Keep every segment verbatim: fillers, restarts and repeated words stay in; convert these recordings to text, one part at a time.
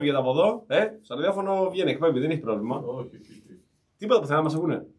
Για από εδώ, ε, στο ραδιόφωνο βγαίνει, εκπέμπει, δεν έχει πρόβλημα. Όχι, όχι, όχι. Τίποτα πουθενά να μας ακούνε. Ε,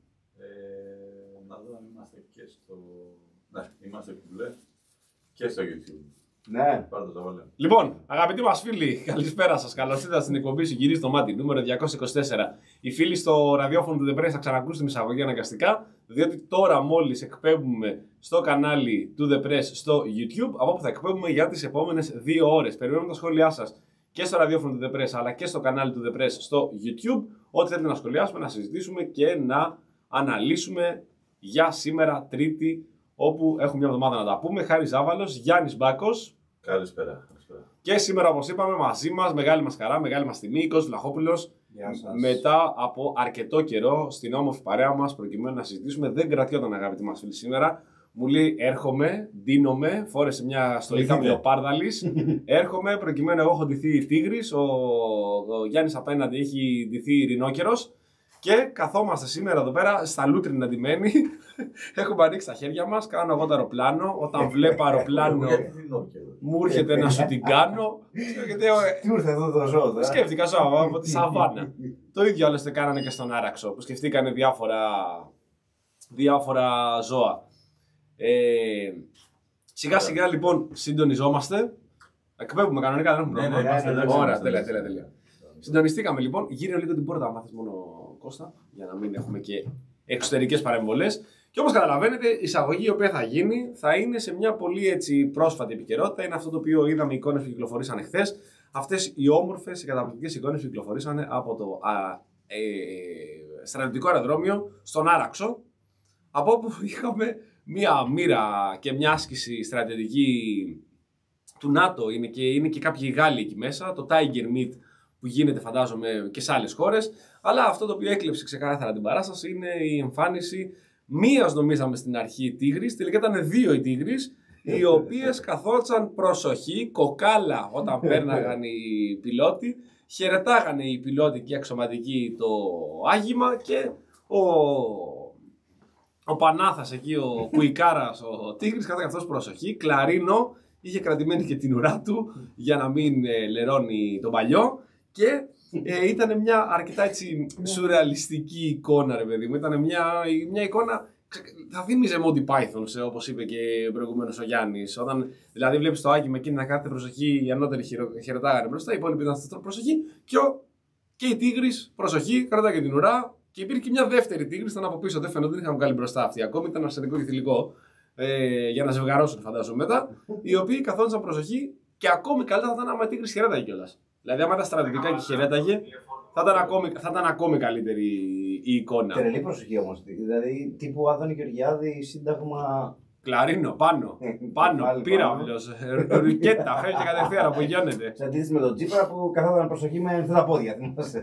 να δω αν είμαστε και στο. Ναι, είμαστε και στο YouTube. Ναι. Πάρτε το βάλε. Λοιπόν, αγαπητοί μας φίλοι, καλησπέρα σας. Καλώς ήρθατε στην εκπομπή Συγκυρίες στο Μάτι, νούμερο διακόσια είκοσι τέσσερα. Οι φίλοι στο ραδιόφωνο του The Press θα ξανακούσουν την εισαγωγή αναγκαστικά, διότι τώρα μόλις εκπέμπουμε στο κανάλι του The Press στο YouTube, από όπου θα εκπέμπουμε για τις επόμενες δύο ώρες. Περιμένουμε τα σχόλιά σας και στο ραδιόφωνο του The Press αλλά και στο κανάλι του The Press στο YouTube. Ό,τι θέλετε να σχολιάσουμε, να συζητήσουμε και να αναλύσουμε για σήμερα Τρίτη, όπου έχουμε μια εβδομάδα να τα πούμε. Χάρης Ζάβαλος, Γιάννης Μπάκος. Καλησπέρα. Καλησπέρα. Και σήμερα, όπως είπαμε, μαζί μας, μεγάλη μας χαρά, μεγάλη μας τιμή, Νίκος Βλαχόπουλος. Μετά από αρκετό καιρό στην όμορφη παρέα μας, προκειμένου να συζητήσουμε. Δεν κρατιόταν, αγαπητοί μας φίλοι, σήμερα. Μου λέει: έρχομαι, ντύνομαι, φόρεσε μια στολίτα με λεοπάρδαλης. Έρχομαι, προκειμένου εγώ έχω ντυθεί τίγρης, ο, ο Γιάννης απέναντι έχει ντυθεί ρινόκερος. Και καθόμαστε σήμερα εδώ πέρα στα λούτρινα ντυμένοι. Έχουμε ανοίξει τα χέρια μας. Κάνω εγώ το αεροπλάνο. Όταν βλέπω αεροπλάνο, μου έρχεται να σου την κάνω. Τι ήρθε αυτό το ζώο, σκέφτηκα ζώο από τη σαβάνα. Το ίδιο άλλωστε κάνανε και στον Άραξο, που σκεφτήκανε διάφορα, διάφορα ζώα. Ε, σιγά σιγά λοιπόν συντονιζόμαστε. Εκπέμπουμε κανονικά, δεν έχουμε πρόβλημα. Ωραία, τέλεια, τέλεια, τέλεια. Συντονιστήκαμε λοιπόν. Γύρω λίγο την πόρτα, μάθες μόνο Κώστα, για να μην έχουμε και εξωτερικές παρεμβολές. Και όπως καταλαβαίνετε, η εισαγωγή η οποία θα γίνει θα είναι σε μια πολύ έτσι πρόσφατη επικαιρότητα. Είναι αυτό το οποίο είδαμε, οι εικόνες που κυκλοφορήσαν χθες. Αυτές οι όμορφες, οι καταπληκτικές εικόνες που κυκλοφορήσαν από το α, ε, στρατιωτικό αεροδρόμιο στον Άραξο. Από όπου είχαμε μια μοίρα και μια άσκηση στρατιωτική του ΝΑΤΟ. Είναι και, είναι και κάποιοι Γάλλοι εκεί μέσα. Το Tiger Meet που γίνεται φαντάζομαι και σε άλλες χώρες. Αλλά αυτό το οποίο έκλεψε ξεκάθαρα την παράσταση είναι η εμφάνιση μίας, νομίζαμε στην αρχή, τίγρης. Τελικά ήταν δύο οι τίγρης, οι οποίες καθόντουσαν προσοχή, κοκάλα όταν πέρναγαν οι πιλότοι. Χαιρετάγανε οι πιλότοι και οι αξιωματικοί το άγημα και ο, ο Πανάθας εκεί, ο Κουικάρας, ο τίγρης, κάθε αυτός προσοχή. Κλαρίνο, είχε κρατημένη και την ουρά του για να μην ε, λερώνει τον παλιό. Και ε, ήταν μια αρκετά έτσι σουρεαλιστική εικόνα, ρε παιδί μου. Ήταν μια, μια εικόνα, θα θύμιζε Monty Python, όπως είπε και προηγουμένως ο Γιάννης. Όταν δηλαδή βλέπεις το άγημα εκείνη να κάθεται προσοχή, οι ανώτεροι χαιρετάγανε μπροστά, οι υπόλοιποι ήταν στην προσοχή. Και, ο, και η τίγρης, προσοχή, κρατάγε την ουρά. Και υπήρχε και μια δεύτερη τίγρης, ήταν από πίσω, δεν φαίνονταν, δεν είχαν βγάλει μπροστά αυτή ακόμη. Ήταν αρσενικό και θηλυκό, ε, για να ζευγαρώσουν, φαντάζομαι μετά. Οι οποίοι καθόντουσαν προσοχή και ακόμη καλύτερα θα ήταν άμα η τίγρης χαιρέταγε κιόλας. Δηλαδή, άμα ήταν στρατιωτικά και χαιρέταγε, θα ήταν ακόμη, θα ήταν ακόμη καλύτερη η εικόνα. Τρελή προσοχή όμως. Δηλαδή, τύπου Άδωνη Γεωργιάδη, Σύνταγμα. Κλαρίνο, πάνω. Πάνω, πύραυλος, ρουκέτα, φεύγει κατευθείαν, απογειώνεται. Σε αντίθεση με τον Τσίπρα που καθόταν προσοχή με ανοιχτά πόδια.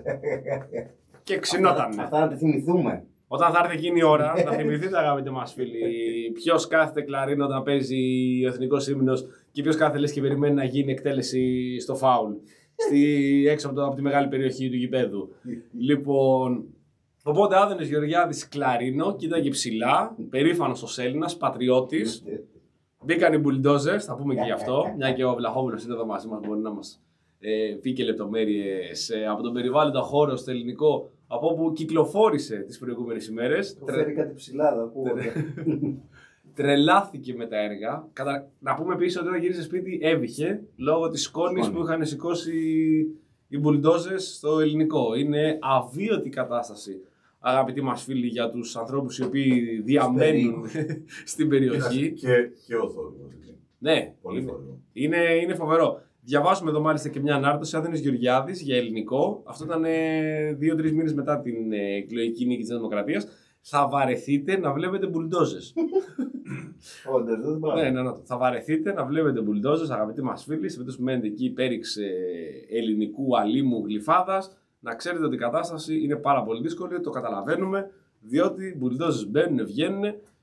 Και ξυνότανε. Αυτά να τη θυμηθούμε. Όταν θα έρθει εκείνη η ώρα, θα θυμηθείτε, αγαπητοί μας φίλοι, ποιος κάθεται κλαρίνο όταν παίζει ο εθνικός ύμνος και ποιος κάθεται λες και περιμένει να γίνει εκτέλεση στο φάουλ. Στη, έξω από, το, από τη μεγάλη περιοχή του γηπέδου. Λοιπόν, οπότε Άδωνης Γεωργιάδης κλαρίνο, κοίταγε ψηλά, περήφανος ως Έλληνας, πατριώτης. Μπήκαν οι μπουλντόζερς, θα πούμε και γι' αυτό, μια και ο Βλαχόπουλος είναι εδώ μαζί μας, μπορεί να μας ε, πει και λεπτομέρειες ε, από τον περιβάλλοντα χώρο στο ελληνικό, από όπου κυκλοφόρησε τις προηγούμενες ημέρες. Το φέρει κάτι ψηλά, θα πω. Τρελάθηκε με τα έργα. Κατα... Να πούμε επίσης ότι όταν γύρισε σπίτι έβηχε λόγω της σκόνης Σκόνη. που είχαν σηκώσει οι μπουλντόζες στο ελληνικό. Είναι αβίωτη κατάσταση, αγαπητοί μας φίλοι, για τους ανθρώπους οι οποίοι διαμένουν στην περιοχή. Και, και ο θόρυβος. Ναι, πολύ είναι, θόρυβο. Είναι, είναι φοβερό. Διαβάζουμε εδώ μάλιστα και μια ανάρτηση Άδωνης Γεωργιάδης για ελληνικό. Αυτό ήταν ε, δύο-τρεις μήνες μετά την ε, εκλογική νίκη της Δημοκρατίας. Θα βαρεθείτε να βλέπετε μπουλντόζες. Όντως, δεν πάω. Ναι, ναι, ναι. Θα βαρεθείτε να βλέπετε μπουλντόζες, αγαπητοί μας φίλοι, σε περίπτωση που μένετε εκεί πέριξ ελληνικού αλήμου γλυφάδας. Να ξέρετε ότι η κατάσταση είναι πάρα πολύ δύσκολη, το καταλαβαίνουμε, διότι οι μπουλντόζες μπαίνουν, βγαίνουν.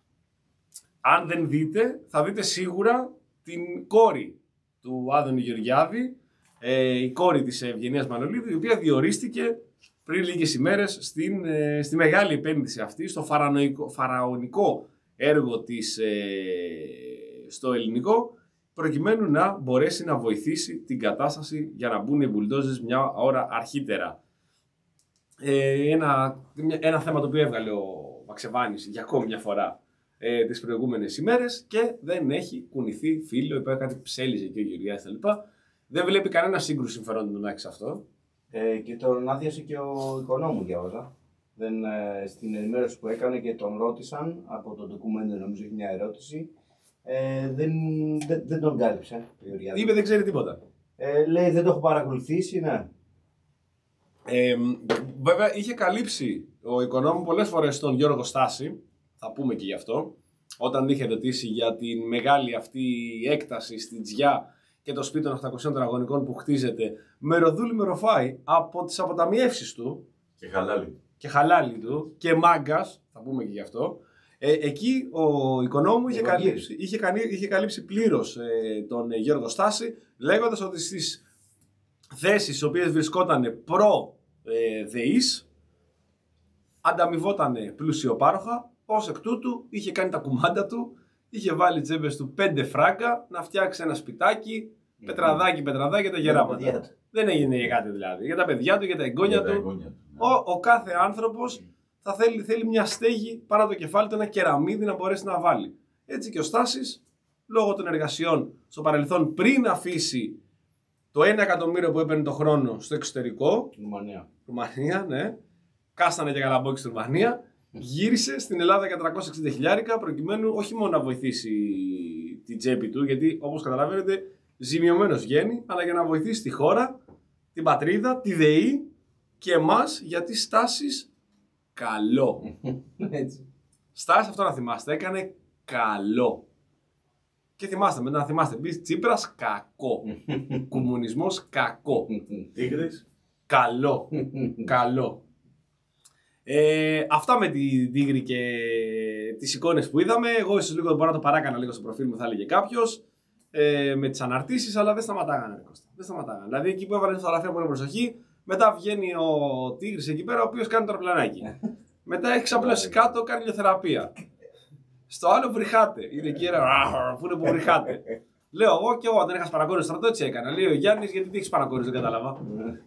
Αν δεν δείτε, θα δείτε σίγουρα την κόρη του Άδωνη Γεωργιάδη, ε, η κόρη της Ευγενίας Μανολίδου, η οποία διορίστηκε πριν λίγες ημέρες στην, ε, στη μεγάλη επένδυση αυτή, στο φαραωνικό, φαραωνικό έργο της ε, στο ελληνικό προκειμένου να μπορέσει να βοηθήσει την κατάσταση για να μπουν οι μπουλντόζες μια ώρα αρχίτερα. Ε, ένα, ένα θέμα το οποίο έβγαλε ο Μαξεβάνης για ακόμη μια φορά ε, τις προηγούμενες ημέρες και δεν έχει κουνηθεί φίλο, είπε κάτι ψέλιζε και ο Γεωργιάδης κτλ. Δεν βλέπει κανένα σύγκρουση συμφερόντων να έχει σε αυτό. Ε, και τον άδειασε και ο Οικονόμου, διάβαζα. Δεν, ε, στην ενημέρωση που έκανε και τον ρώτησαν από το ντοκουμέντο, νομίζω έχει μια ερώτηση. Ε, δεν, δεν, δεν τον κάλυψε. Είπε δεν ξέρει τίποτα. Ε, λέει δεν το έχω παρακολουθήσει, ναι. Ε, βέβαια είχε καλύψει ο Οικονόμου πολλές φορές τον Γιώργο Στάση, θα πούμε και γι' αυτό, όταν είχε ρωτήσει για την μεγάλη αυτή έκταση στην Τζιά και το σπίτι των οκτακοσίων τετραγωνικών που χτίζεται με ροδούλι με ροφάι από τις αποταμιεύσεις του Και χαλάλι. και χαλάλι του και μάγκας, θα πούμε και γι' αυτό. Ε, εκεί ο Οικονόμου είχε καλύψει, είχε, είχε καλύψει πλήρως ε, τον ε, Γιώργο Στάση, λέγοντας ότι στις θέσεις στις οποίες βρισκόταν προ ε, ΔΕΗς ανταμοιβόταν πλουσιοπάροχα, ως εκ τούτου είχε κάνει τα κουμάντα του, είχε βάλει τσέπες του πέντε φράγκα να φτιάξει ένα σπιτάκι, mm-hmm. πετραδάκι, πετραδάκι για τα γεράματα. Δεν έγινε για κάτι δηλαδή. Για τα παιδιά του, για τα εγγόνια του. του. Ναι. Ο, ο κάθε άνθρωπος θα θέλει, θέλει μια στέγη πάνω από το κεφάλι του, ένα κεραμίδι να μπορέσει να βάλει. Έτσι και ο Στάσης, λόγω των εργασιών στο παρελθόν, πριν αφήσει το ένα εκατομμύριο που έπαιρνε το χρόνο στο εξωτερικό. Ρουμανία. Ρουμανία, ναι. Κάστανε και καλαμπόκι στη Ρουμανία. Γύρισε στην Ελλάδα για τριακόσια εξήντα χιλιάρικα προκειμένου όχι μόνο να βοηθήσει την τσέπη του, γιατί όπως καταλαβαίνετε ζημιωμένος βγαίνει, αλλά για να βοηθήσει τη χώρα, την πατρίδα, τη ΔΕΗ και εμάς, γιατί Στάσεις καλό. Έτσι. Στάσεις, αυτό να θυμάστε, έκανε καλό. Και θυμάστε, μετά να θυμάστε, μπει Τσίπρας κακό. Κομμουνισμός κακό. Τίγρης. Καλό. Καλό. Ε, αυτά με την Τίγρη και τις εικόνες που είδαμε. Εγώ ίσως λίγο μπορώ να το παράκανα λίγο στο προφίλ μου, θα έλεγε κάποιος. Ε, με τις αναρτήσεις, αλλά δεν σταματάγανε. Δεν σταματάγανε. Δηλαδή εκεί που έβαλε τη φωτογραφία που είναι προσοχή, μετά βγαίνει ο Τίγρης εκεί πέρα, ο οποίος κάνει το αεροπλανάκι. Μετά έχει ξαπλώσει κάτω, κάνει ηλιοθεραπεία. Στο άλλο βρυχάτε. Είναι εκεί ένα που είναι που βρυχάτε. Λέω εγώ και εγώ, αν δεν είχα παρακόρηση στρατό, έτσι έκανα. Λέει ο Γιάννης, γιατί δεν έχει παρακόρηση, δεν κατάλαβα.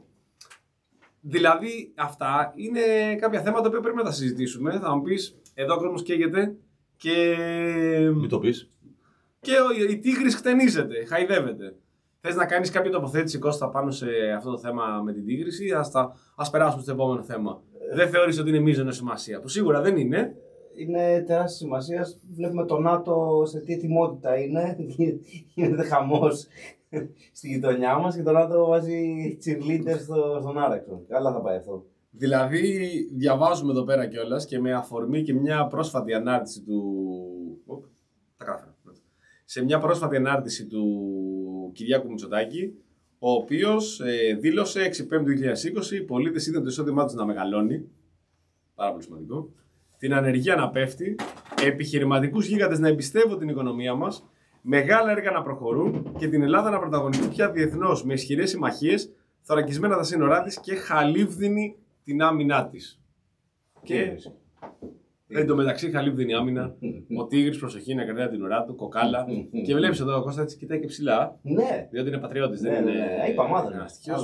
Δηλαδή, αυτά είναι κάποια θέματα που πρέπει να τα συζητήσουμε. Θα μου πεις, εδώ ο κόσμος καίγεται και. Μην το πεις. Και η Τίγρης χτενίζεται, χαϊδεύεται. Θες να κάνεις κάποια τοποθέτηση, Κώστα, πάνω σε αυτό το θέμα με την Τίγρης ή ας, τα... ας περάσουμε στο επόμενο θέμα. Ε... Δεν θεωρείς ότι είναι μείζωνος σημασία, που σίγουρα δεν είναι. Είναι τεράστια σημασία. Βλέπουμε το ΝΑΤΟ σε τι ετοιμότητα είναι. Γίνεται χαμός στη γειτονιά μας και το ΝΑΤΟ βάζει cheerleaders στο, στον Άραξο. Καλά θα πάει αυτό. Δηλαδή, διαβάζουμε εδώ πέρα κιόλας και με αφορμή και μια πρόσφατη ανάρτηση του. Οπ, τα κατάφερα. Σε μια πρόσφατη ανάρτηση του Κυριάκου Μητσοτάκη, ο οποίος ε, δήλωσε έξι Πέμπτου δύο χιλιάδες είκοσι οι πολίτες είδαν το εισόδημά τους να μεγαλώνει. Πάρα πολύ σημαντικό. Την ανεργία να πέφτει, επιχειρηματικούς γίγαντες να εμπιστεύουν την οικονομία μας, μεγάλα έργα να προχωρούν και την Ελλάδα να πρωταγωνιστεί πια διεθνώς με ισχυρές συμμαχίες, θωρακισμένα τα σύνορά της και χαλίβδινη την άμυνά της. Και εν τω μεταξύ χαλίβδινη άμυνα, ο Τίγρης προσοχή να κρατάει την ουρά του, κοκάλα. Και βλέπεις εδώ ο Κώστα έτσι κοιτάει και ψηλά. Ναι. Διότι είναι πατριώτης, ναι, δεν είναι. Ναι, είπα μάδερ.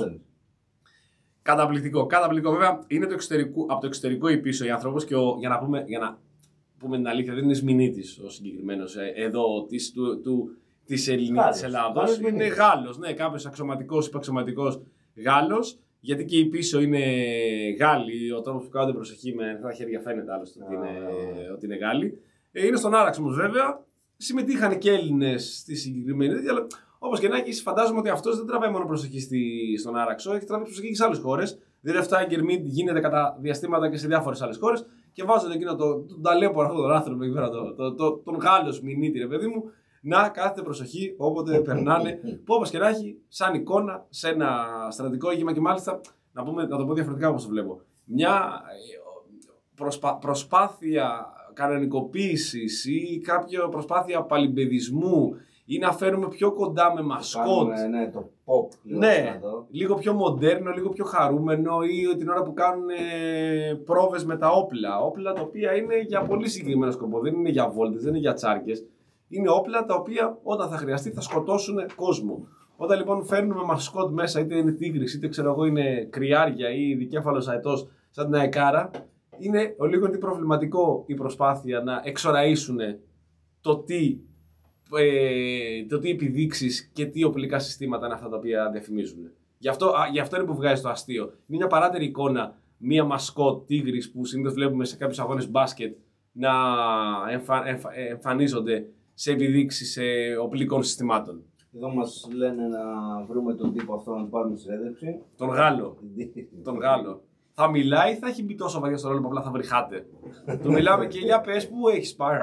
Καταπληκτικό, καταπληκτικό. Βέβαια είναι το εξωτερικό, από το εξωτερικό ή πίσω οι άνθρωπος και ο, για, να πούμε, για να πούμε την αλήθεια, δεν είναι Σμηνίτης ο συγκεκριμένος ε, εδώ της, του, του, της, Ελληνικής, της Ελλάδος. Είναι Γάλλος, ναι, κάποιος αξιωματικός, υπαξιωματικός Γάλλος. Γιατί και οι πίσω είναι Γάλλοι, ο τρόπος που κάνονται προσοχή με αυτά τα χέρια φαίνεται άλλωστε ότι είναι, ότι είναι Γάλλοι. Ε, είναι στον Άραξ όμως βέβαια. Συμμετείχαν και Έλληνες στη συγκεκριμένη. Αλλά όπως και να έχει, φαντάζομαι ότι αυτός δεν τραβάει μόνο προσοχή στη, στον Άραξο, έχει τραβάει προσοχή και σε άλλες χώρες. Δηλαδή αυτά η Γκερμίντ γίνεται κατά διαστήματα και σε διάφορες άλλες χώρες. Και βάζονται εκείνο το, τον ταλέπορο αυτόν τον άνθρωπο εκεί πέρα, το, το, το, τον Γάλλο Σμηνίτη, ρε παιδί μου, να κάθεται προσοχή όποτε περνάνε. Που όπως και να έχει, σαν εικόνα σε ένα στρατικό έγημα και μάλιστα να, πούμε, να το πω διαφορετικά όπως το βλέπω. Μια προσπα, προσπάθεια κανονικοποίησης ή κάποια προσπάθεια παλιμπεδισμού ή να φέρουμε πιο κοντά με μασκότ. Ναι, ναι, το pop. Ναι, λίγο πιο μοντέρνο, λίγο πιο χαρούμενο ή την ώρα που κάνουν ε, πρόβες με τα όπλα. Όπλα τα οποία είναι για πολύ συγκεκριμένο σκοπό. Δεν είναι για βόλτες, δεν είναι για τσάρκες. είναι όπλα τα οποία όταν θα χρειαστεί θα σκοτώσουν κόσμο. Όταν λοιπόν φέρνουμε μασκότ μέσα, είτε είναι τίγρης, είτε ξέρω εγώ είναι κρυάρια ή δικέφαλος αετός, σαν την αεκάρα, είναι ο λίγο τι προβληματικό η προσπάθεια να εξοραίσουν το τι, ε, το τι επιδείξεις και τι οπλικά συστήματα είναι αυτά τα οποία διαφημίζουν. Γι' αυτό, α, γι' αυτό είναι που βγάζει το αστείο. Είναι μια παράτερη εικόνα μία μασκότ τίγρης που συνήθως βλέπουμε σε κάποιους αγώνες μπάσκετ να εμφα, εμφα, εμφανίζονται σε επιδείξεις ε, οπλικών συστημάτων. Εδώ μας λένε να βρούμε τον τύπο αυτό να του πάρουμε συνέντευξη. Τον Γάλλο. Τον Γάλλο. Θα μιλάει ή θα έχει μπει τόσο βαθιά στο ρόλο που απλά θα βρυχάτε. Του μιλάμε και για πες που έχεις πάει.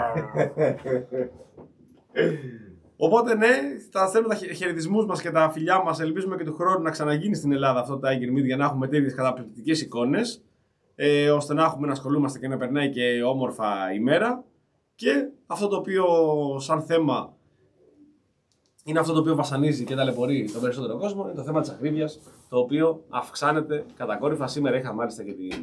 Οπότε ναι, θα στέλνουμε τα χαιρετισμούς μας και τα φιλιά μας. Ελπίζουμε και του χρόνου να ξαναγίνει στην Ελλάδα αυτό το Tiger Meet για να έχουμε τέτοιες καταπληκτικές εικόνες. Ε, ώστε να έχουμε να ασχολούμαστε και να περνάει και όμορφα ημέρα. Και αυτό το οποίο σαν θέμα είναι αυτό το οποίο βασανίζει και ταλαιπωρεί τον περισσότερο κόσμο, είναι το θέμα της ακρίβειας, το οποίο αυξάνεται κατακόρυφα. Σήμερα είχα μάλιστα και την,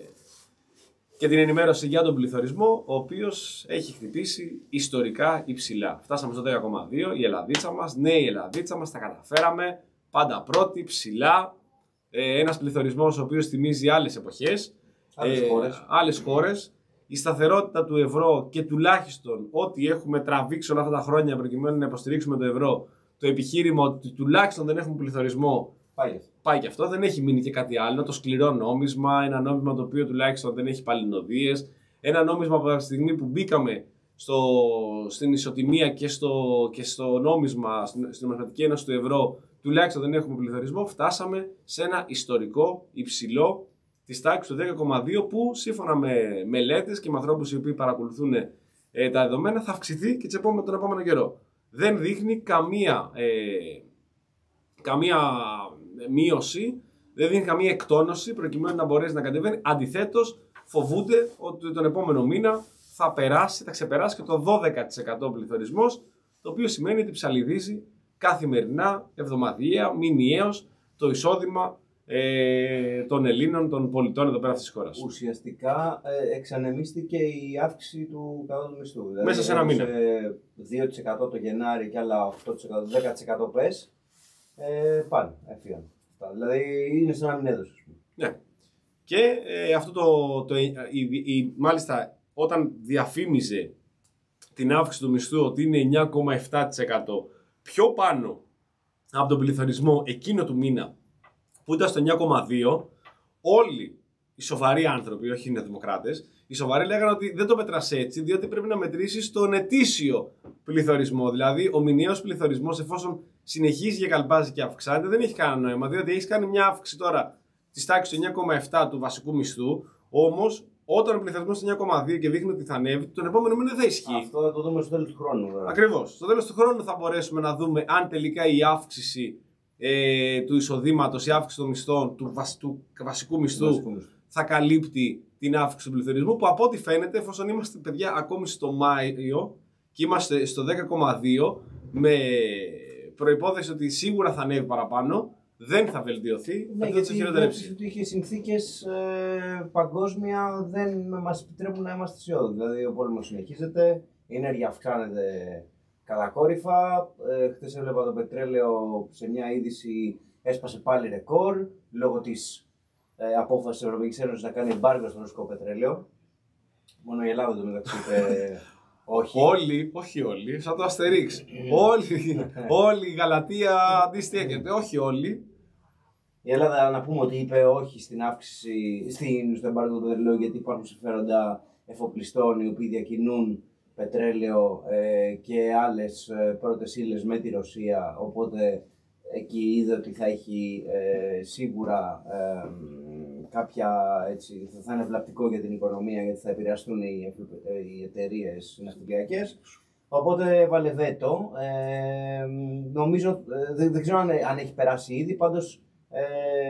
και την ενημέρωση για τον πληθωρισμό, ο οποίος έχει χτυπήσει ιστορικά υψηλά. Φτάσαμε στο δέκα κόμμα δύο, η Ελλαδίτσα μας, ναι η Ελλαδίτσα μας, τα καταφέραμε, πάντα πρώτη, ψηλά, ε, ένας πληθωρισμός ο οποίος θυμίζει άλλες εποχές, άλλες ε, χώρες. άλλες χώρες. Η σταθερότητα του ευρώ και τουλάχιστον ό,τι έχουμε τραβήξει όλα αυτά τα χρόνια προκειμένου να υποστηρίξουμε το ευρώ, το επιχείρημα ότι τουλάχιστον δεν έχουμε πληθωρισμό, πάει. πάει και αυτό. Δεν έχει μείνει και κάτι άλλο. Το σκληρό νόμισμα, ένα νόμισμα το οποίο τουλάχιστον δεν έχει παλινοδίες. Ένα νόμισμα από τη στιγμή που μπήκαμε στο, στην ισοτιμία και στο, και στο νόμισμα, στην, στην νομισματική ένωση του ευρώ, τουλάχιστον δεν έχουμε πληθωρισμό. Φτάσαμε σε ένα ιστορικό υψηλό της τάξης του δέκα κόμμα δύο που σύμφωνα με μελέτες και με ανθρώπους οι οποίοι παρακολουθούν ε, τα δεδομένα θα αυξηθεί και επόμενο, τον επόμενο καιρό. Δεν δείχνει καμία, ε, καμία μείωση, δεν δείχνει καμία εκτόνωση προκειμένου να μπορέσει να κατεβαίνει. Αντιθέτως, φοβούνται ότι τον επόμενο μήνα θα περάσει, θα ξεπεράσει και το δώδεκα τοις εκατό πληθωρισμός, το οποίο σημαίνει ότι ψαλιδίζει καθημερινά, εβδομαδιαία, μηνιαίως το εισόδημα Ε, των Ελλήνων, των πολιτών εδώ πέρα αυτής της χώρας. Ουσιαστικά ε, εξανεμίστηκε η αύξηση του κατώτατου μισθού. Δηλαδή, μέσα σε ένα μήνα. δύο τοις εκατό το Γενάρη και άλλα οκτώ τοις εκατό, δέκα τοις εκατό πες, ε, πάνε, έφυγαν. Δηλαδή είναι σαν να μην έδωσε. Ναι. Και ε, αυτό το, το η, η, μάλιστα όταν διαφήμιζε την αύξηση του μισθού ότι είναι εννιά κόμμα επτά τοις εκατό πιο πάνω από τον πληθωρισμό εκείνο του μήνα που ήταν στο εννιά κόμμα δύο, όλοι οι σοβαροί άνθρωποι, όχι είναι δημοκράτες, οι σοβαροί λέγανε ότι δεν το μετράς έτσι, διότι πρέπει να μετρήσεις τον ετήσιο πληθωρισμό. Δηλαδή, ο μηνιαίος πληθωρισμός, εφόσον συνεχίζει και καλπάζει και αυξάνεται, δεν έχει κανένα νόημα, διότι έχει κάνει μια αύξηση τώρα της τάξης του εννιά κόμμα επτά του βασικού μισθού, όμως όταν ο πληθωρισμός είναι εννιά κόμμα δύο και δείχνει ότι θα ανέβει, τον επόμενο μήνα δεν θα ισχύει. Αυτό θα το δούμε στο τέλος του χρόνου. Ακριβώς. Στο τέλος του χρόνου θα μπορέσουμε να δούμε αν τελικά η αύξηση Ε, του εισοδήματος, η αύξηση των μισθών, του, βασ, του βασικού μισθού, βασικού μισθού θα καλύπτει την αύξηση του πληθωρισμού που από ό,τι φαίνεται, εφόσον είμαστε παιδιά ακόμη στο Μάιο και είμαστε στο δέκα κόμμα δύο με προϋπόθεση ότι σίγουρα θα ανέβει παραπάνω, δεν θα βελτιωθεί, ναι, θα γιατί χειροτερέψει. Γιατί οι συνθήκες ε, παγκόσμια δεν μας επιτρέπουν να είμαστε αισιόδοξοι. Δηλαδή ο πόλεμος συνεχίζεται, η ενέργεια αυξάνεται κατακόρυφα. Ε, χθες έβλεπα το πετρέλαιο σε μια είδηση έσπασε πάλι ρεκόρ λόγω της ε, απόφασης της Ευρωπαϊκής Ένωσης να κάνει εμπάργκο στο ρωσικό πετρέλαιο. Μόνο η Ελλάδα το μεταξύ είπε όχι. Όλοι, όχι όλοι, σαν το Αστερίξ. όλοι, όλοι η Γαλατεία αντίστοιχα, όχι όλοι. Η Ελλάδα να πούμε ότι είπε όχι στην αύξηση, στην, στο εμπάργκο του πετρελαίου γιατί υπάρχουν συμφέροντα εφοπλιστών οι οποίοι διακινούν πετρέλαιο ε, και άλλες ε, πρώτες ύλες με τη Ρωσία, οπότε εκεί είδε ότι θα έχει ε, σίγουρα ε, κάποια, έτσι, θα είναι βλαπτικό για την οικονομία γιατί θα επηρεαστούν οι, οι εταιρείες ναυτιλιακές, οπότε βάλε βέτο. Ε, νομίζω, ε, δεν, δεν ξέρω αν, αν έχει περάσει ήδη, πάντως ε,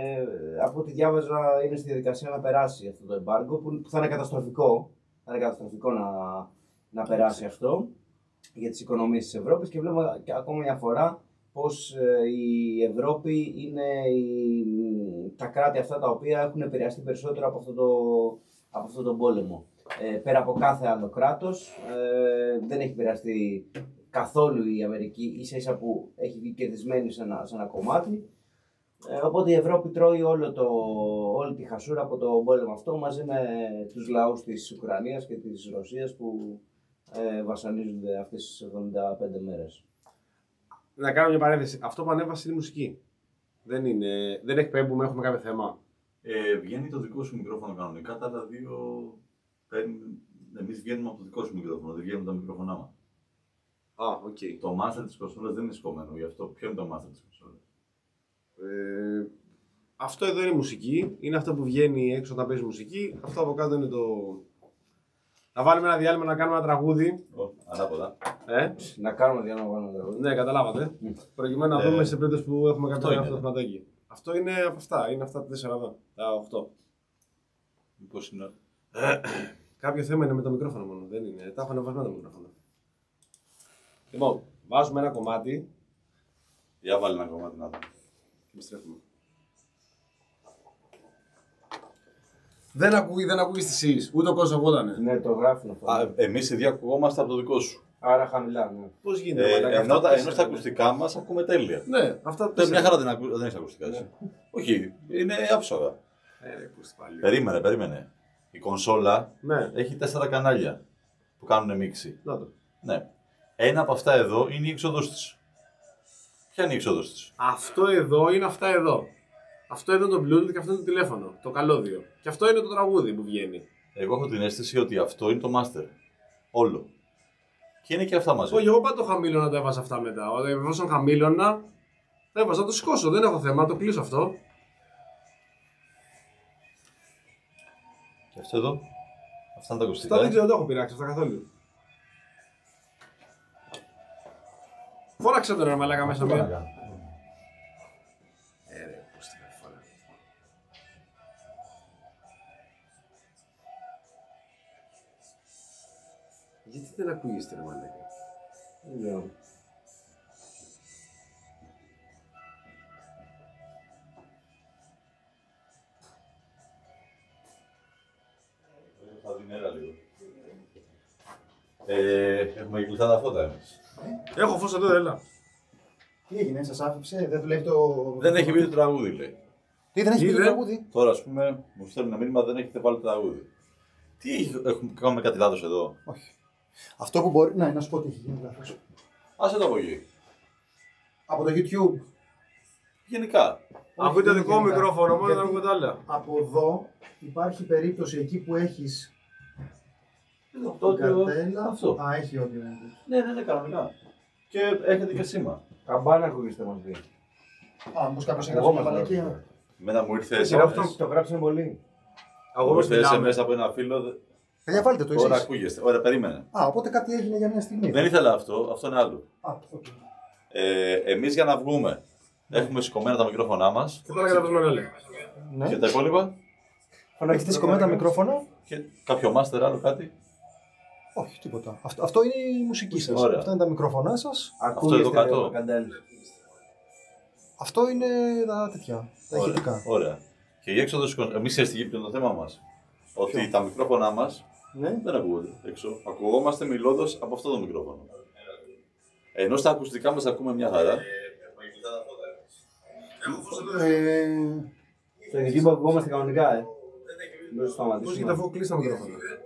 από ό,τι διάβαζα είναι στη διαδικασία να περάσει αυτό το εμπάργκο που, που θα είναι καταστροφικό, θα είναι καταστροφικό να να περάσει αυτό για τις οικονομίες της Ευρώπης και βλέπουμε και ακόμα μια φορά πως ε, η Ευρώπη είναι η, τα κράτη αυτά τα οποία έχουν επηρεαστεί περισσότερο από αυτό το, από αυτό το πόλεμο. ε, πέρα από κάθε άλλο κράτος. Ε, δεν έχει επηρεαστεί καθόλου η Αμερική, ίσα ίσα που έχει βγει κερδισμένη σε ένα, σε ένα κομμάτι. Ε, οπότε η Ευρώπη τρώει όλο το, όλη τη χασούρα από το πόλεμο αυτό μαζί με τους λαούς της Ουκρανίας και της Ρωσίας που ε, βασανίζονται αυτές τις εβδομήντα πέντε μέρες. Να κάνω μια παρένθεση. Αυτό που ανέβασε είναι μουσική. Δεν, είναι, δεν εκπέμπουμε, έχουμε κάποιο θέμα. Ε, βγαίνει το δικό σου μικρόφωνο κανονικά, τα άλλα δύο εμείς βγαίνουμε από το δικό σου μικρόφωνο, δεν βγαίνουμε τα μικρόφωνά μας. Α, οκ. Okay. Το master της κονσόλας δεν είναι σηκωμένο, γι' αυτό ποιο είναι το master της κονσόλας. Ε, αυτό εδώ είναι μουσική, είναι αυτό που βγαίνει έξω όταν παίζει μουσική. Αυτό από κάτω είναι το. Να βάλουμε ένα διάλειμμα να κάνουμε ένα τραγούδι. Oh, ανάποδα. Ε? Να κάνουμε διάλειμμα να κάνουμε ένα τραγούδι. Ναι, καταλάβατε. Mm. Προκειμένου να δούμε σε περίπτωση που έχουμε κάποιο αυτό το θεματάκι. Αυτό είναι από αυτά, είναι αυτά τα τέσσερα εδώ, τα οκτώ. Μήπως είναι. Κάποιο θέμα είναι με το μικρόφωνο μόνο, δεν είναι. Τα έχω ανεβασμένα το μικρόφωνο. Λοιπόν, βάζουμε ένα κομμάτι. Για βάλει ένα κομμάτι να δούμε. Επιστρέφουμε. Δεν ακούει, δεν ακούγεις τη ΣΥΣ, ούτε ο κόσμος ακούγανε. Ναι, το γράφουν αυτό. Εμείς οι δύο ακουγόμαστε από το δικό σου. Άρα χαμηλά, ναι. Πώς γίνεται, ε, μαλάκα, ενώ, αυτά ενώ στα ακουστικά μας ακούμε τέλεια. Ναι, αυτά Τε, μια χαρά δεν, ακου... δεν έχεις ακουστικά εσύ. Όχι, είναι άψογα. Ε, ρε, πούς πάλι. Περίμενε, περίμενε. Η κονσόλα Ναι. έχει τέσσερα κανάλια που κάνουν μίξη. Να το. Ναι. Ένα από αυτά εδώ είναι η έξοδος της. Ποια είναι η έξοδος της? Αυτό εδώ είναι αυτά εδώ. Αυτό εδώ είναι το Bluetooth και αυτό είναι το τηλέφωνο, το καλώδιο. Και αυτό είναι το τραγούδι που βγαίνει. Εγώ έχω την αίσθηση ότι αυτό είναι το master. Όλο. Και είναι και αυτά μαζί. Όχι, εγώ πάντα το χαμήλωνα, το έβαζα αυτά μετά. Όταν εφόσον χαμήλωνα, το έβαζα, το σηκώσω. Δεν έχω θέμα, το κλείσω αυτό. Και αυτό εδώ. Αυτά είναι τα ακουστικά. Αυτά δεν ξέρω, δεν το έχω πειράξει αυτά καθόλου. Φώναξε τον ρε μαλάκα μέσα μία. Ε, ρε, πώς την έφαγα. Γιατί δεν ακούγεστε ρε μαλάκα. Δεν ξέρω. Θα δει νερά λίγο. Ε, έχουμε κλειστά τα φώτα εμείς. Έχω φως εδώ, έλα. Τι έγινε, σας άφηξε, δεν δουλεύει το. Δεν έχει βγει το τραγούδι, λέει. Τι δεν έχει βγει το Είδε. τραγούδι. Τώρα, ας πούμε, μου στέλνει ένα μήνυμα, δεν έχετε βάλει το τραγούδι. Τι έχει- έχουμε, κάνουμε κάτι λάθος εδώ. Όχι. Αυτό που μπορεί. Ναι, να σου πω τι έχει γίνει λάθος. Άσε το από εκεί. Από το YouTube. Γενικά. Ακούτε δεν δικό είναι γενικά. μικρόφωνο, μόνο να Γιατί ακούτε τα άλλα. Από εδώ υπάρχει περίπτωση εκεί που έχεις Αυτό, την καρτέλα. αυτό. Α, έχει όντιο. Ναι, ναι, ναι, κανονικά. Και έχετε και σήμα. Καμπάνα ακούγεστε μας πει. Α, μήπως κάποιος έγραψε Εγώ μια μας μαλακία. Εμένα μου ήρθε Εσύ, αυτό- ες εμ ες. Το γράψανε πολύ. Εγώ Μου ήρθε μιλάμε. ες εμ ες από ένα φίλο. δε- Παιδιά, βάλτε το Τώρα εσείς. ακούγεστε. Ωραία, περίμενε. Α, οπότε κάτι έγινε για μια στιγμή. Δεν ήθελα αυτό, αυτό είναι άλλο. Α, οκ. Ε, εμείς για να βγούμε έχουμε σηκωμένα τα μικρόφωνά μας Και τώρα καταπέσουμε όλοι. Ναι. και τα υπόλοιπα. Έχετε σηκωμένα τα μικρόφωνα. Και κάποιο master, άλλο κάτι. Όχι, τίποτα. Αυτό, αυτό είναι η μουσική σας. Ωραία. Αυτά είναι τα μικρόφωνά σας. Ακούγεστε εδώ κάτω. ρε Καντέλη. Αυτό είναι τα τέτοια. Τα Ωραία, ηχητικά. ωραία. Και η έξοδος, εμείς έστειγε ποιο είναι το θέμα μας. Ότι τα μικρόφωνά μας Ναι. δεν ακούγονται έξω. Ακουγόμαστε μιλώντας από αυτό το μικρόφωνο. Ενώ στα ακουστικά μας ακούμε μια χαρά. Ε, Στο YouTube που ακουγόμαστε κανονικά, ε. Δεν το σταματήσουμε. Πώς γίνεται αφού κλείσει τα μικρόφωνα.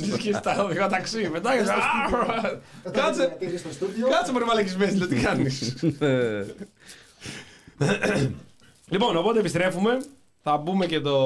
Και στα οδηγό ταξί, μετά και κάτσε, κάτσε μωρέ μαλακισμένοι, τι κάνεις. Λοιπόν, οπότε επιστρέφουμε, θα μπούμε και το...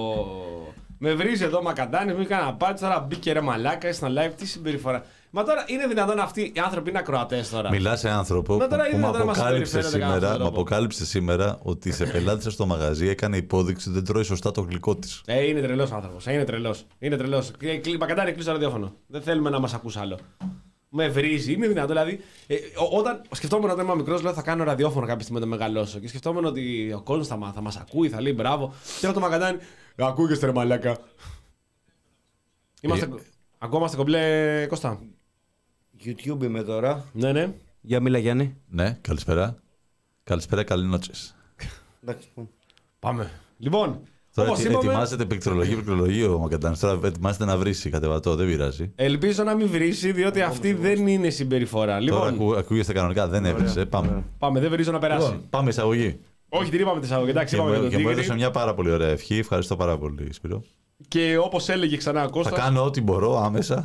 Με βρίζει εδώ Μακαντάνης, μου έκανε απάντηση, τώρα μπήκε ρε μαλάκα, είσαι ένα live, τι συμπεριφορά. Μα τώρα είναι δυνατόν αυτοί οι άνθρωποι είναι ακροατές τώρα. Μιλά σε άνθρωπο που, που μου αποκάλυψε σήμερα, αποκάλυψε σήμερα ότι σε πελάτησε στο μαγαζί έκανε υπόδειξη ότι δεν τρώει σωστά το γλυκό της. Ε, είναι τρελός άνθρωπος, ε, είναι τρελός. Είναι τρελός. Μακαντάνη, κλείσε το ραδιόφωνο. Δεν θέλουμε να μας ακούς άλλο. Με βρίζει, είναι δυνατό. Δηλαδή, ε, ό, όταν σκεφτόμουν όταν ήμουν μικρός, λέω θα κάνω ραδιόφωνο κάποια στιγμή όταν μεγαλώσω. Και σκεφτόμουν ότι ο κόσμος θα, θα μας ακούει, θα λέει μπράβο. Και έχω το Μακαντάνη, ακούγεστε ρε μαλάκα. Είμαστε. Ε... Ακόμα είμαστε κομπλέ, Κώστα. YouTube είμαι τώρα. Ναι, ναι. Για μίλα Γιάννη. Ναι, καλησπέρα. Καλησπέρα, καλή νότσες. Πάμε. Λοιπόν, τώρα όπως ετι, είπαμε... ετοιμάζεται πληκτρολογία, πληκτρολογία ο Μακαντάνης. Τώρα ετοιμάζεται να βρίσει κατεβατό, δεν πειράζει. Ελπίζω να μην βρίσει, διότι αυτή δεν είναι συμπεριφορά. Λοιπόν, τώρα ακού, ακούγεστε κανονικά, δεν έβρισε. Πάμε. Πάμε, δεν βρίζω να περάσει. Λοιπόν, πάμε εισαγωγή. Όχι, την είπαμε τη εισαγωγή. Εντάξει, είπαμε για τον και μου Τίγρη. έδωσε μια πάρα πολύ ωραία ευχή. Ευχαριστώ πάρα πολύ, Σπύρο. Και όπως έλεγε ξανά ο Κώστας. Θα κάνω ό,τι μπορώ άμεσα.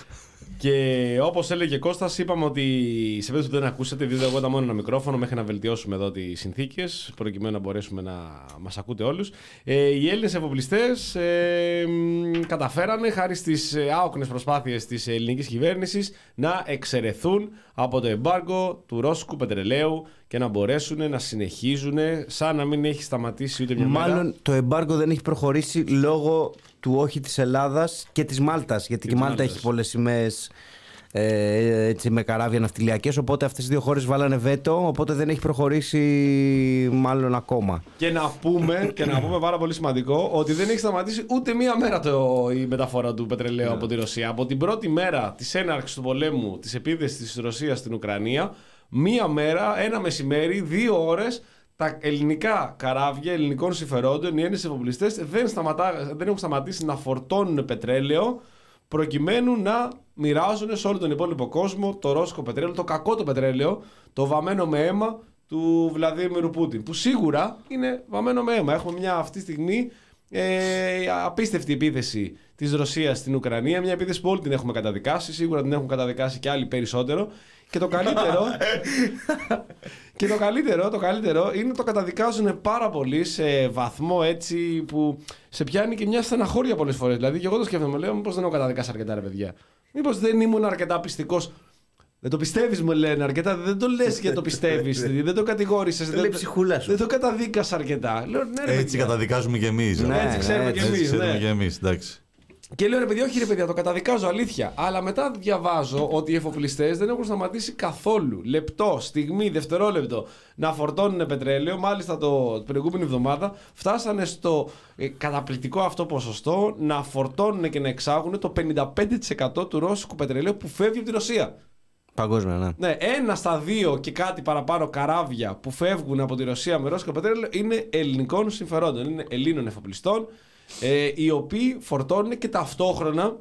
Και όπως έλεγε Κώστας, είπαμε ότι σε περίπτωση που δεν ακούσατε, δείτε εγώ μόνο ένα μικρόφωνο μέχρι να βελτιώσουμε εδώ τις συνθήκες, προκειμένου να μπορέσουμε να μας ακούτε όλους. Ε, οι Έλληνες εφοπλιστές ε, καταφέρανε, χάρη στις άοκνες προσπάθειες της ελληνικής κυβέρνησης, να εξαιρεθούν από το εμπάργκο του ρώσικου πετρελαίου και να μπορέσουν να συνεχίζουν σαν να μην έχει σταματήσει ούτε μια Μάλλον, μέρα. Μάλλον το εμπάργκο δεν έχει προχωρήσει λόγω του όχι της Ελλάδας και της Μάλτας. Γιατί και η Μάλτα έχει πολλές σημαίες ε, έτσι, με καράβια ναυτιλιακές. Οπότε αυτές οι δύο χώρες βάλανε βέτο. Οπότε δεν έχει προχωρήσει μάλλον ακόμα. Και να πούμε, και να πούμε πάρα πολύ σημαντικό, ότι δεν έχει σταματήσει ούτε μία μέρα το, η μεταφορά του πετρελαίου yeah. από τη Ρωσία. Από την πρώτη μέρα της έναρξης του πολέμου, της επίθεσης της Ρωσίας στην Ουκρανία, μία μέρα, ένα μεσημέρι, δύο ώρες. Τα ελληνικά καράβια ελληνικών συμφερόντων, οι Έλληνες εφοπλιστές δεν, δεν έχουν σταματήσει να φορτώνουν πετρέλαιο προκειμένου να μοιράζουν σε όλο τον υπόλοιπο κόσμο το ρώσικο πετρέλαιο, το κακό το πετρέλαιο, το βαμμένο με αίμα του Βλαντίμιρ Πούτιν. Που σίγουρα είναι βαμμένο με αίμα. Έχουμε μια αυτή τη στιγμή ε, απίστευτη επίθεση της Ρωσίας στην Ουκρανία. Μια επίθεση που όλοι την έχουμε καταδικάσει. Σίγουρα την έχουν καταδικάσει και άλλοι περισσότερο. Και το καλύτερο, και το καλύτερο, το καλύτερο είναι το καταδικάζουν πάρα πολύ σε βαθμό έτσι που σε πιάνει και μια στεναχώρια πολλές φορές. Δηλαδή και εγώ το σκέφτομαι, λέω μήπως δεν έχω καταδικάσει αρκετά ρε παιδιά. Μήπως δεν ήμουν αρκετά πιστικός. Δεν το πιστεύεις μου λένε αρκετά, δεν το λες και το πιστεύεις, δεν το κατηγόρησες, δεν, δεν το καταδίκασες αρκετά. Λέω, ναι, ρε, έτσι καταδικάζουμε κι εμείς. Ναι, έτσι ξέρουμε κι εμείς. Ναι. Και εμείς, εντάξει. Και λέω ρε παιδιά, όχι ρε παιδιά, το καταδικάζω αλήθεια. Αλλά μετά διαβάζω ότι οι εφοπλιστές δεν έχουν σταματήσει καθόλου λεπτό, στιγμή, δευτερόλεπτο να φορτώνουν πετρέλαιο. Μάλιστα το προηγούμενη εβδομάδα φτάσανε στο ε, καταπληκτικό αυτό ποσοστό να φορτώνουν και να εξάγουν το πενήντα πέντε τοις εκατό του ρώσικου πετρελαίου που φεύγει από τη Ρωσία. Παγκόσμια, ναι. Ναι, ένα στα δύο και κάτι παραπάνω καράβια που φεύγουν από τη Ρωσία με ρώσικο πετρέλαιο είναι ελληνικών συμφερόντων, είναι Ελλήνων εφοπλιστών. Ε, οι οποίοι φορτώνουν και ταυτόχρονα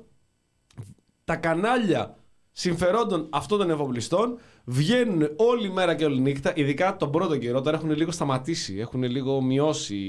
τα κανάλια συμφερόντων αυτών των εφοπλιστών βγαίνουν όλη μέρα και όλη νύχτα, ειδικά τον πρώτο καιρό. Τώρα έχουν λίγο σταματήσει, έχουν λίγο μειώσει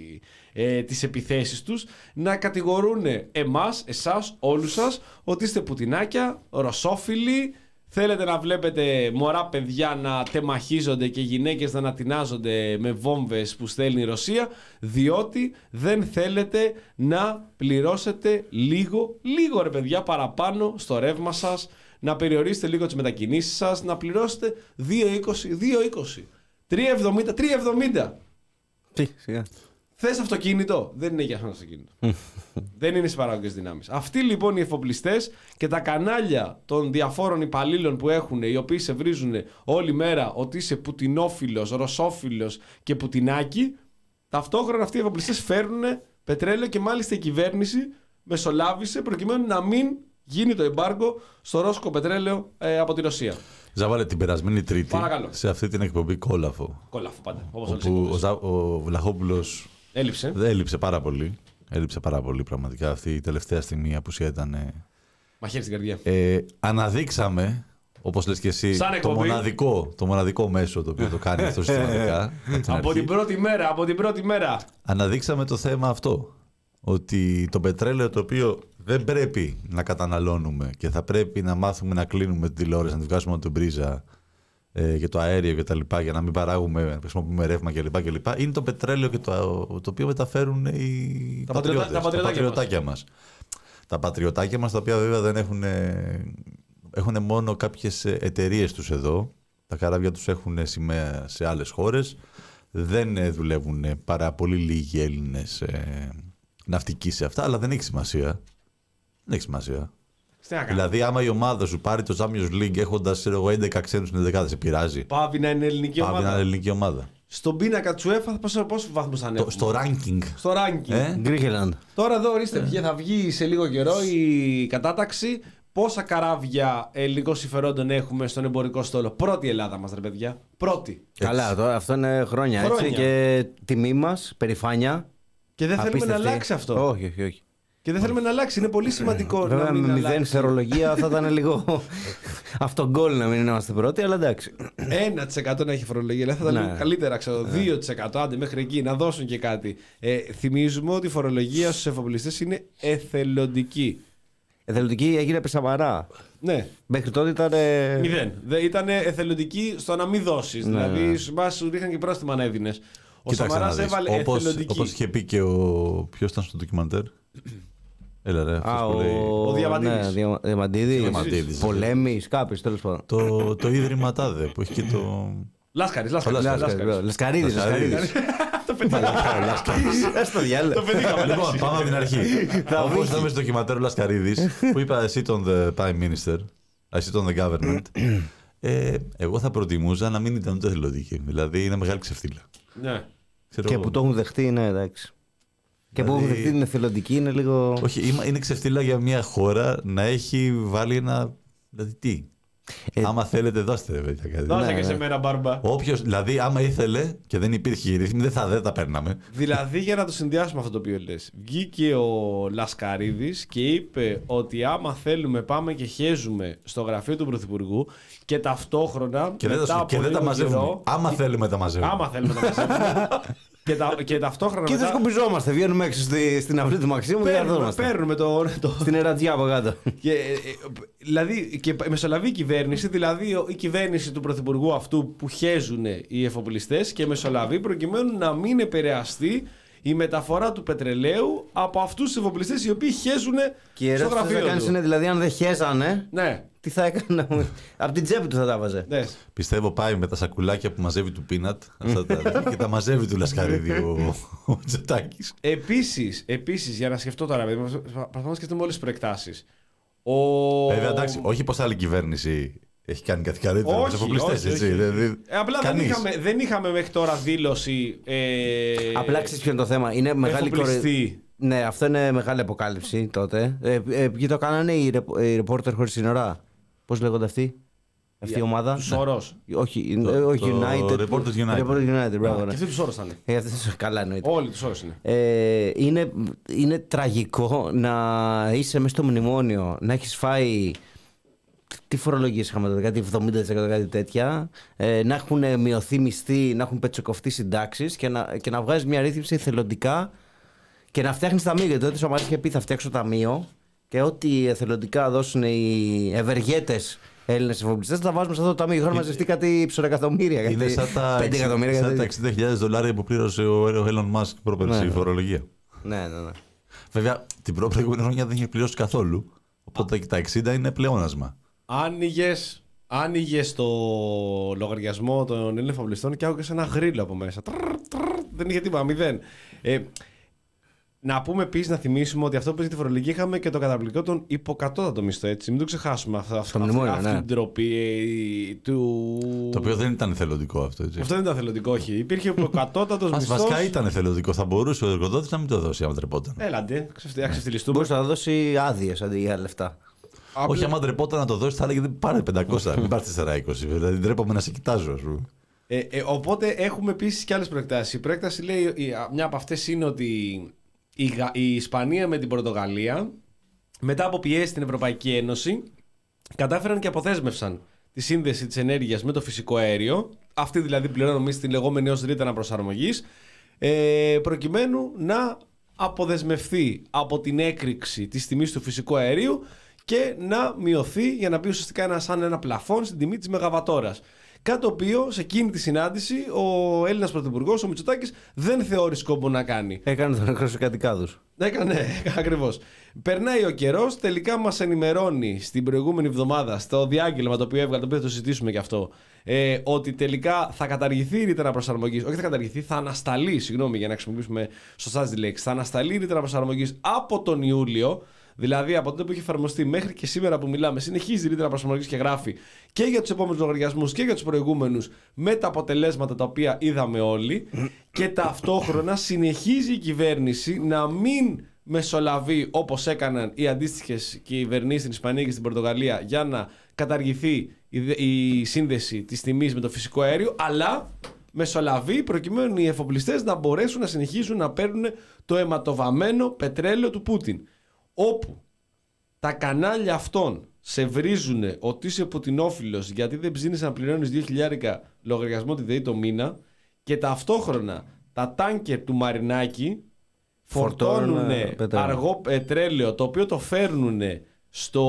ε, τις επιθέσεις τους, να κατηγορούν εμάς, εσάς, όλους σας ότι είστε πουτινάκια, ρωσόφιλοι. Θέλετε να βλέπετε μωρά παιδιά να τεμαχίζονται και γυναίκες να ανατινάζονται με βόμβες που στέλνει η Ρωσία, διότι δεν θέλετε να πληρώσετε λίγο, λίγο ρε παιδιά παραπάνω στο ρεύμα σας, να περιορίσετε λίγο τις μετακινήσεις σας, να πληρώσετε δύο είκοσι, δύο είκοσι, τρία εβδομήντα, τρία εβδομήντα. Τι, σιγά. Θες αυτοκίνητο, δεν είναι για αυτό το αυτοκίνητο. Δεν είναι στις παραγωγικές δυνάμεις. Αυτοί λοιπόν οι εφοπλιστές και τα κανάλια των διαφόρων υπαλλήλων που έχουν, οι οποίοι σε βρίζουν όλη μέρα ότι είσαι πουτινόφιλος, ρωσόφιλος και πουτινάκι, ταυτόχρονα αυτοί οι εφοπλιστές φέρνουν πετρέλαιο και μάλιστα η κυβέρνηση μεσολάβησε προκειμένου να μην γίνει το εμπάργκο στο ρώσικο πετρέλαιο ε, από τη Ρωσία. Ζάβαλε την περασμένη Τρίτη Παρακαλώ. σε αυτή την εκπομπή Κόλαφο. Κόλαφο πάντα. Όπως όπου ο, Ζα... ο Βλαχόπουλος έλειψε. έλειψε πάρα πολύ. Έλειψε πάρα πολύ πραγματικά. Αυτή η τελευταία στιγμή η απουσία ήταν. Μαχαίρι στην καρδιά. Ε, αναδείξαμε, όπως λες και εσύ, το μοναδικό, το μοναδικό μέσο το οποίο το κάνει αυτό συστηματικά. από την πρώτη μέρα, από την πρώτη μέρα. Αναδείξαμε το θέμα αυτό. Ότι το πετρέλαιο το οποίο δεν πρέπει να καταναλώνουμε και θα πρέπει να μάθουμε να κλείνουμε την τηλεόραση, να τη βγάζουμε από την πρίζα ε, και το αέριο και τα λοιπά, για να μην παράγουμε, να χρησιμοποιούμε ρεύμα κλπ. κλπ. Είναι το πετρέλαιο και το, το οποίο μεταφέρουν οι τα πατριώτες, τα πατριωτάκια, τα πατριωτάκια μας. μας. Τα πατριωτάκια μας, τα οποία βέβαια δεν έχουν, έχουν μόνο κάποιες εταιρείες τους εδώ. Τα καράβια τους έχουν σημαία σε άλλες χώρες. Δεν δουλεύουν παρά πολύ λίγοι Έλληνες ε, ναυτικοί σε αυτά, αλλά δεν έχει σημασία. Δεν έχει σημασία. Δηλαδή, άμα η ομάδα σου πάρει το Champions League έχοντας έντεκα ξένους στην ενδεκάδα, σε πειράζει? Πάβει να είναι ελληνική Πάβει ομάδα. να είναι ελληνική ομάδα. Στον πίνακα του UEFA πόσο, πόσο βαθμούς θα ανέβουμε? Στο ranking. Στο ranking. Ε? Γκρίχελαντ. Τώρα εδώ ορίστε, ε. θα βγει σε λίγο καιρό η κατάταξη. Πόσα καράβια ελληνικών συμφερόντων έχουμε στον εμπορικό στόλο? Πρώτη η Ελλάδα μας, ρε παιδιά. Πρώτη. Καλά, τώρα αυτό είναι χρόνια, χρόνια. έτσι. Και τιμή μας, περηφάνεια. Και δεν θέλουμε απίστευτη. να αλλάξει αυτό. Όχι, όχι, όχι. Και δεν θέλουμε να αλλάξει. Είναι πολύ σημαντικό Βέβαια, να μην με μηδέν αλλάξει. θερολογία θα ήταν λίγο αυτογκόλ να μην είμαστε πρώτοι, αλλά εντάξει. ένα τοις εκατό να έχει φορολογία, δηλαδή θα ήταν Ναι. λίγο καλύτερα, ξέρω, δύο τοις εκατό άντε μέχρι εκεί να δώσουν και κάτι. Ε, θυμίζουμε ότι η φορολογία στους εφοπλιστές είναι εθελοντική. Εθελοντική έγινε πεσαμαρά. Ναι. Μέχρι τότε ήταν. Μηδέν. Ήταν εθελοντική στο να μην δώσεις. Ναι. Δηλαδή, σου σου ρίχναν και πρόστιμα αν έδινες. Ο Σαμαράς έβαλε όπως, εθελοντική. όπως είχε πει και ο. Ποιος ήταν στο ντοκιμαντέρ? Έλα ρε, αυτός Α, που λέει. Ο Διαμαντίδης. Ναι, Δια- Διαμαντίδης. Διαμαντίδης. Πολέμης, κάποιος τέλος πάντων. Το, το ίδρυμα τάδε που έχει και το. Λάσκαρης, Λάσκαρης. Λάσκαρης, Λάσκαρης. Λασκαρίδης. Λασκαρίδης. Το πετύχαμε. Ας το διάλογο. Το πετύχαμε. Λοιπόν, πάμε από την αρχή. Όπως είδαμε στο ντοκιμαντέρ ο Λασκαρίδης που είπε I sit on the Prime Minister, I sit on the government. Ε, εγώ θα προτιμούσα να μην ήταν ούτε εθελοντική. Δηλαδή είναι μεγάλη ξεφτύλα. Ναι. Ξέρω Και εγώ. που το έχουν δεχτεί, ναι, εντάξει. Και που Δηλαδή- έχουν δεχτεί την εθελοντική είναι λίγο. Όχι, είμα- είναι ξεφτύλα για μια χώρα να έχει βάλει ένα. Δηλαδή τι. Ε, Άμα θέλετε, δώστε ρε παιδιά κάτι. Δώσε Ναι, και ναι. σε μένα, Μπάρμπα. Όποιος, δηλαδή, άμα ήθελε και δεν υπήρχε η ρύθμιση, δεν θα δεν τα παίρναμε. Δηλαδή, για να το συνδυάσουμε αυτό το οποίο λες, βγήκε ο Λασκαρίδης και είπε ότι άμα θέλουμε πάμε και χέζουμε στο γραφείο του Πρωθυπουργού και ταυτόχρονα Και δεν, μετά τα, από και δεν τα λίγο μαζεύουμε. καιρό- Άμα θέλουμε, τα μαζεύουμε. Άμα θέλουμε να μαζεύουμε. και, τα, και ταυτόχρονα Και δεν μετά σκουπιζόμαστε. Βγαίνουμε έξω στη, στην αυλή του Μαξίμου και παίρνουμε, καθόμαστε. παίρνουμε το, το, Στην ερατζιά από κάτω. Και, ε, ε, δηλαδή, και μεσολαβεί η κυβέρνηση, δηλαδή η κυβέρνηση του πρωθυπουργού αυτού που χέζουν οι εφοπλιστές και μεσολαβεί προκειμένου να μην επηρεαστεί η μεταφορά του πετρελαίου από αυτούς τους εφοπλιστές οι οποίοι χέζουν Και η στο ερώτηση που θα γραφείο κάνει του. είναι δηλαδή αν δεν χέζανε, Ναι, τι θα έκανε. Από την τσέπη του θα τα βάζε. ναι. Πιστεύω πάει με τα σακουλάκια που μαζεύει του πίνατ αυτά τα, και τα μαζεύει του Λασκαρίδη ο, ο Τζετάκης. Επίσης, επίσης, για να σκεφτώ τώρα, παιδί μου, προσπαθώ να σκεφτούμε όλες τις προεκτάσεις. Ο... Βέβαια, εντάξει, όχι πως άλλη κυβέρνηση έχει κάνει κάτι καλύτερο με Όχι, τους εφοπλιστές, όχι, έτσι. όχι. Δηλαδή, Ε, απλά δεν κανείς. είχαμε, δεν είχαμε μέχρι τώρα δήλωση. Ε, Απλά ξέρει ποιο είναι το θέμα. Είναι μεγάλη κορε... εφοπλιστή. Ναι, αυτό είναι μεγάλη αποκάλυψη τότε. Ε, ε, ποιοι το κάνανε, οι, ρεπ... οι Reporter Χωρίς Σύνορα. Πώς λέγονται αυτοί, αυτή η ομάδα. Του Σωρός. Όχι, Το- ε, όχι το United. Reporters United. Reporters United, μπράβο. Και Ναι. αυτοί του Σωρός ήταν. Ε, αυτοί- καλά εννοείται. Όλοι του Σωρός είναι. Ε, είναι, είναι τραγικό να είσαι μέσα στο μνημόνιο, να έχεις φάει. Τι φορολογίες είχαμε τότε, κάτι εβδομήντα τοις εκατό κάτι τέτοια, ε, να έχουν μειωθεί μισθοί, να έχουν πετσοκοφτεί συντάξεις και να, και να βγάζεις μια ρύθμιση εθελοντικά και να φτιάχνεις ταμείο. Γιατί τότε ο Σαμαράς είχε πει θα φτιάξω ταμείο και ό,τι εθελοντικά δώσουν οι ευεργέτες Έλληνες εφοπλιστές θα τα βάζουμε σε αυτό το ταμείο. Είχαν μαζευτεί κάτι ψωρεκατομμύρια. Είναι κάτι σαν τα, πέντε εκατομμύρια. σαν κάτι τα τέτοιο. εξήντα χιλιάδες δολάρια που πλήρωσε ο ο Elon Musk πρόπερση Ναι, η ναι. φορολογία. Ναι, ναι, ναι. Βέβαια, την προηγούμενη χρονιά δεν είχε πληρώσει καθόλου. Οπότε τα εξήντα είναι πλεόνασμα. Άνοιγες, άνοιγες το λογαριασμό των Ελλήνων εφοπλιστών και άκουγες ένα γρίλο από μέσα. Τρρρ, τρρρ, δεν είχε τίποτα, μηδέν. Ε, να πούμε επίσης, να θυμίσουμε ότι αυτό που παίζει τη φορολογία είχαμε και το καταπληκτικό των υποκατώτατο μισθό. Έτσι. Μην το ξεχάσουμε αυτό, αυτό, μνημόνιο, αυτή ναι. την τροπή ε, του. Το οποίο δεν ήταν εθελοντικό αυτό. Έτσι. Αυτό δεν ήταν θελοντικό, όχι. Υπήρχε υποκατώτατος Ας μισθός. βασικά ήταν εθελοντικό. Θα μπορούσε ο εργοδότης να μην το δώσει άμα τρεπόταν. Έλαντε, ξεφτυλιστούμε. Μπορούσε να δώσει άδειες αντί για λεφτά. Όχι, άμα ντρεπόταν να το δώσει, θα έλεγε πάρε πεντακόσια, μην πάρει τετρακόσια είκοσι. Δηλαδή ντρέπαμε να σε κοιτάζω, α πούμε. Ε, ε, οπότε έχουμε επίσης και άλλες προεκτάσεις. Η προέκταση λέει, η- μια από αυτές είναι ότι η, Γα- η Ισπανία με την Πορτογαλία, μετά από πιέσεις στην Ευρωπαϊκή Ένωση, κατάφεραν και αποδέσμευσαν τη σύνδεση της ενέργειας με το φυσικό αέριο. Αυτή δηλαδή πληρώνουμε εμείς την λεγόμενη ως ρήτρα αναπροσαρμογής, ε, προκειμένου να αποδεσμευθεί από την έκρηξη της τιμής του φυσικού αερίου και να μειωθεί για να μπει ουσιαστικά ένα, σαν ένα πλαφόν στην τιμή της μεγαβατόρας. Κάτι το οποίο σε εκείνη τη συνάντηση ο Έλληνας Πρωθυπουργός, ο Μητσοτάκης, δεν θεώρησε σκόπο να κάνει. Έκανε τον νεκρό σε κάτι κάδους. Έκανε, ναι, ακριβώς. Περνάει ο καιρός, τελικά μας ενημερώνει στην προηγούμενη εβδομάδα στο διάγγελμα το οποίο έβγαλε, το οποίο θα το συζητήσουμε και αυτό, ε, ότι τελικά θα καταργηθεί η ρήτρα προσαρμογής. Όχι, θα καταργηθεί, θα ανασταλεί, συγγνώμη για να χρησιμοποιήσουμε σωστά τη λέξη, θα ανασταλεί η ρήτρα προσαρμογής από τον Ιούλιο. Δηλαδή από τότε που έχει εφαρμοστεί μέχρι και σήμερα που μιλάμε, συνεχίζει η ρήτρα προσαρμογής και γράφει και για τους επόμενους λογαριασμούς και για τους προηγούμενους με τα αποτελέσματα τα οποία είδαμε όλοι. Και ταυτόχρονα συνεχίζει η κυβέρνηση να μην μεσολαβεί όπως έκαναν οι αντίστοιχες κυβερνήσεις στην Ισπανία και στην Πορτογαλία για να καταργηθεί η σύνδεση της τιμής με το φυσικό αέριο, αλλά μεσολαβεί προκειμένου οι εφοπλιστές να μπορέσουν να συνεχίσουν να παίρνουν το αιματοβαμμένο πετρέλαιο του Πούτιν. Όπου τα κανάλια αυτών σε βρίζουν ότι είσαι πουτινόφιλος γιατί δεν ψήνεις να πληρώνεις δύο χιλιάρικα λογαριασμό τη ΔΕΗ το μήνα, και ταυτόχρονα τα τάνκερ του Μαρινάκη φορτώνουν αργό πετρέλαιο το οποίο το φέρνουν στο,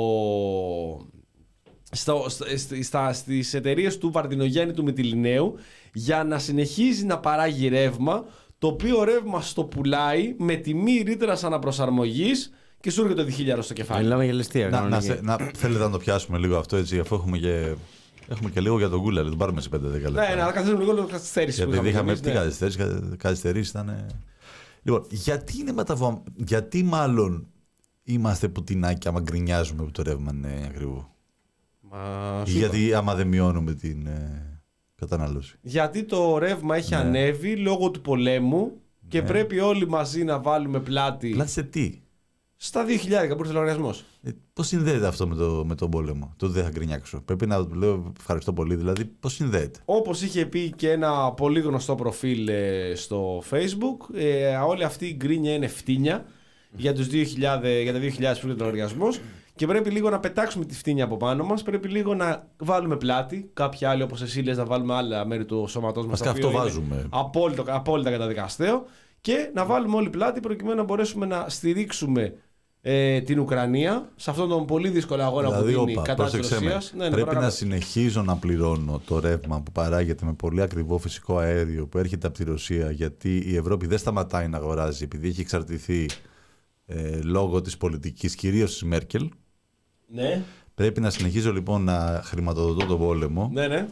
στο, στα, στις εταιρείες του Βαρδινογιάννη του Μυτιληναίου για να συνεχίζει να παράγει ρεύμα, το οποίο ρεύμα στο πουλάει με τιμή ρήτρας αναπροσαρμογής και σου έρχεται το χιλιάρο στο κεφάλι. Μιλάμε για ληστεία. Να, να, σε, να θέλετε να το πιάσουμε λίγο αυτό έτσι, αφού έχουμε και, έχουμε και λίγο για τον Γκούλα, τον πάρουμε σε πέντε δέκα λεπτά. Ναι, να καθίσουμε λίγο καθυστέρηση. Επειδή είχαμε πει τι καθυστερήσει, καθυστερήσει ήταν. Λοιπόν, γιατί είναι μεταβο... γιατί μάλλον είμαστε πουτινάκι άμα γκρινιάζουμε που το ρεύμα είναι ακριβό. Μα, γιατί άμα δεν μειώνουμε την ε, κατανάλωση. Γιατί το ρεύμα έχει ναι. ανέβει λόγω του πολέμου και ναι. πρέπει όλοι μαζί να βάλουμε πλάτη. Πλάτη σε τι? Στα δύο χιλιάρικα που ήρθε ο λογαριασμός. Ε, πώς συνδέεται αυτό με, το, με τον πόλεμο? Το δεν θα γκρινιάξω. Πρέπει να του λέω ευχαριστώ πολύ. Δηλαδή, πώς συνδέεται? Όπως είχε πει και ένα πολύ γνωστό προφίλ ε, στο Facebook, ε, όλη αυτή η γκρίνια είναι φτύνια για, τους δύο χιλιάδες, για τα δύο χιλιάδες που ήρθε ο λογαριασμός. Και πρέπει λίγο να πετάξουμε τη φτύνια από πάνω μας. Πρέπει λίγο να βάλουμε πλάτη. Κάποιοι άλλοι, όπως εσύ λες, να βάλουμε άλλα μέρη του σώματός μας. Μας αυτό βάζουμε. Απόλυτο, απόλυτα καταδικαστέο. Και να βάλουμε όλοι πλάτη προκειμένου να μπορέσουμε να στηρίξουμε ε, την Ουκρανία σε αυτόν τον πολύ δύσκολο αγώνα δηλαδή, που δίνει όπα, κατά της Ρωσίας. Ναι, πρέπει να συνεχίζω να πληρώνω το ρεύμα που παράγεται με πολύ ακριβό φυσικό αέριο που έρχεται από τη Ρωσία, γιατί η Ευρώπη δεν σταματάει να αγοράζει επειδή έχει εξαρτηθεί ε, λόγω της πολιτικής κυρίως της Μέρκελ. Ναι. Πρέπει να συνεχίζω λοιπόν να χρηματοδοτώ τον πόλεμο. Ναι, ναι.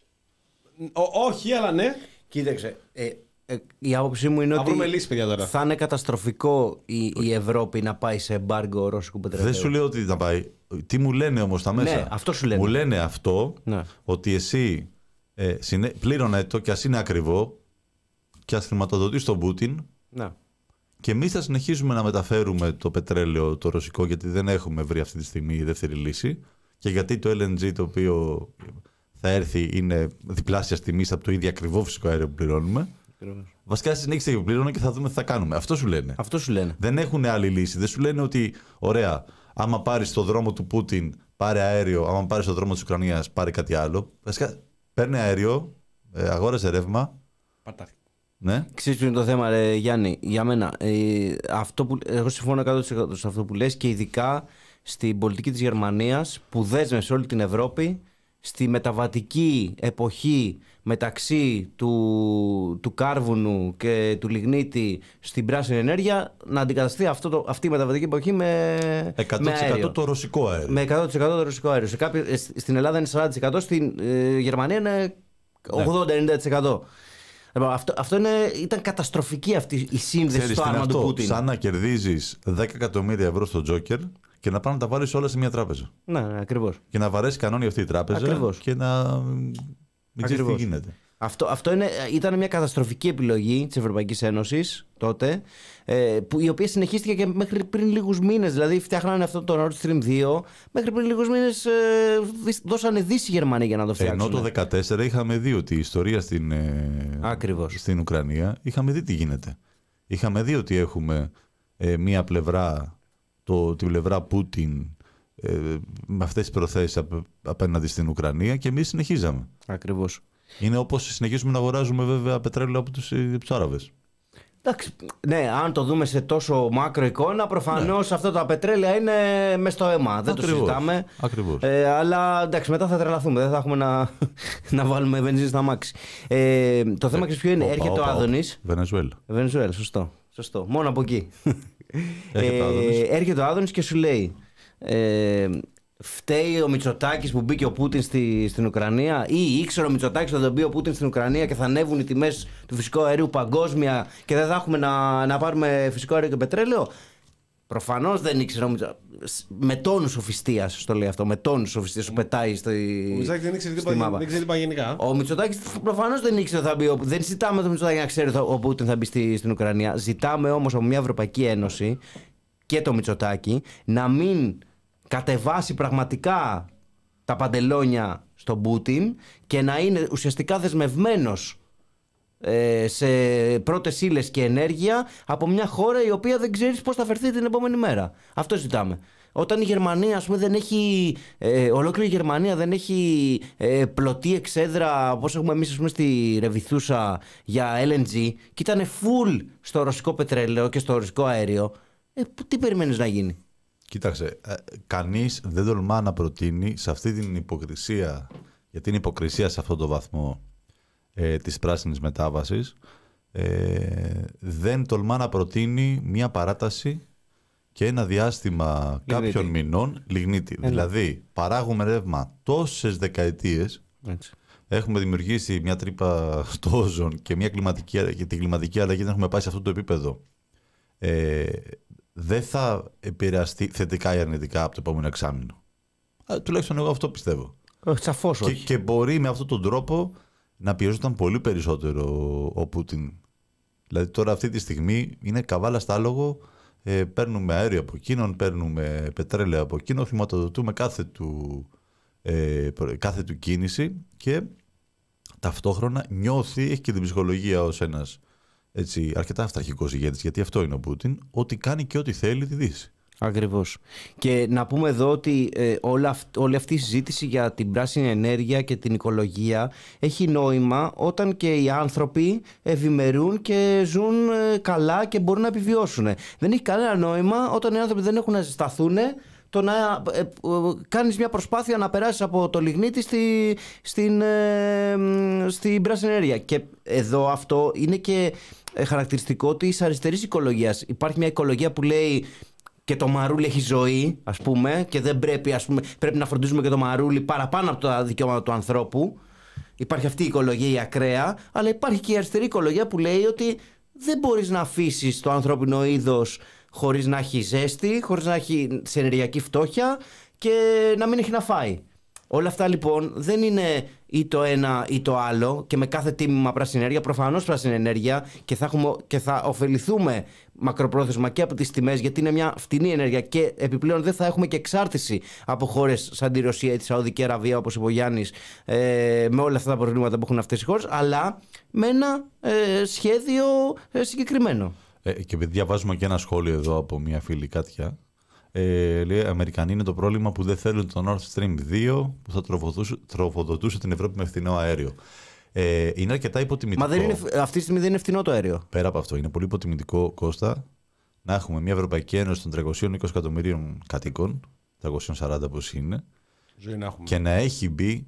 Ό, όχι, αλλά ναι. Κοίταξε. Ε, ε, η άποψή μου είναι θα ότι λύση, παιδιά, τώρα. Θα είναι καταστροφικό η, η Ευρώπη να πάει σε εμπάργκο ρώσικου πετρελαίου. Δεν σου λέω ότι να πάει. Τι μου λένε όμως τα μέσα? Ναι, αυτό σου λένε. Μου λένε αυτό, ναι. ότι εσύ ε, συνε... πλήρωνε το και ας είναι ακριβό και ας χρηματοδοτείς τον Πούτιν. Ναι. Και εμείς θα συνεχίσουμε να μεταφέρουμε το πετρέλαιο το ρωσικό, γιατί δεν έχουμε βρει αυτή τη στιγμή η δεύτερη λύση. Και γιατί το ελ εν τζι το οποίο θα έρθει είναι διπλάσια τιμή από το ίδιο ακριβό φυσικό αέριο που πληρώνουμε. Ακριβώς. Βασικά συνέχισε και πληρώνω και θα δούμε τι θα κάνουμε. Αυτό σου λένε. Αυτό σου λένε. Δεν έχουν άλλη λύση. Δεν σου λένε ότι ωραία, άμα πάρει το δρόμο του Πούτιν, πάρε αέριο. Άμα πάρει το δρόμο της Ουκρανίας, πάρε κάτι άλλο. Βασικά παίρνει αέριο, ε, αγόρασε ρεύμα. Πατάκι. Ναι. Ξέρεις ποιο είναι το θέμα, ρε, Γιάννη, για μένα. Ε, αυτό που, εγώ συμφωνώ εκατό τοις εκατό σε αυτό που λες και ειδικά στην πολιτική της Γερμανίας που δέσμευσε όλη την Ευρώπη στη μεταβατική εποχή μεταξύ του, του κάρβουνου και του λιγνίτη στην πράσινη ενέργεια να αντικαταστεί αυτό το, αυτή η μεταβατική εποχή με, εκατό τοις εκατό με αέριο. Το ρωσικό αέριο. Με εκατό τοις εκατό το ρωσικό αέριο. Σε κάποιο, στην Ελλάδα είναι σαράντα τοις εκατό, στην ε, Γερμανία είναι ογδόντα με ενενήντα τοις εκατό. Αυτό, αυτό είναι, ήταν καταστροφική αυτή η σύνδεση. Ξέρεις, στο άρμα του Πούτιν. Σαν να κερδίζεις δέκα εκατομμύρια ευρώ στο Τζόκερ και να πάνε να τα βάλεις όλα σε μια τράπεζα. Ναι, ναι, ακριβώς. Και να βαρέσει κανόνι αυτή η τράπεζα ακριβώς. Και να μην ξέρεις τι γίνεται. Αυτό, αυτό είναι, ήταν μια καταστροφική επιλογή της Ευρωπαϊκής Ένωσης τότε, ε, που, η οποία συνεχίστηκε και μέχρι πριν λίγους μήνες. Δηλαδή φτιάχνανε αυτό το Nord Stream δύο, μέχρι πριν λίγους μήνες ε, δώσανε δύση οι Γερμανοί για να το φτιάξουν. Ενώ το δύο χιλιάδες δεκατέσσερα είχαμε δει ότι η ιστορία στην, ε, στην Ουκρανία, είχαμε δει τι γίνεται. Είχαμε δει ότι έχουμε ε, μία πλευρά, το, την πλευρά Πούτιν, ε, με αυτές τις προθέσεις απ, απέναντι στην Ουκρανία και εμείς συνεχίζαμε. Ακριβώς. Είναι όπως συνεχίζουμε να αγοράζουμε βέβαια πετρέλαιο από τους, τους Άραβες. Εντάξει, ναι, αν το δούμε σε τόσο μάκρο εικόνα, προφανώς ναι. αυτά τα πετρέλαια είναι μες στο αίμα. Δεν Ακριβώς. το συζητάμε. Ακριβώς. Ε, αλλά εντάξει, μετά θα τρελαθούμε. Δεν θα έχουμε να, να βάλουμε βενζίνη στα μάξι. Ε, το θέμα ξέρεις ποιο είναι. Όπα, έρχεται όπα, ο Άδωνης. Βενεζουέλα. Βενεζουέλα, σωστό. σωστό. Μόνο από εκεί. έρχεται, ε, ο έρχεται ο Άδωνης και σου λέει. Ε, Φταίει ο Μητσοτάκης που μπήκε ο Πούτιν στη, στην Ουκρανία, ή ήξερε ο Μητσοτάκης ότι θα μπει ο Πούτιν στην Ουκρανία και θα ανέβουν οι τιμές του φυσικού αερίου παγκόσμια και δεν θα έχουμε να, να πάρουμε φυσικό αέριο και πετρέλαιο? Προφανώς δεν ήξερε ο Μητσοτάκης. Με τόνους σοφιστίας το λέει αυτό. Με τόνους σοφιστίας σου πετάει στη. Ο Μητσοτάκης δεν ήξερε τίποτα γενικά. Ο Μητσοτάκης προφανώς δεν ήξερε ότι θα μπει. Δεν ζητάμε τον Μητσοτάκη να ξέρει ότι ο Πούτιν θα μπει στη, στην Ουκρανία. Ζητάμε όμως από μια Ευρωπαϊκή Ένωση και το Μητσοτάκη να μην κατεβάσει πραγματικά τα παντελόνια στον Πούτιν και να είναι ουσιαστικά δεσμευμένος ε, σε πρώτες ύλες και ενέργεια από μια χώρα η οποία δεν ξέρεις πώς θα φερθεί την επόμενη μέρα. Αυτό ζητάμε. Όταν η Γερμανία, ας πούμε, δεν έχει, ε, ολόκληρη η Γερμανία δεν έχει ε, πλωτή εξέδρα όπως έχουμε εμείς, ας πούμε, στη Ρεβιθούσα για ελ εν τζι και ήταν full στο ρωσικό πετρέλαιο και στο ρωσικό αέριο, ε, τι περιμένεις να γίνει? Κοίταξε, ε, κανείς δεν τολμά να προτείνει σε αυτή την υποκρισία, γιατί είναι υποκρισία σε αυτόν τον βαθμό ε, της πράσινης μετάβασης, ε, δεν τολμά να προτείνει μια παράταση και ένα διάστημα λιγνίτη. κάποιων μηνών λιγνίτη. Έλα. Δηλαδή, παράγουμε ρεύμα τόσες δεκαετίες, έτσι. Έχουμε δημιουργήσει μια τρύπα στο όζον και, μια κλιματική, και την κλιματική αλλαγή δεν έχουμε πάει σε αυτό το επίπεδο. Ε, δεν θα επηρεαστεί θετικά ή αρνητικά από το επόμενο εξάμηνο. Α, τουλάχιστον εγώ αυτό πιστεύω. Σαφώς όχι. Και, και μπορεί με αυτόν τον τρόπο να πιεζόταν πολύ περισσότερο ο, ο Πούτιν. Δηλαδή τώρα αυτή τη στιγμή είναι καβάλα στα άλογο, ε, παίρνουμε αέριο από εκείνον, παίρνουμε πετρέλαιο από εκείνον, χρηματοδοτούμε κάθε του, ε, κάθε του κίνηση και ταυτόχρονα νιώθει, έχει και την ψυχολογία ως ένας έτσι, αρκετά αυταρχικός ηγέτης, γιατί αυτό είναι ο Πούτιν, ότι κάνει και ό,τι θέλει τη Δύση. Ακριβώς. Και να πούμε εδώ ότι ε, όλα, όλη αυτή η συζήτηση για την πράσινη ενέργεια και την οικολογία έχει νόημα όταν και οι άνθρωποι ευημερούν και ζουν ε, καλά και μπορούν να επιβιώσουν. Δεν έχει κανένα νόημα όταν οι άνθρωποι δεν έχουν να ζεσταθούν το να ε, ε, κάνεις μια προσπάθεια να περάσεις από το λιγνίτη στη, στην, ε, στην πράσινη ενέργεια. Και εδώ αυτό είναι και χαρακτηριστικό της αριστερής οικολογίας. Υπάρχει μια οικολογία που λέει και το μαρούλι έχει ζωή, ας πούμε, και δεν πρέπει, ας πούμε, πρέπει να φροντίζουμε και το μαρούλι παραπάνω από τα δικαιώματα του ανθρώπου. Υπάρχει αυτή η οικολογία η ακραία, αλλά υπάρχει και η αριστερή οικολογία που λέει ότι δεν μπορείς να αφήσεις το ανθρώπινο είδος χωρίς να έχει ζέστη, χωρίς να έχει σε ενεργειακή φτώχεια και να μην έχει να φάει. Όλα αυτά λοιπόν δεν είναι ή το ένα ή το άλλο και με κάθε τίμημα πράσινη ενέργεια, προφανώς πράσινη ενέργεια και θα, έχουμε, και θα ωφεληθούμε μακροπρόθεσμα και από τις τιμές γιατί είναι μια φτηνή ενέργεια και επιπλέον δεν θα έχουμε και εξάρτηση από χώρες σαν τη Ρωσία ή τη Σαουδική Αραβία όπως είπε ο Γιάννης ε, με όλα αυτά τα προβλήματα που έχουν αυτές οι χώρες, αλλά με ένα ε, σχέδιο ε, συγκεκριμένο. Ε, και διαβάζουμε και ένα σχόλιο εδώ από μια φίλη Κάτια. Ε, λέει, Αμερικανοί είναι το πρόβλημα που δεν θέλουν το Nord Stream δύο που θα τροφοδοτούσε, τροφοδοτούσε την Ευρώπη με φθηνό αέριο. Ε, είναι αρκετά υποτιμητικό. Μα δεν είναι, αυτή τη στιγμή δεν είναι φθηνό το αέριο. Πέρα από αυτό, είναι πολύ υποτιμητικό, Κώστα, να έχουμε μια Ευρωπαϊκή Ένωση των τριακοσίων είκοσι εκατομμυρίων κατοίκων, τριακόσια σαράντα πώς είναι, να και να έχει μπει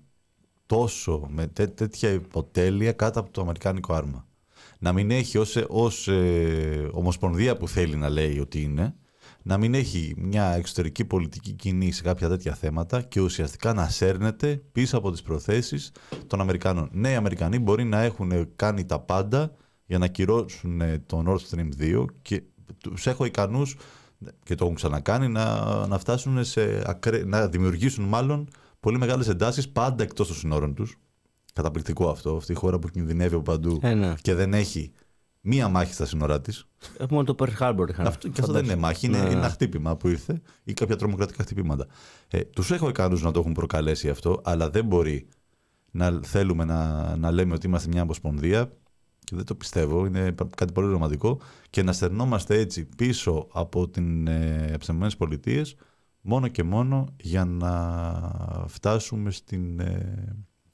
τόσο με τέ, τέτοια υποτέλεια κάτω από το αμερικάνικο άρμα. Να μην έχει ως, ως ε, ομοσπονδία που θέλει να λέει ότι είναι, να μην έχει μια εξωτερική πολιτική κοινή σε κάποια τέτοια θέματα και ουσιαστικά να σέρνεται πίσω από τις προθέσεις των Αμερικανών. Ναι, οι Αμερικανοί μπορεί να έχουν κάνει τα πάντα για να κυρώσουν το Nord Stream δύο και τους έχω ικανούς, και το έχουν ξανακάνει, να, να φτάσουν σε ακρέ, να δημιουργήσουν μάλλον πολύ μεγάλες εντάσεις πάντα εκτός των συνόρων τους. Καταπληκτικό αυτό, αυτή η χώρα που κινδυνεύει από παντού ε, και δεν έχει μία μάχη στα σύνορά της. Μόνο το Pearl Harbor είχαν. Αυτό, και αυτό δεν είναι μάχη, είναι, ναι. είναι ένα χτύπημα που ήρθε ή κάποια τρομοκρατικά χτυπήματα. Ε, τους έχω ικανούς να το έχουν προκαλέσει αυτό, αλλά δεν μπορεί να θέλουμε να, να λέμε ότι είμαστε μια ομοσπονδία, και δεν το πιστεύω, είναι κάτι πολύ ρομαντικό, και να στερνόμαστε έτσι πίσω από την ε, ΗΠΑ μόνο και μόνο για να φτάσουμε στην, ε,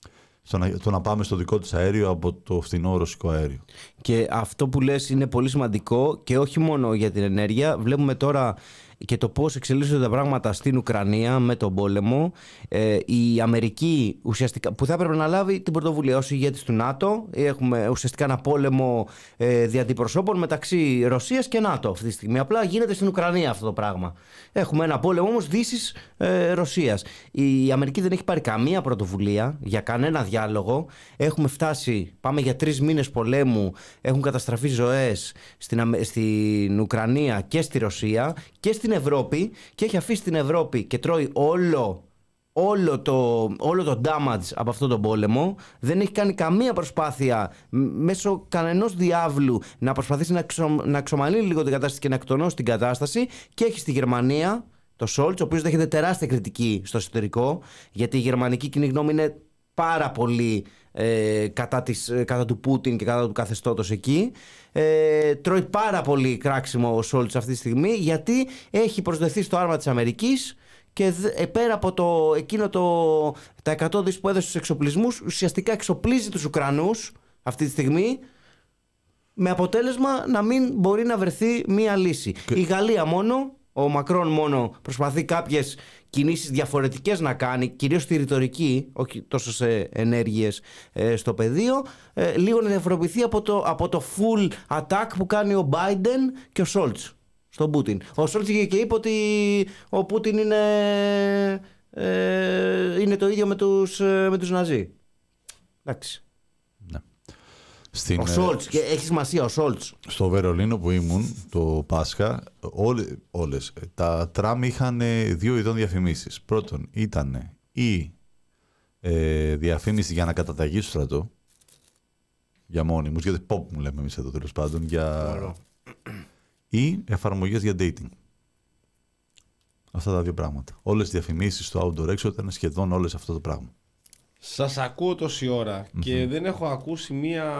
στο να, το να πάμε στο δικό της αέριο από το φθηνό ρωσικό αέριο. Και αυτό που λες είναι πολύ σημαντικό και όχι μόνο για την ενέργεια. Βλέπουμε τώρα και το πώς εξελίσσονται τα πράγματα στην Ουκρανία με τον πόλεμο. Ε, η Αμερική ουσιαστικά που θα έπρεπε να λάβει την πρωτοβουλία ως ηγέτης του ΝΑΤΟ. Έχουμε ουσιαστικά ένα πόλεμο ε, διαντιπροσώπων μεταξύ Ρωσίας και ΝΑΤΟ αυτή τη στιγμή. Απλά γίνεται στην Ουκρανία αυτό το πράγμα. Έχουμε ένα πόλεμο όμως Δύσης ε, Ρωσίας. Η Αμερική δεν έχει πάρει καμία πρωτοβουλία για κανένα διάλογο. Έχουμε φτάσει, πάμε για τρεις μήνες πολέμου. Έχουν καταστραφεί ζωές στην, στην Ουκρανία και στη Ρωσία και στην Ευρώπη και έχει αφήσει την Ευρώπη και τρώει όλο, όλο, το, όλο το damage από αυτόν τον πόλεμο. Δεν έχει κάνει καμία προσπάθεια μέσω κανενός διάβλου να προσπαθήσει να, εξο, να εξομαλύνει λίγο την κατάσταση και να εκτονώσει την κατάσταση. Και έχει στη Γερμανία το Σόλτς, ο οποίος δέχεται τεράστια κριτική στο εσωτερικό, γιατί η γερμανική κοινή γνώμη είναι πάρα πολύ ε, κατά, της, κατά του Πούτιν και κατά του καθεστώτος εκεί. Ε, τρώει πάρα πολύ κράξιμο ο Σόλτς αυτή τη στιγμή, γιατί έχει προσδεθεί στο άρμα της Αμερικής και ε, πέρα από το, εκείνο το, τα εκατό δις που έδωσε στους εξοπλισμούς, ουσιαστικά εξοπλίζει τους Ουκρανούς αυτή τη στιγμή, με αποτέλεσμα να μην μπορεί να βρεθεί μία λύση. Και... η Γαλλία μόνο, ο Μακρόν μόνο προσπαθεί κάποιες κινήσεις διαφορετικές να κάνει, κυρίως στη ρητορική, όχι τόσο σε ενέργειες ε, στο πεδίο, ε, λίγο να διαφοροποιηθεί από το, από το full attack που κάνει ο Biden και ο Σόλτς στον Πούτιν. Ο Σόλτς και είπε ότι ο Πούτιν είναι, ε, είναι το ίδιο με τους, με τους Ναζί. Εντάξει. Ναι. Στην, ο Σόλτς, και έχει σημασία ο Σόλτς. Στο Βερολίνο που ήμουν το Πάσχα, όλε, όλες τα τραμ είχαν δύο ειδών διαφημίσεις. Πρώτον ήταν η ε, διαφήμιση για να καταταγεί στο στρατό, για μόνιμους, γιατί pop μου λέμε εμείς εδώ τέλος πάντων, για... ή εφαρμογές για dating. Αυτά τα δύο πράγματα. Όλες οι διαφημίσεις στο outdoor έξω ήταν σχεδόν όλες αυτό το πράγμα. Σας ακούω τόση ώρα mm-hmm. και δεν έχω ακούσει μία,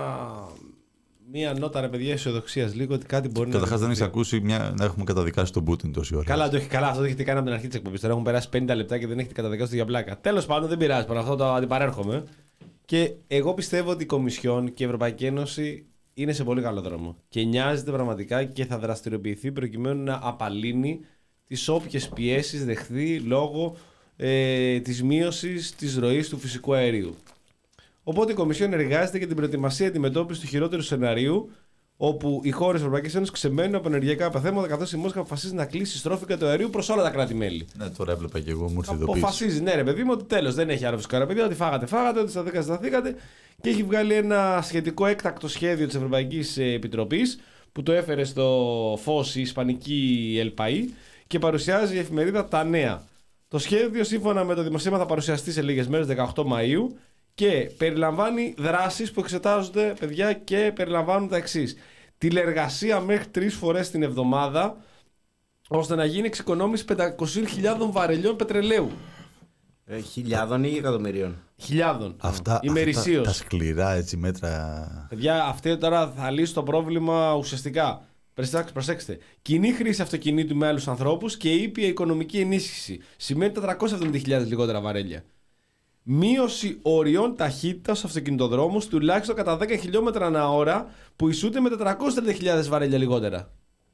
μία νότα, ρε παιδιά, αισιοδοξίας λίγο ότι κάτι μπορεί. Καταρχάς να. δεν έχει ακούσει μια, να έχουμε καταδικάσει τον Πούτιν τόση ώρα. Καλά, το έχει, καλά, αυτό το έχετε κάνει από την αρχή της εκπομπής. Τώρα έχουν περάσει πενήντα λεπτά και δεν έχετε καταδικάσει το για πλάκα. Τέλος πάντων, δεν πειράζει, παρά αυτό το αντιπαρέρχομαι. Και εγώ πιστεύω ότι η Κομισιόν και η Ευρωπαϊκή Ένωση είναι σε πολύ καλό δρόμο. Και νοιάζεται πραγματικά και θα δραστηριοποιηθεί προκειμένου να απαλύνει τις όποιες πιέσεις δεχθεί λόγω ε, της μείωσης της ροής του φυσικού αερίου. Οπότε η Κομισιόν εργάζεται για την προετοιμασία αντιμετώπιση του χειρότερου σεναρίου, όπου οι χώρες της Ευρωπαϊκής Ένωσης ξεμένουν από ενεργειακά αποθέματα, καθώς η Μόσχα αποφασίζει να κλείσει στρόφικα του αερίου προς όλα τα κράτη-μέλη. Ναι, τώρα έβλεπα και εγώ, μου ήρθε ειδοποίηση. Αποφασίζει, ναι, ρε παιδί μου, ότι τέλος δεν έχει άλλο φυσικό αέριο, παιδιά, ότι φάγατε, φάγατε, ότι σταθήκατε, σταθήκατε. Και έχει βγάλει ένα σχετικό έκτακτο σχέδιο της Ευρωπαϊκής Επιτροπής, που το έφερε στο φως η Ισπανική ΕΛΠΑΗ και παρουσιάζει η εφημερίδα Τα Νέα. Το σχέδιο, σύμφωνα με το δημοσίευμα, θα παρουσιαστεί σε λίγες μέρες, δεκαοκτώ Μαΐου, και περιλαμβάνει δράσεις που εξετάζονται, παιδιά, και περιλαμβάνουν τα εξής. Τηλεργασία μέχρι τρεις φορές την εβδομάδα, ώστε να γίνει εξοικονόμηση πεντακόσιες χιλιάδες βαρελιών πετρελαίου. Ε, χιλιάδων ή εκατομμυρίων? Χιλιάδων. Αυτά, ημερησίως. Αυτά τα σκληρά έτσι μέτρα. Παιδιά, αυτή τώρα θα λύσει το πρόβλημα ουσιαστικά. Προσέξτε. Κοινή χρήση αυτοκινήτου με άλλους ανθρώπους και ήπια οικονομική ενίσχυση. Σημαίνει τετρακόσιες εβδομήντα χιλιάδες λιγότερα βαρέλια. Μείωση οριών ταχύτητας στους αυτοκινητοδρόμους τουλάχιστον κατά δέκα χιλιόμετρα ανά ώρα, που ισούται με τετρακόσιες τριάντα χιλιάδες βαρέλια λιγότερα.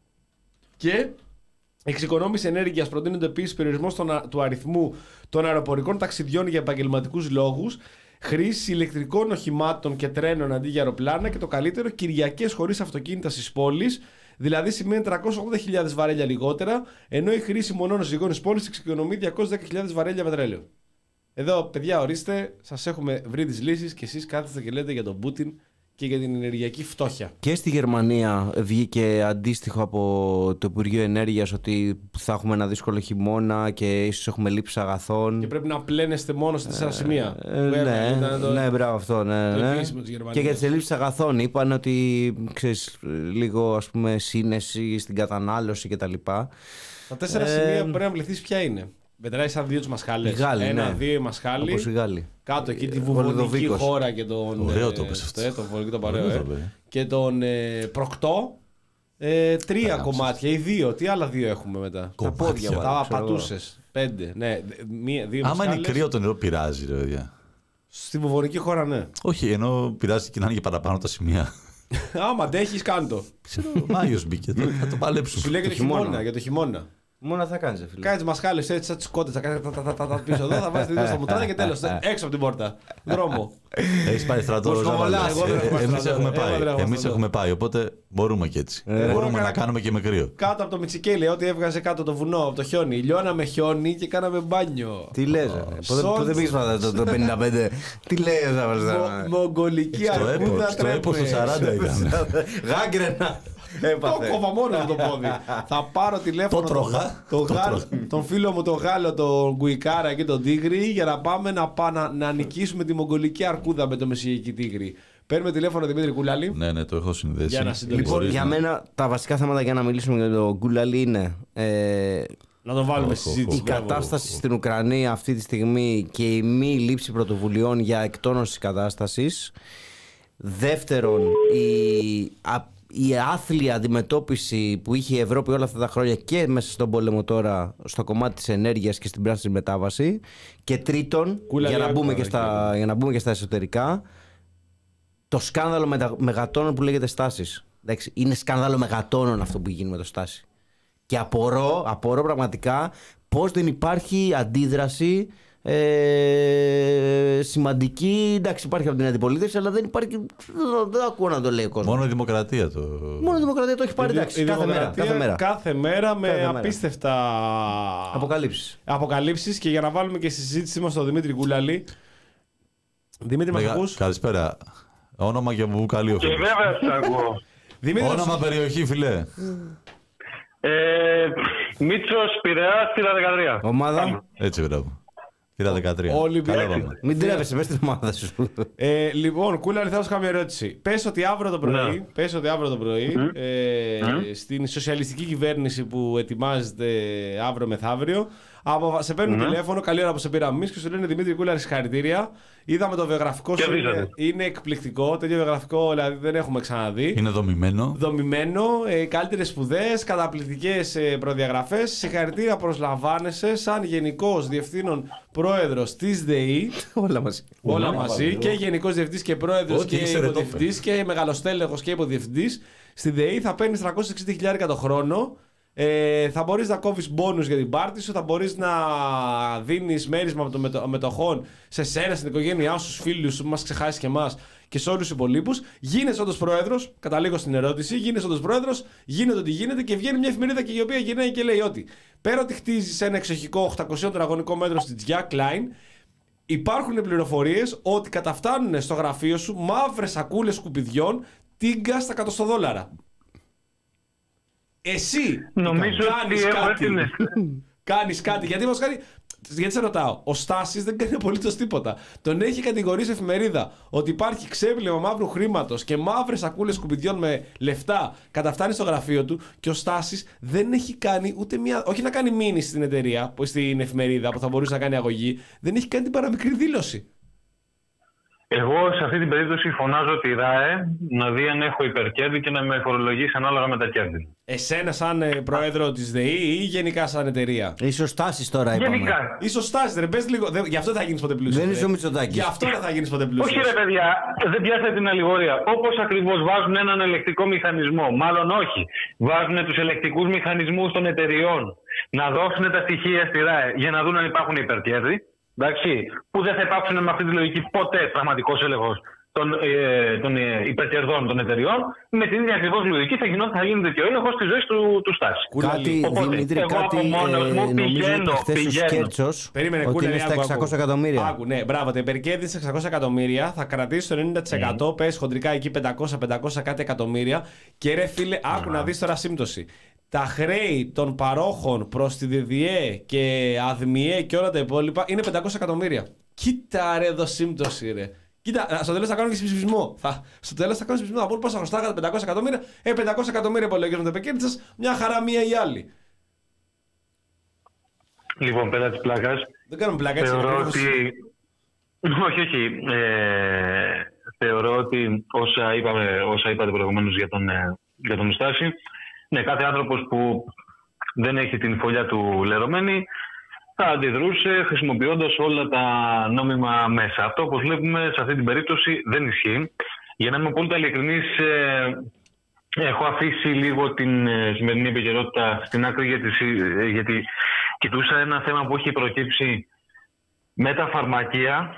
Και εξοικονόμηση ενέργειας. Προτείνονται επίσης περιορισμός του αριθμού των αεροπορικών ταξιδιών για επαγγελματικούς λόγους, χρήση ηλεκτρικών οχημάτων και τρένων αντί για αεροπλάνα, και το καλύτερο, Κυριακές χωρίς αυτοκίνητα στις πόλεις. Δηλαδή σημαίνει τριακόσιες ογδόντα χιλιάδες βαρέλια λιγότερα, ενώ η χρήση μονών ζυγών στις πόλεις εξοικονομεί διακόσιες δέκα χιλιάδες βαρέλια πετρέλαιο. Εδώ, παιδιά, ορίστε, σας έχουμε βρει τις λύσεις και εσείς κάθεστε και λέτε για τον Πούτιν και για την ενεργειακή φτώχεια. Και στη Γερμανία βγήκε αντίστοιχο από το Υπουργείο Ενέργειας ότι θα έχουμε ένα δύσκολο χειμώνα και ίσως έχουμε λήψη αγαθών. Και πρέπει να πλένεστε μόνο σε τέσσερα σημεία. Ε, ε, ναι, το... ναι, μπράβο αυτό. Ναι, ναι. Και για τις ελλείψεις αγαθών είπαν ότι, ξέρεις, λίγο, ας πούμε, σύνεση στην κατανάλωση κτλ. Τα τέσσερα ε, σημεία που πρέπει να πληθείς ποια είναι? Μετράει σαν δύο τους μασχάλες. Ένα, ναι. δύο οι μασχάλοι. Όπως οι Γάλλοι. Κάτω εκεί τη βουβονική χώρα και τον. Ωραίο το πες αυτό. Το βουβονικό το παρέο. Ε. Και τον ε, προκτό. Ε, τρία Παράμψες. Κομμάτια ή δύο. Τι άλλα δύο έχουμε μετά? Κομμάτια, τα πόδια, τα πατούσες. Πέντε. Ναι, μία, δύο. Άμα μασχάλες. είναι κρύο το νερό πειράζει, ρε παιδιά. Στη βοβορική χώρα, ναι. Όχι, ενώ πειράζει και να είναι και παραπάνω τα σημεία. Άμα αντέχει, κάντο. Ξέρω, ο Μάιος μπήκε, θα το παλέψουμε. Σου λέει για το χειμώνα. Για το χειμώνα. Μόνο θα κάνει, φίλε. Κάνει μασχάλε έτσι, σαν τι κότε. Θα κάνει τα πίσω εδώ, θα βάζει τη δίδα στα μουτράδια και τέλο. Έξω από την πόρτα. Δρόμο. Έχει πάει στρατό. Εμεί έχουμε πάει. Εμεί έχουμε πάει, οπότε μπορούμε και έτσι. Μπορούμε να κάνουμε και με κρύο. Κάτω από το Μιτσικέλι, ό,τι έβγαζε κάτω το βουνό, από το χιόνι. Λιώναμε χιόνι και κάναμε μπάνιο. Τι λε, Πότε δεν πήγε πάντα το πενήντα πέντε. Τι λε, Μογγολική αρκούδα. Στο έπο το σαράντα ήταν. Γάγκρενα. Το κόβα μόνο το πόδι. Θα πάρω τηλέφωνο Το τρώγα. τον, Γάλλο, τον φίλο μου τον Γάλλο, τον Γκουικάρα και τον Τίγρη, για να πάμε να, πά, να, να νικήσουμε τη μογγολική αρκούδα με το μεσογειακή Τίγρη. Παίρνουμε τηλέφωνο Δημήτρη Κούλαλη. Ναι, ναι, το έχω συνδέσει. Για να συντονίσουμε. Λοιπόν, για μένα τα βασικά θέματα για να μιλήσουμε για τον Κούλαλη είναι. Ε, να τον βάλουμε στη συζήτηση. Η κατάσταση στην Ουκρανία αυτή τη στιγμή και η μη λήψη πρωτοβουλειών για εκτόνωση της κατάστασης. Δεύτερον, η, α, η άθλια αντιμετώπιση που είχε η Ευρώπη όλα αυτά τα χρόνια και μέσα στον πόλεμο τώρα στο κομμάτι της ενέργειας και στην πράσινη μετάβαση. Και τρίτον, για να, μπούμε και στα, για να μπούμε και στα εσωτερικά, το σκάνδαλο μετα, μεγατόνων που λέγεται Στάσης. Εντάξει, είναι σκάνδαλο μεγατόνων αυτό που γίνει με το Στάση. Και απορώ, απορώ πραγματικά πώς δεν υπάρχει αντίδραση ε, σημαντική. Εντάξει, υπάρχει από την αντιπολίτευση, αλλά δεν υπάρχει. Δεν, δεν ακούω να το λέει ο κόσμος. Μόνο η δημοκρατία το. Μόνο η δημοκρατία το έχει πάρει. Εντάξει, κάθε μέρα, κάθε μέρα. Κάθε μέρα με κάθε απίστευτα αποκαλύψεις. αποκαλύψεις. Και για να βάλουμε και στη συζήτησή μας τον Δημήτρη Κούλαλη. Δημήτρη, μας ακούς? Καλησπέρα. Όνομα και μου καλή ο φίλος. Και βέβαια σ' ακούω. Όνομα, περιοχή, φιλέ. Ε, Μίτσος, Πειραιάς, Θύρα δεκατρία. Ομάδα. Έτσι, μπράβο. Θύρα δεκατρία. Όλοι Καλά μπήκαν. πάμε. Μην τρέπεσαι, πες την ομάδα σου. Ε, λοιπόν, Κούλαλη, θα σου κάνω μια ερώτηση. Πες ότι αύριο το πρωί, Ναι. πες ότι αύριο το πρωί Mm. ε, Mm. στην σοσιαλιστική κυβέρνηση που ετοιμάζεται αύριο μεθαύριο, από, σε παίρνουν Mm. τηλέφωνο, καλή ώρα που σε πήραμε εμείς και σου λένε Δημήτρη Κούλαλη, συγχαρητήρια. Είδαμε το βιογραφικό σου. Είναι, Κερδίσατε. είναι εκπληκτικό. Τέτοιο βιογραφικό δηλαδή δεν έχουμε ξαναδεί. Είναι δομημένο. Δομημένο, ε, καλύτερες σπουδές, καταπληκτικές ε, προδιαγραφές. Συγχαρητήρια, προσλαμβάνεσαι σαν Γενικός Διευθύνων Πρόεδρος της ΔΕΗ. Όλα μαζί. Όλα μαζί. Και Γενικός Διευθυντής και Πρόεδρος Ό,τι και ήξερε το Υποδιευθυντής και Μεγαλοστέλεχος και Υποδιευθυντής. Στη ΔΕΗ θα παίρνεις τριακόσιες εξήντα χιλιάδες το χρόνο. Ε, θα μπορείς να κόβεις μπόνους για την πάρτι σου, θα μπορείς να δίνεις μέρισμα των μετω, μετοχών σε σένα, στην οικογένειά σου, στους φίλους σου που μας ξεχάσεις και εμάς και σε όλους τους υπολείπους. Γίνεσαι όντως πρόεδρος, καταλήγω στην ερώτηση, γίνεσαι όντως πρόεδρος, γίνεται ό,τι γίνεται και βγαίνει μια εφημερίδα και η οποία γυρνάει και λέει ότι πέρα ότι χτίζεις ένα εξοχικό οκτακόσιο τετραγωνικό μέτρο στη Τζιά Klein, υπάρχουν πληροφορίες ότι καταφτάνουν στο γραφείο σου μαύρες σακούλες σκουπιδιών τίγκα στα εκατό δόλαρα. Εσύ Νομίζω κάνεις ότι έχω κάτι. έρθει. Κάνεις κάτι. Γιατί μας κάνει. Γιατί σε ρωτάω, ο Στάσης δεν κάνει απολύτως τίποτα. Τον έχει κατηγορήσει εφημερίδα ότι υπάρχει ξέπλυμα μαύρου χρήματος και μαύρες σακούλες σκουπιδιών με λεφτά καταφτάνει στο γραφείο του και ο Στάσης δεν έχει κάνει ούτε μία. Όχι να κάνει μήνυση στην εταιρεία, στην εφημερίδα που θα μπορούσε να κάνει αγωγή, δεν έχει κάνει την παραμικρή δήλωση. Εγώ σε αυτή την περίπτωση φωνάζω τη ΡΑΕ να δει αν έχω υπερκέρδη και να με φορολογήσει ανάλογα με τα κέρδη. Εσένα σαν ε, πρόεδρο της ΔΕΗ ή γενικά σαν εταιρεία? Ίσως Στάσης τώρα είπαμε. Γενικά. Ίσως Στάσης, ρε, πες λίγο. Δεν, γι' αυτό δεν θα γίνεις ποτέ πλούσιος. Δεν ρε. είσαι ο Μητσοτάκης. Γι' αυτό δεν θα γίνεις ποτέ πλούσιος. Όχι ρε παιδιά, δεν πιάσατε την αλληγορία. Όπως ακριβώς βάζουν έναν ελεκτικό μηχανισμό, μάλλον όχι, βάζουν τους ελεκτικούς μηχανισμούς των εταιριών να δώσουν τα στοιχεία στη ΡΑΕ για να δουν αν υπάρχουν υπερκέρδη. Εντάξει, που δεν θα υπάρξουν με αυτή τη λογική ποτέ πραγματικός έλεγχος των, ε, των ε, υπερκερδών των εταιριών. Με την ίδια ακριβώς λογική θα, γινό, θα γίνεται και ο έλεγχος της ζωής του, του Στάση. Κάτι, Οπότε, Δημήτρη, εγώ κάτι από μόνος ε, μου νομίζω πηγαίνω, ότι χθες ο πηγαίνω. Σκέρτσος Περίμενε, ότι Κούλαλη, είναι στα άκου, εξακόσια άκου. εκατομμύρια. Άκου, ναι, μπράβο, τα υπερκέρδη σε εξακόσια εκατομμύρια, θα κρατήσει το ενενήντα τοις εκατό, mm. πες χοντρικά εκεί πεντακόσια πεντακόσια κάτι εκατομμύρια. Και ρε φίλε, άκου mm. να δεις τώρα σύμπτωση. Τα χρέη των παρόχων προς τη ΔΔΕ και ΑΔΜΙΕ και όλα τα υπόλοιπα είναι πεντακόσια εκατομμύρια. Κοίτα ρε εδώ σύμπτωση ρε. Κοίτα, στο τέλος θα κάνω και συμψηφισμό. Θα, στο τέλος θα κάνω συμψηφισμό. Θα πω πόσα χρωστάγατε πεντακόσια εκατομμύρια. Ε, πεντακόσια εκατομμύρια υπολογίζουν τα επικέρδη σας. Μια χαρά μία ή άλλη. Λοιπόν, πέρα της πλάκας, Δεν κάνουμε πλάκα έτσι. θεωρώ ακριβώς. ότι... Όχι, όχι. Ε, θεωρώ ότι όσα, είπαμε, όσα είπατε προηγουμένως για τον, ε, για τον Στάση, ναι, κάθε άνθρωπος που δεν έχει την φωλιά του λερωμένη θα αντιδρούσε χρησιμοποιώντας όλα τα νόμιμα μέσα. Αυτό, όπως βλέπουμε, σε αυτή την περίπτωση δεν ισχύει. Για να είμαι απόλυτα ειλικρινής, ε, έχω αφήσει λίγο την ε, σημερινή επικαιρότητα στην άκρη, γιατί, γιατί κοιτούσα ένα θέμα που έχει προκύψει με τα φαρμακεία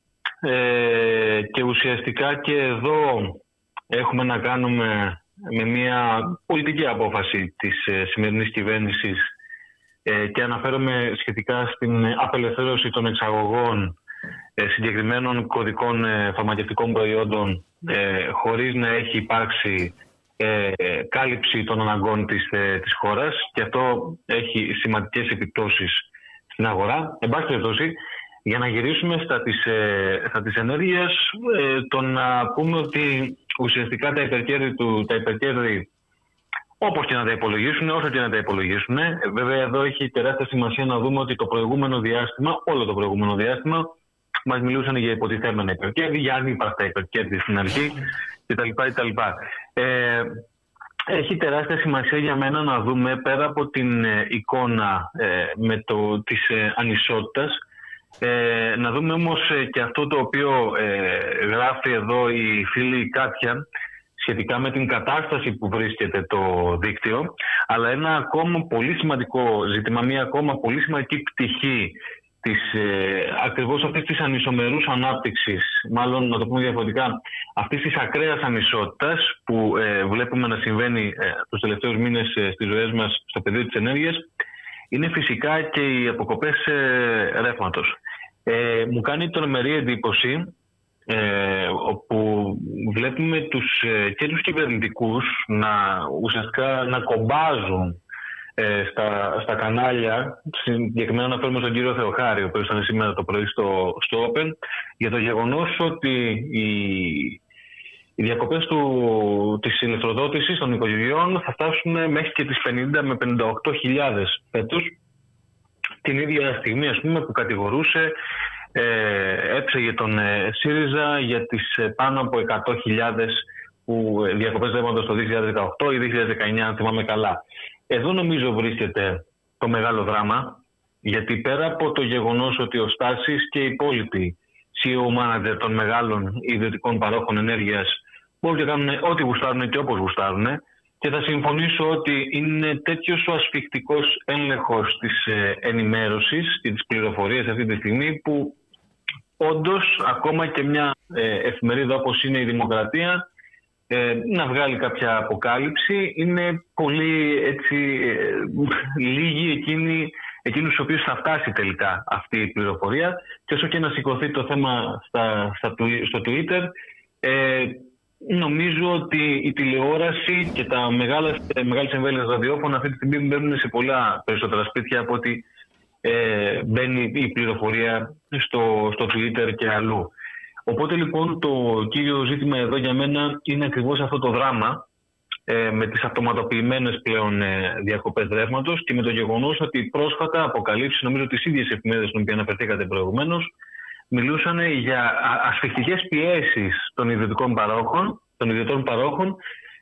ε, και ουσιαστικά και εδώ έχουμε να κάνουμε με μια πολιτική απόφαση της ε, σημερινής κυβέρνησης ε, και αναφέρομαι σχετικά στην απελευθέρωση των εξαγωγών ε, συγκεκριμένων κωδικών ε, φαρμακευτικών προϊόντων ε, χωρίς να έχει υπάρξει ε, κάλυψη των αναγκών της, ε, της χώρας, και αυτό έχει σημαντικές επιπτώσεις στην αγορά. Εν πάση περιπτώσει, για να γυρίσουμε στα της, ε, στα της ενέργειας, ε, το να πούμε ότι ουσιαστικά τα υπερκέρδη, του, τα υπερκέρδη όπως και να τα υπολογίσουν, όσο και να τα υπολογίσουν, ε, βέβαια εδώ έχει τεράστια σημασία να δούμε ότι το προηγούμενο διάστημα, όλο το προηγούμενο διάστημα, μας μιλούσαν για υποτιθέμενα υπερκέρδη, για ανύπαρκτα υπερκέρδη στην αρχή κτλ. κτλ. Ε, έχει τεράστια σημασία για μένα να δούμε, πέρα από την ε, εικόνα ε, με το, της ε, ανισότητας, ε, να δούμε όμως ε, και αυτό το οποίο ε, γράφει εδώ η φίλη Κάτια σχετικά με την κατάσταση που βρίσκεται το δίκτυο, αλλά ένα ακόμα πολύ σημαντικό ζήτημα, μια ακόμα πολύ σημαντική πτυχή της, ε, ακριβώς αυτής της ανισομερούς ανάπτυξης, μάλλον να το πούμε διαφορετικά, αυτής της ακραίας ανισότητας που ε, βλέπουμε να συμβαίνει ε, τους τελευταίους μήνες ε, στις ζωές μας στο πεδίο της ενέργειας, είναι φυσικά και οι αποκοπές ε, ρεύματος. Ε, μου κάνει τρομερή εντύπωση ε, όπου βλέπουμε τους, ε, και τους κυβερνητικούς να ουσιαστικά να κομπάζουν Στα, στα κανάλια, συγκεκριμένα αναφέρομαι στον κύριο Θεοχάρη, ο οποίος ήταν σήμερα το πρωί στο, στο Open, για το γεγονός ότι οι, οι διακοπές του, της ηλεκτροδότησης των οικογενειών θα φτάσουν μέχρι και τις πενήντα με πενήντα οκτώ χιλιάδες φέτος, την ίδια στιγμή, ας πούμε, που κατηγορούσε, ε, έψεγε τον ε, ΣΥΡΙΖΑ για τις ε, πάνω από εκατό χιλιάδες που ε, διακοπές ρεύματος το δύο χιλιάδες δεκαοκτώ ή δύο χιλιάδες δεκαεννιά, αν θυμάμαι καλά. Εδώ νομίζω βρίσκεται το μεγάλο δράμα, γιατί πέρα από το γεγονός ότι ο Στάσης και οι υπόλοιποι σι ι ο manager των μεγάλων ιδιωτικών παρόχων ενέργειας μπορούν να κάνουν ό,τι γουστάρουν και όπως γουστάρουν, και θα συμφωνήσω ότι είναι τέτοιος ο ασφικτικός έλεγχος της ενημέρωσης και της πληροφορίας αυτή τη στιγμή, που όντως ακόμα και μια εφημερίδα όπως είναι η Δημοκρατία Ε, να βγάλει κάποια αποκάλυψη, είναι πολύ έτσι, ε, λίγοι εκείνοι, εκείνους στους οποίους θα φτάσει τελικά αυτή η πληροφορία, και όσο και να σηκωθεί το θέμα στα, στα, στο Twitter, ε, νομίζω ότι η τηλεόραση και τα μεγάλα, μεγάλες εμβέλειες ραδιόφωνα αυτή τη στιγμή μπαίνουν σε πολλά περισσότερα σπίτια από ότι ε, μπαίνει η πληροφορία στο, στο Twitter και αλλού. Οπότε λοιπόν το κύριο ζήτημα εδώ για μένα είναι ακριβώς αυτό το δράμα ε, με τις αυτοματοποιημένες πλέον ε, διακοπές ρεύματος, και με το γεγονός ότι πρόσφατα αποκαλύψεις, νομίζω τις ίδιες εφημερίδες στις οποίες αναφερθήκατε προηγουμένως, μιλούσαν για ασφικτικές πιέσεις των ιδιωτικών παρόχων, των ιδιωτών παρόχων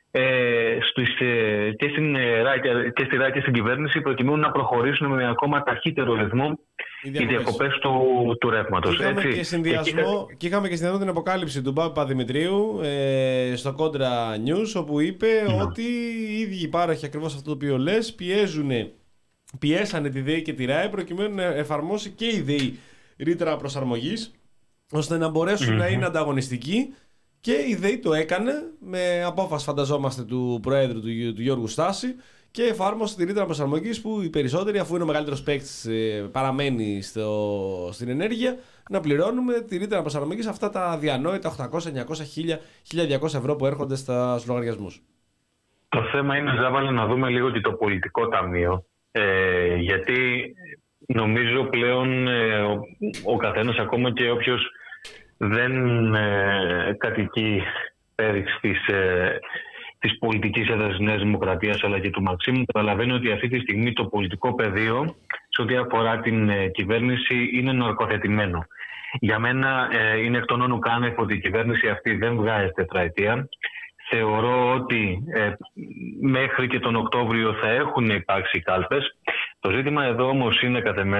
ε, στις, ε, και, στην, ε, και στη ΡΑ και στην κυβέρνηση, προκειμένου να προχωρήσουν με ακόμα ταχύτερο ρυθμό οι διακοπές του, του ρεύματος. Είχαμε και συνδυασμό, και... και είχαμε και συνδυασμό την αποκάλυψη του Μπάμπη Παδημητρίου ε, στο Contra News, όπου είπε mm. ότι οι ίδιοι πάροχοι, ακριβώς αυτό το οποίο λες, πιέζουν, πιέσανε τη ΔΕΗ και τη ΡΑΕ προκειμένου να εφαρμόσει και η ΔΕΗ ρήτρα προσαρμογής, ώστε να μπορέσουν mm-hmm. να είναι ανταγωνιστικοί. Και η ΔΕΗ το έκανε με απόφαση, φανταζόμαστε, του Προέδρου του, του Γιώργου Στάση, και εφάρμοσε τη ρήτρα προσαρμογής, που οι περισσότεροι, αφού είναι ο μεγαλύτερος παίκτης, ε, παραμένει στο, στην ενέργεια, να πληρώνουμε τη ρήτρα προσαρμογής αυτά τα διανόητα οκτακόσια, εννιακόσια, χίλια, χίλια διακόσια ευρώ που έρχονται στα λογαριασμούς. Το θέμα είναι, Ζάβαλε, να δούμε λίγο και το πολιτικό ταμείο, ε, γιατί νομίζω πλέον ε, ο, ο καθένας, ακόμα και όποιος δεν ε, κατοικεί πέριξ της, ε, της πολιτικής έδρας της Νέας Δημοκρατίας αλλά και του Μαξίμου, καταλαβαίνει ότι αυτή τη στιγμή το πολιτικό πεδίο σε ό,τι αφορά την ε, κυβέρνηση είναι ναρκοθετημένο. Για μένα ε, είναι εκ των όνου κάνευ ότι η κυβέρνηση αυτή δεν βγάζει τετραετία. Θεωρώ ότι ε, μέχρι και τον Οκτώβριο θα έχουν υπάρξει κάλπες. Το ζήτημα εδώ όμως είναι, κατ' εμέ,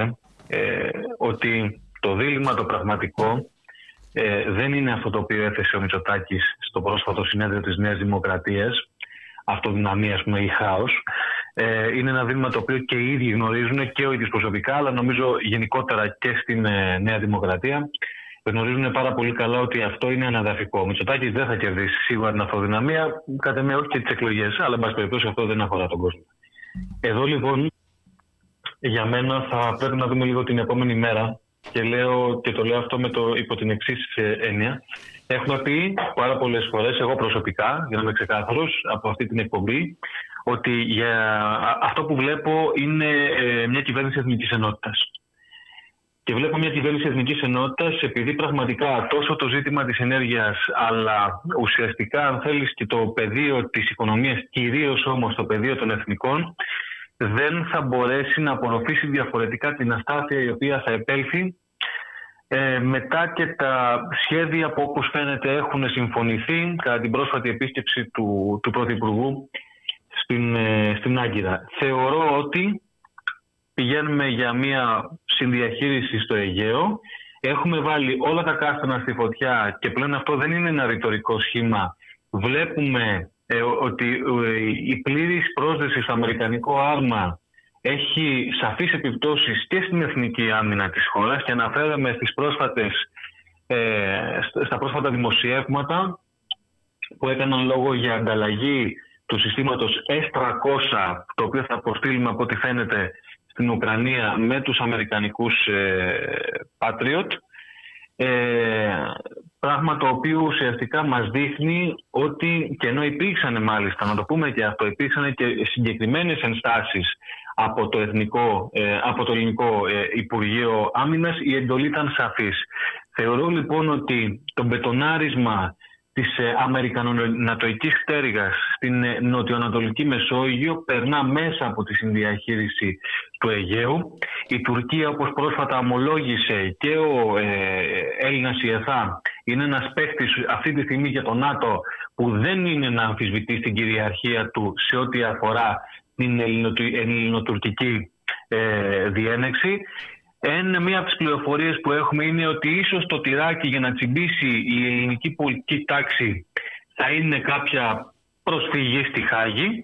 ε, ότι το δίλημμα το πραγματικό ε, δεν είναι αυτό το οποίο έθεσε ο Μητσοτάκης στο πρόσφατο συνέδριο της Νέας Δημοκρατίας, αυτοδυναμία ας πούμε, ή χάος. Ε, είναι ένα δίλημμα το οποίο και οι ίδιοι γνωρίζουν, και ο ίδιος προσωπικά, αλλά νομίζω γενικότερα και στην ε, Νέα Δημοκρατία γνωρίζουν πάρα πολύ καλά ότι αυτό είναι αναδαφικό. Ο Μητσοτάκης δεν θα κερδίσει σίγουρα την αυτοδυναμία, κατά μία όχι και τις εκλογές, αλλά εν πάση περιπτώσει αυτό δεν αφορά τον κόσμο. Εδώ λοιπόν για μένα θα πρέπει να δούμε λίγο την επόμενη μέρα, και, λέω, και το λέω αυτό με το, υπό την εξής έννοια. Έχουμε πει πάρα πολλές φορές, εγώ προσωπικά, για να είμαι ξεκάθαρος από αυτή την εκπομπή, ότι για αυτό που βλέπω είναι ε, μια κυβέρνηση εθνικής ενότητας. Και βλέπω μια κυβέρνηση εθνικής ενότητας επειδή πραγματικά τόσο το ζήτημα της ενέργειας, αλλά ουσιαστικά αν θέλεις και το πεδίο της οικονομίας, κυρίως όμως το πεδίο των εθνικών, δεν θα μπορέσει να απορροφήσει διαφορετικά την αστάθεια η οποία θα επέλθει ε, μετά και τα σχέδια που όπως φαίνεται έχουν συμφωνηθεί κατά την πρόσφατη επίσκεψη του, του Πρωθυπουργού στην, ε, στην Άγκυρα. Θεωρώ ότι πηγαίνουμε για μια συνδιαχείριση στο Αιγαίο. Έχουμε βάλει όλα τα κάστανα στη φωτιά και πλέον αυτό δεν είναι ένα ρητορικό σχήμα. Βλέπουμε ε, ότι ε, η πλήρης πρόσδεση στο αμερικανικό άρμα έχει σαφείς επιπτώσεις και στην εθνική άμυνα της χώρας, και αναφέραμε στις πρόσφατες, ε, στα πρόσφατα δημοσιεύματα που έκαναν λόγο για ανταλλαγή του συστήματος ες τριακόσια, το οποίο θα αποστείλουμε από ό,τι φαίνεται στην Ουκρανία με τους αμερικανικούς ε, Patriot, ε, πράγμα το οποίο ουσιαστικά μας δείχνει ότι, και ενώ υπήρξαν μάλιστα, να το πούμε και αυτό, υπήρξαν και συγκεκριμένες ενστάσεις από το, εθνικό, ε, από το ελληνικό ε, Υπουργείο Άμυνας, η εντολή ήταν σαφής. Θεωρώ λοιπόν ότι το μπετονάρισμα της ε, αμερικανο-νατοικής πτέρυγας στην ε, νοτιοανατολική Μεσόγειο περνά μέσα από τη συνδιαχείριση του Αιγαίου. Η Τουρκία, όπως πρόσφατα ομολόγησε και ο ε, Έλληνας Ιεθά, είναι ένας παίκτης αυτή τη στιγμή για το ΝΑΤΟ που δεν είναι να αμφισβητεί στην κυριαρχία του σε ό,τι αφορά την ελληνοτουρκική ε, διένεξη. Ένα, μία από τις πληροφορίες που έχουμε είναι ότι ίσως το τυράκι για να τσιμπήσει η ελληνική πολιτική τάξη θα είναι κάποια προσφυγή στη Χάγη,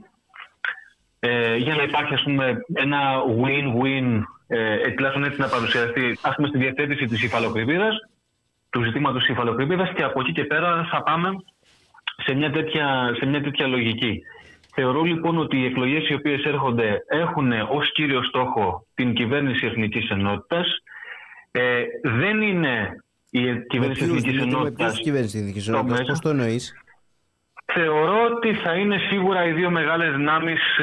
ε, για να υπάρχει ας πούμε ένα win-win, ε, τουλάχιστον έτσι να παρουσιαστεί ας πούμε στη διευθέτηση της υφαλοκρηπίδας, του ζητήματος της υφαλοκρηπίδας, και από εκεί και πέρα θα πάμε σε μια τέτοια, σε μια τέτοια λογική. Θεωρώ λοιπόν ότι οι εκλογές οι οποίες έρχονται έχουν ως κύριο στόχο την κυβέρνηση εθνικής ενότητας. Ε, δεν είναι η κυβέρνηση εθνικής ενότητας. Με κυβέρνηση εθνικής ενότητας, πώς το εννοείς? Θεωρώ ότι θα είναι σίγουρα οι δύο μεγάλες δυνάμεις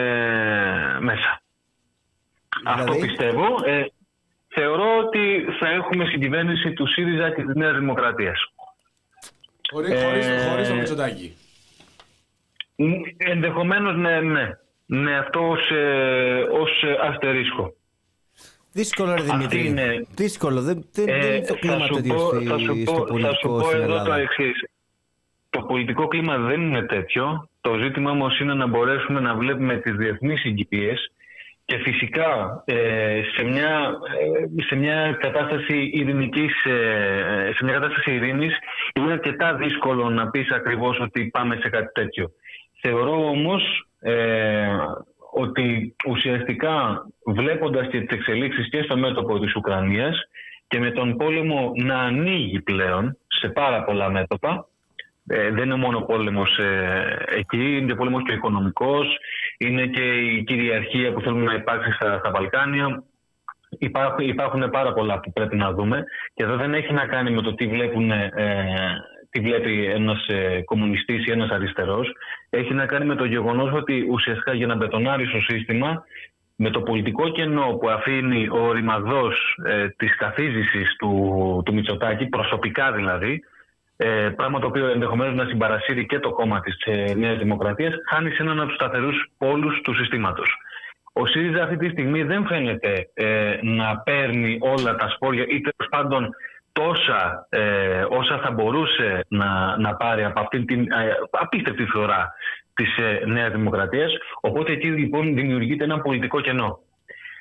ε, μέσα. Δηλαδή? Αυτό πιστεύω. Ε, θεωρώ ότι θα έχουμε συγκυβέρνηση του ΣΥΡΙΖΑ και της Νέας Δημοκρατίας. Χωρίς, ε, χωρίς, χωρίς το Μητσοτάκη. Ενδεχομένως ναι, ναι. Ναι, αυτό ως, ε, ως αστερίσκο. Δύσκολο ρε Δημήτρη. Είναι... Δύσκολο. Δεν, δεν, ε, δεν είναι το κλίμα τέτοιο στο πολιτικό στην Ελλάδα. Το εξής. Το πολιτικό κλίμα δεν είναι τέτοιο. Το ζήτημα όμως είναι να μπορέσουμε να βλέπουμε τις διεθνείς συγκυπίες, και φυσικά ε, σε, μια, ε, σε μια κατάσταση ειρηνικής, ε, σε μια κατάσταση ειρήνης είναι αρκετά δύσκολο να πεις ακριβώς ότι πάμε σε κάτι τέτοιο. Θεωρώ όμως ε, ότι ουσιαστικά βλέποντας και τις εξελίξεις και στο μέτωπο της Ουκρανίας και με τον πόλεμο να ανοίγει πλέον σε πάρα πολλά μέτωπα, ε, δεν είναι μόνο πόλεμος ε, εκεί, είναι και πόλεμος και οικονομικός, είναι και η κυριαρχία που θέλουμε να υπάρξει στα, στα Βαλκάνια. Υπάρχουν, υπάρχουν πάρα πολλά που πρέπει να δούμε, και εδώ δεν έχει να κάνει με το τι βλέπουν ε, τι βλέπει ένας ε, κομμουνιστής ή ένας αριστερός. Έχει να κάνει με το γεγονός ότι ουσιαστικά για να μπετονάρει το σύστημα, με το πολιτικό κενό που αφήνει ο ρημαδός ε, της καθίζησης του, του Μητσοτάκη, προσωπικά δηλαδή, ε, πράγμα το οποίο ενδεχομένως να συμπαρασύρει και το κόμμα της ε, Νέας Δημοκρατίας, χάνει σε έναν από τους σταθερούς πόλους του συστήματος. Ο ΣΥΡΙΖΑ αυτή τη στιγμή δεν φαίνεται ε, να παίρνει όλα τα σπόρια ή τέλος πάντων τόσα ε, όσα θα μπορούσε να, να πάρει από αυτήν την ε, απίστευτη φθορά της ε, Νέας Δημοκρατίας. Οπότε εκεί λοιπόν δημιουργείται ένα πολιτικό κενό.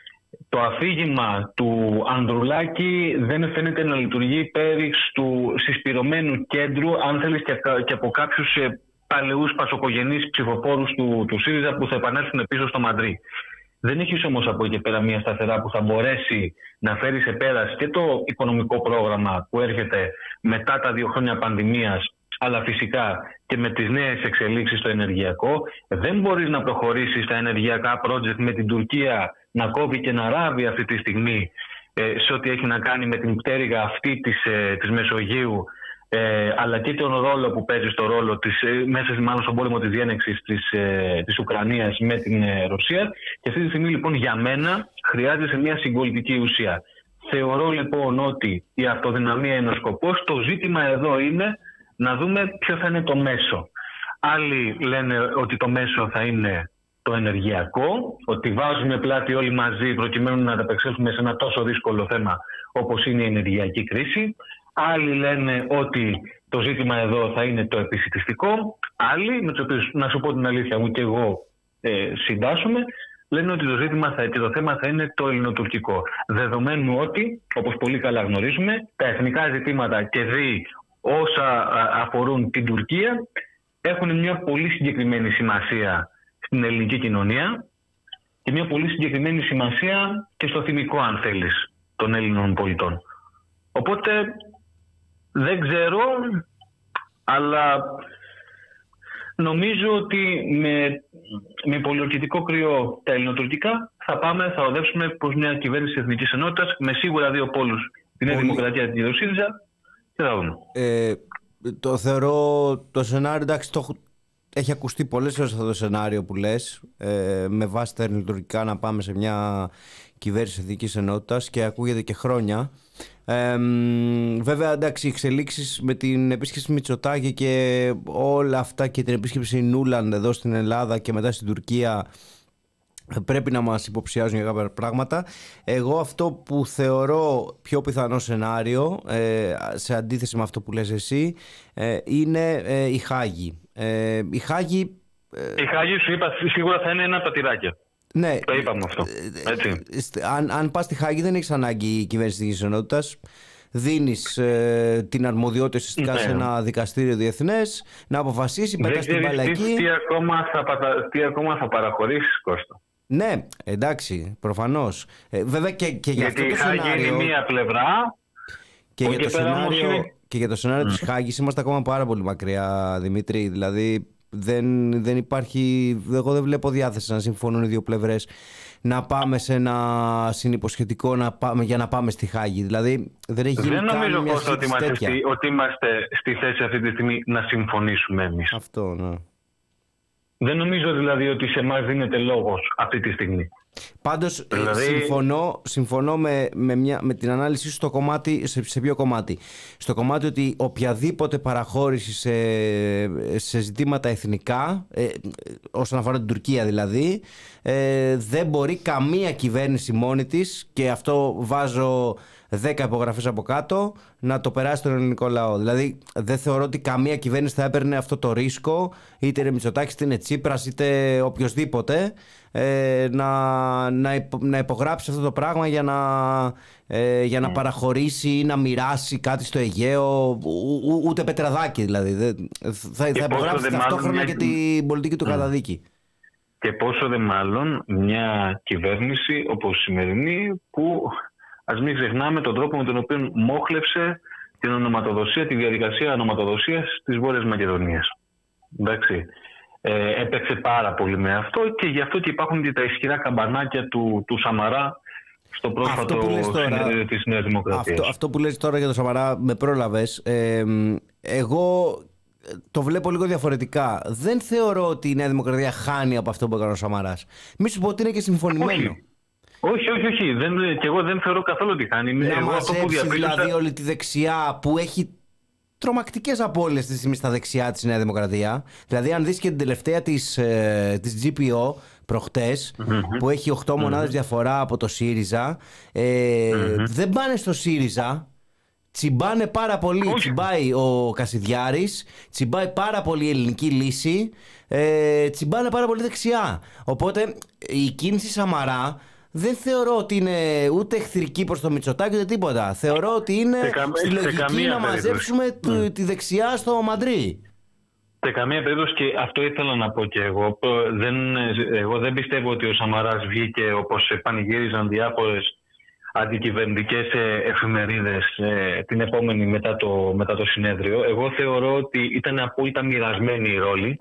το αφήγημα του Ανδρουλάκη δεν φαίνεται να λειτουργεί πέριξ του συσπηρωμένου κέντρου, αν θέλεις, και, και από κάποιους ε, παλαιούς πασοκογενείς ψηφοφόρους του, του ΣΥΡΙΖΑ που θα επανέλθουν πίσω στο Μαντρί. Δεν έχεις όμως από εκεί και πέρα μια σταθερά που θα μπορέσει να φέρει σε πέρας και το οικονομικό πρόγραμμα που έρχεται μετά τα δύο χρόνια πανδημίας, αλλά φυσικά και με τις νέες εξελίξεις στο ενεργειακό. Δεν μπορείς να προχωρήσεις στα ενεργειακά project με την Τουρκία να κόβει και να ράβει αυτή τη στιγμή ε, σε ό,τι έχει να κάνει με την πτέρυγα αυτή της, ε, της Μεσογείου, ε, αλλά και τον ρόλο που παίζει στο ρόλο της, ε, μέσα μάλλον στον πόλεμο της διένεξης της, ε, της Ουκρανίας με την ε, Ρωσία. Και αυτή τη στιγμή λοιπόν για μένα χρειάζεται μια συγκολητική ουσία. Θεωρώ λοιπόν ότι η αυτοδυναμία είναι ο σκοπός. Το ζήτημα εδώ είναι να δούμε ποιο θα είναι το μέσο. Άλλοι λένε ότι το μέσο θα είναι το ενεργειακό, ότι βάζουμε πλάτη όλοι μαζί προκειμένου να ανταπεξέλθουμε σε ένα τόσο δύσκολο θέμα όπως είναι η ενεργειακή κρίση. Άλλοι λένε ότι το ζήτημα εδώ θα είναι το επισιτιστικό. Άλλοι, με τους οποίους, να σου πω την αλήθεια μου και εγώ ε, συντάσσομαι, λένε ότι το ζήτημα θα, και το θέμα θα είναι το ελληνοτουρκικό. Δεδομένου ότι, όπως πολύ καλά γνωρίζουμε, τα εθνικά ζητήματα και δι όσα αφορούν την Τουρκία έχουν μια πολύ συγκεκριμένη σημασία στην ελληνική κοινωνία και μια πολύ συγκεκριμένη σημασία και στο θυμικό, αν θέλεις, των Έλληνων πολιτών. Οπότε δεν ξέρω, αλλά νομίζω ότι με, με πολιορκητικό κρυό τα ελληνοτουρκικά θα πάμε, θα οδεύσουμε προς μια κυβέρνηση εθνικής ενότητας με σίγουρα δύο πόλους, την Νέα Δημοκρατία και τον ΣΥΡΙΖΑ. Ε, το θεωρώ το σενάριο, εντάξει, το, έχει ακουστεί πολλές φορές αυτό το σενάριο που λες, ε, με βάση τα ελληνοτουρκικά να πάμε σε μια κυβέρνηση εθνικής ενότητας, και ακούγεται και χρόνια. Ε, βέβαια, εντάξει, οι εξελίξεις με την επίσκεψη Μητσοτάκη και όλα αυτά και την επίσκεψη Νούλαντ εδώ στην Ελλάδα και μετά στην Τουρκία πρέπει να μας υποψιάζουν για κάποια πράγματα. Εγώ αυτό που θεωρώ πιο πιθανό σενάριο, ε, σε αντίθεση με αυτό που λες εσύ, ε, είναι ε, η Χάγη. Ε, η Χάγη... Ε, η Χάγη σου είπα σίγουρα θα είναι ένα από τα τυράκια. Ναι. Το είπαμε αυτό. Έτσι. Αν, αν πας στη Χάγη δεν έχεις ανάγκη η κυβέρνηση της ενότητας. Δίνεις ε, την αρμοδιότητα ουσιαστικά ναι. σε ένα δικαστήριο διεθνές να αποφασίσει, πετάς την μπαλακή. Τι ακόμα θα, τι ακόμα θα παραχωρήσεις, Κώστα. Ναι, εντάξει, προφανώς. Ε, βέβαια και, και για γιατί αυτό το σενάριο... Γιατί η Χάγη είναι μία πλευρά. Και για, το σενάριο, είναι... και για το σενάριο mm. της Χάγης είμαστε ακόμα πάρα πολύ μακριά, Δημήτρη. Δηλαδή δεν, δεν υπάρχει... Εγώ δεν βλέπω διάθεση να συμφωνούν οι δύο πλευρές να πάμε σε ένα συνυποσχετικό να πάμε, για να πάμε στη Χάγη. Δηλαδή δεν έχει γίνει δεν καν νομίζω μια ότι είμαστε, στη, ότι είμαστε στη θέση αυτή τη στιγμή να συμφωνήσουμε εμείς. Αυτό, ναι. Δεν νομίζω δηλαδή ότι σε εμάς δίνεται λόγος αυτή τη στιγμή. Πάντως δηλαδή... συμφωνώ, συμφωνώ με, με, μια, με την ανάλυση στο κομμάτι, σε, σε ποιο κομμάτι. Στο κομμάτι ότι οποιαδήποτε παραχώρηση σε, σε ζητήματα εθνικά, ε, όσον αφορά την Τουρκία δηλαδή, ε, δεν μπορεί καμία κυβέρνηση μόνη της, και αυτό βάζω δέκα υπογραφές από κάτω, να το περάσει στον ελληνικό λαό. Δηλαδή δεν θεωρώ ότι καμία κυβέρνηση θα έπαιρνε αυτό το ρίσκο, είτε είναι Μητσοτάκης, είτε είναι Τσίπρας, είτε οποιοσδήποτε, ε, να, να, υπο, να υπογράψει αυτό το πράγμα για να, ε, για να mm. παραχωρήσει ή να μοιράσει κάτι στο Αιγαίο, ου, ου, ούτε πετραδάκι δηλαδή. Δεν, θα, θα υπογράψει ταυτόχρονα μια... και την πολιτική του mm. καταδίκη. Και πόσο δε μάλλον μια κυβέρνηση όπως η σημερινή, που ας μην ξεχνάμε τον τρόπο με τον οποίο μόχλευσε την ονοματοδοσία, τη διαδικασία ονοματοδοσίας της Βόρειας Μακεδονίας. Εντάξει. Ε, έπαιξε πάρα πολύ με αυτό, και γι' αυτό και υπάρχουν και τα ισχυρά καμπανάκια του, του Σαμαρά στο πρόσφατο συνέδριο της Νέας Δημοκρατίας. Αυτό, αυτό που λες τώρα για τον Σαμαρά με πρόλαβες. Ε, εγώ το βλέπω λίγο διαφορετικά. Δεν θεωρώ ότι η Νέα Δημοκρατία χάνει από αυτό που έκανε ο Σαμαράς. Μη σου πω ότι είναι και συμφωνημένο. Όχι. Όχι, όχι, όχι. Δεν, και εγώ δεν θεωρώ καθόλου ότι χάνει. Να εγώ μαζέψει αυτό που διαπίστωσα... δηλαδή όλη τη δεξιά που έχει τρομακτικές απώλειες αυτή τη στιγμή στα δεξιά της Νέα Δημοκρατία. Δηλαδή αν δεις και την τελευταία της, ε, της τζι πι ο προχτές, mm-hmm. που έχει οκτώ mm-hmm. μονάδες διαφορά από το ΣΥΡΙΖΑ, ε, mm-hmm. δεν πάνε στο ΣΥΡΙΖΑ. Τσιμπάνε πάρα πολύ. Όχι. Τσιμπάει ο Κασιδιάρης, τσιμπάει πάρα πολύ η Ελληνική Λύση, ε, τσιμπάνε πάρα πολύ δεξιά. Οπότε η κίνηση Σαμαρά δεν θεωρώ ότι είναι ούτε εχθρική προς το Μητσοτάκη ούτε τίποτα. Θεωρώ ότι είναι κα... στη λογική να μαζέψουμε mm. τη δεξιά στο Μαντρί. Σε καμία περίπτωση, και αυτό ήθελα να πω και εγώ. Δεν, εγώ δεν πιστεύω ότι ο Σαμαράς βγήκε όπως πανηγύριζαν διάφορες αντικυβερνητικές εφημερίδες την επόμενη μετά το, μετά το συνέδριο. Εγώ θεωρώ ότι ήταν απόλυτα μοιρασμένη η ρόλη.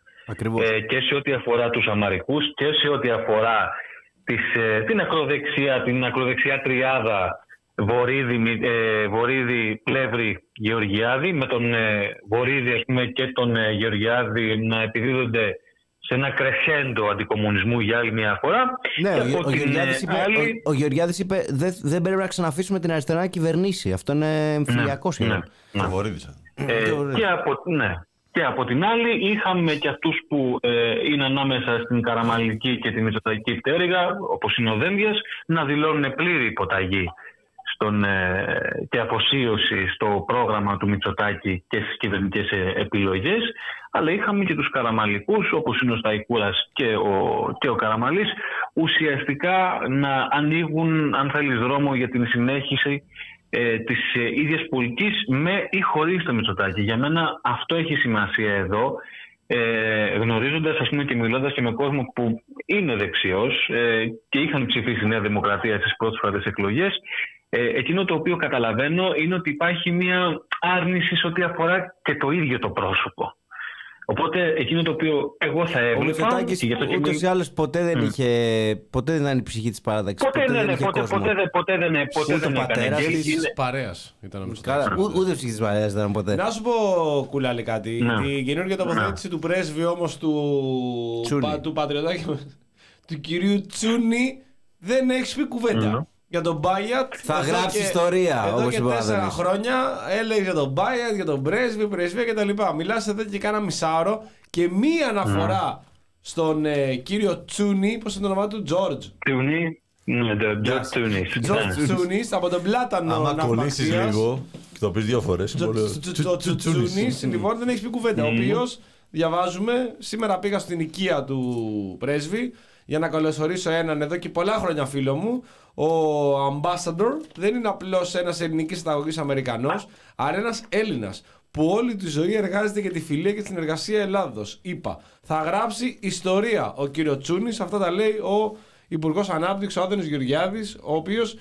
Ε, και σε ό,τι αφορά τους Αμαρικούς και σε ό,τι αφορά τις, την ακροδεξιά, την ακροδεξιά τριάδα Βορίδη, ε, Βορίδη, Πλεύρη, Γεωργιάδη, με τον ε, Βορίδη ας πούμε, και τον ε, Γεωργιάδη να επιδίδονται σε ένα κρεσέντο αντικομουνισμού για άλλη μια φορά. Ναι, ο, ο, Γεωργιάδης είπε, άλλη... ο, ο Γεωργιάδης είπε δεν δε πρέπει να ξαναφήσουμε την αριστερά να κυβερνήσει. Αυτό είναι εμφυλιακό σχεδόν. Ναι, ναι. Ε, και, από, ναι. και από την άλλη είχαμε και αυτούς που ε, είναι ανάμεσα στην Καραμανλική και την Μητσοτακική πτέρυγα, όπως είναι ο Δένδιας, να δηλώνουν πλήρη υποταγή στον, ε, και αφοσίωση στο πρόγραμμα του Μητσοτάκη και στις κυβερνητικές επιλογές, αλλά είχαμε και τους Καραμανλικούς, όπως είναι ο Σταϊκούρας και ο, και ο Καραμανλής, ουσιαστικά να ανοίγουν, αν θέλεις, δρόμο για την συνέχιση ε, της ε, ίδιας πολιτικής με ή χωρίς το Μητσοτάκη. Για μένα αυτό έχει σημασία εδώ, ε, γνωρίζοντας, ας πούμε, και μιλώντας και με κόσμο που είναι δεξιός ε, και είχαν ψηφίσει Νέα Δημοκρατία στις πρόσφατες εκλογές. Ε, εκείνο το οποίο καταλαβαίνω είναι ότι υπάρχει μια άρνηση σε ό,τι αφορά και το ίδιο το πρόσωπο. Οπότε εκείνο το οποίο εγώ θα έβλεπα... Ο Μητσοτάκης ούτως ή άλλως ποτέ δεν είχε... Ποτέ δεν ήταν η ψυχή της παράδεξης. Ποτέ, ποτέ, δεν, ποτέ, ποτέ, ποτέ δεν, ποτέ ούτε δεν έκανε. Ούτε ψυχή της παρέας ήταν ο Μητσοτάκης. Ούτε ψυχή της παρέας ήταν ποτέ. Να σου πω, Κουλάλη, κάτι. Ναι. Η καινούργια τοποθέτηση ναι. του πρέσβη όμως του, πα, του Πατριωτάκη, του κυρίου Τσούνη, δεν έχει πει κουβέντα. Ναι. Για τον Μπάγιατ θα γράψει και, ιστορία. Εδώ όπως και τέσσερα χρόνια έλεγε για τον Μπάγιατ, για τον πρέσβη, πρεσβεία κτλ. Μιλάς εδώ και κάνα μισάωρο και μία αναφορά mm. στον ε, κύριο Τσούνη, πώς είναι το όνομά του, Τζόρτζ. Τσούνη, ναι, Τζόρτζ Τσούνη. Τζόρτζ Τσούνη από τον Πλάτανο. Άμα κολλήσεις λίγο και το πεις δύο φορές. Τζόρτζ Τσούνη, λοιπόν δεν έχει πει κουβέντα. Ο οποίος διαβάζουμε, σήμερα πήγα στην οικία του πρέσβη για να καλωσορίσω έναν εδώ και πολλά χρόνια φίλο μου. Ο Ambassador δεν είναι απλώς ένας ελληνικής συνταγωγής Αμερικανός, αλλά ένας Έλληνας που όλη τη ζωή εργάζεται για τη φιλία και την εργασία Ελλάδος. Είπα, θα γράψει ιστορία ο κύριο Τσούνης, αυτά τα λέει ο Υπουργός Ανάπτυξης, ο Άδωνης Γεωργιάδης, ο οποίος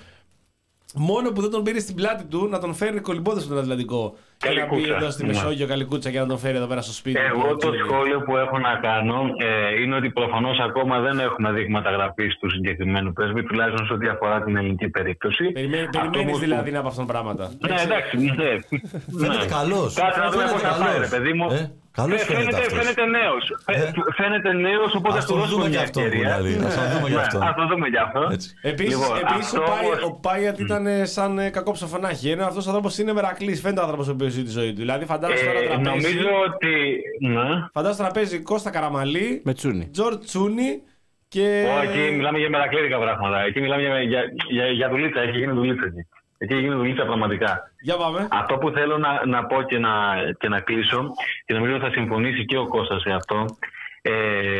μόνο που δεν τον πήρε στην πλάτη του να τον φέρει κολυμπώντας στον Ατλαντικό. Και να πει εδώ στη Μεσόγειο Καλικούτσα και να τον φέρει εδώ πέρα στο σπίτι. Εγώ το σχόλιο που έχω να κάνω ε, είναι ότι προφανώς ακόμα δεν έχουμε δείγματα γραφής του συγκεκριμένου πρέσβη, τουλάχιστον σε ό,τι αφορά την ελληνική περίπτωση. Περιμένεις δηλαδή να παυθούν πράγματα. Ναι, εντάξει. Φαίνεται καλός. Κάτσε να δούμε πώς θα πάει, ρε παιδί μου. Καλώς φαίνεται, φαίνεται νέος. Ε? Φαίνεται νέος, οπότε ας το δούμε για αυτό. Ας το δούμε για αυτό. Ας το δούμε για αυτό. Επίσης λοιπόν, ο Πάιατ ήταν σαν κακό ψοφανάχη. Ενώ αυτός ο άνθρωπος είναι μερακλής. Φαίνεται ο άνθρωπος ο οποίος ζει τη ζωή του. Δηλαδή φαντάζομαι τώρα τραπέζι. Νομίζω ότι. Φαντάζομαι τραπέζι Κώστα Καραμανλή, με Τσούνη. Τζορτζ Τσούνη και. Όχι, μιλάμε για μερακλήδικα πράγματα. Εκεί μιλάμε για δουλίτσα. Έχει γίνει δουλίτσα εκεί. Εκεί έγινε δουλίτσα πραγματικά. Για πάμε. Αυτό που θέλω να, να πω και να, και να κλείσω, και νομίζω ότι θα συμφωνήσει και ο Κώστας σε αυτό, ε,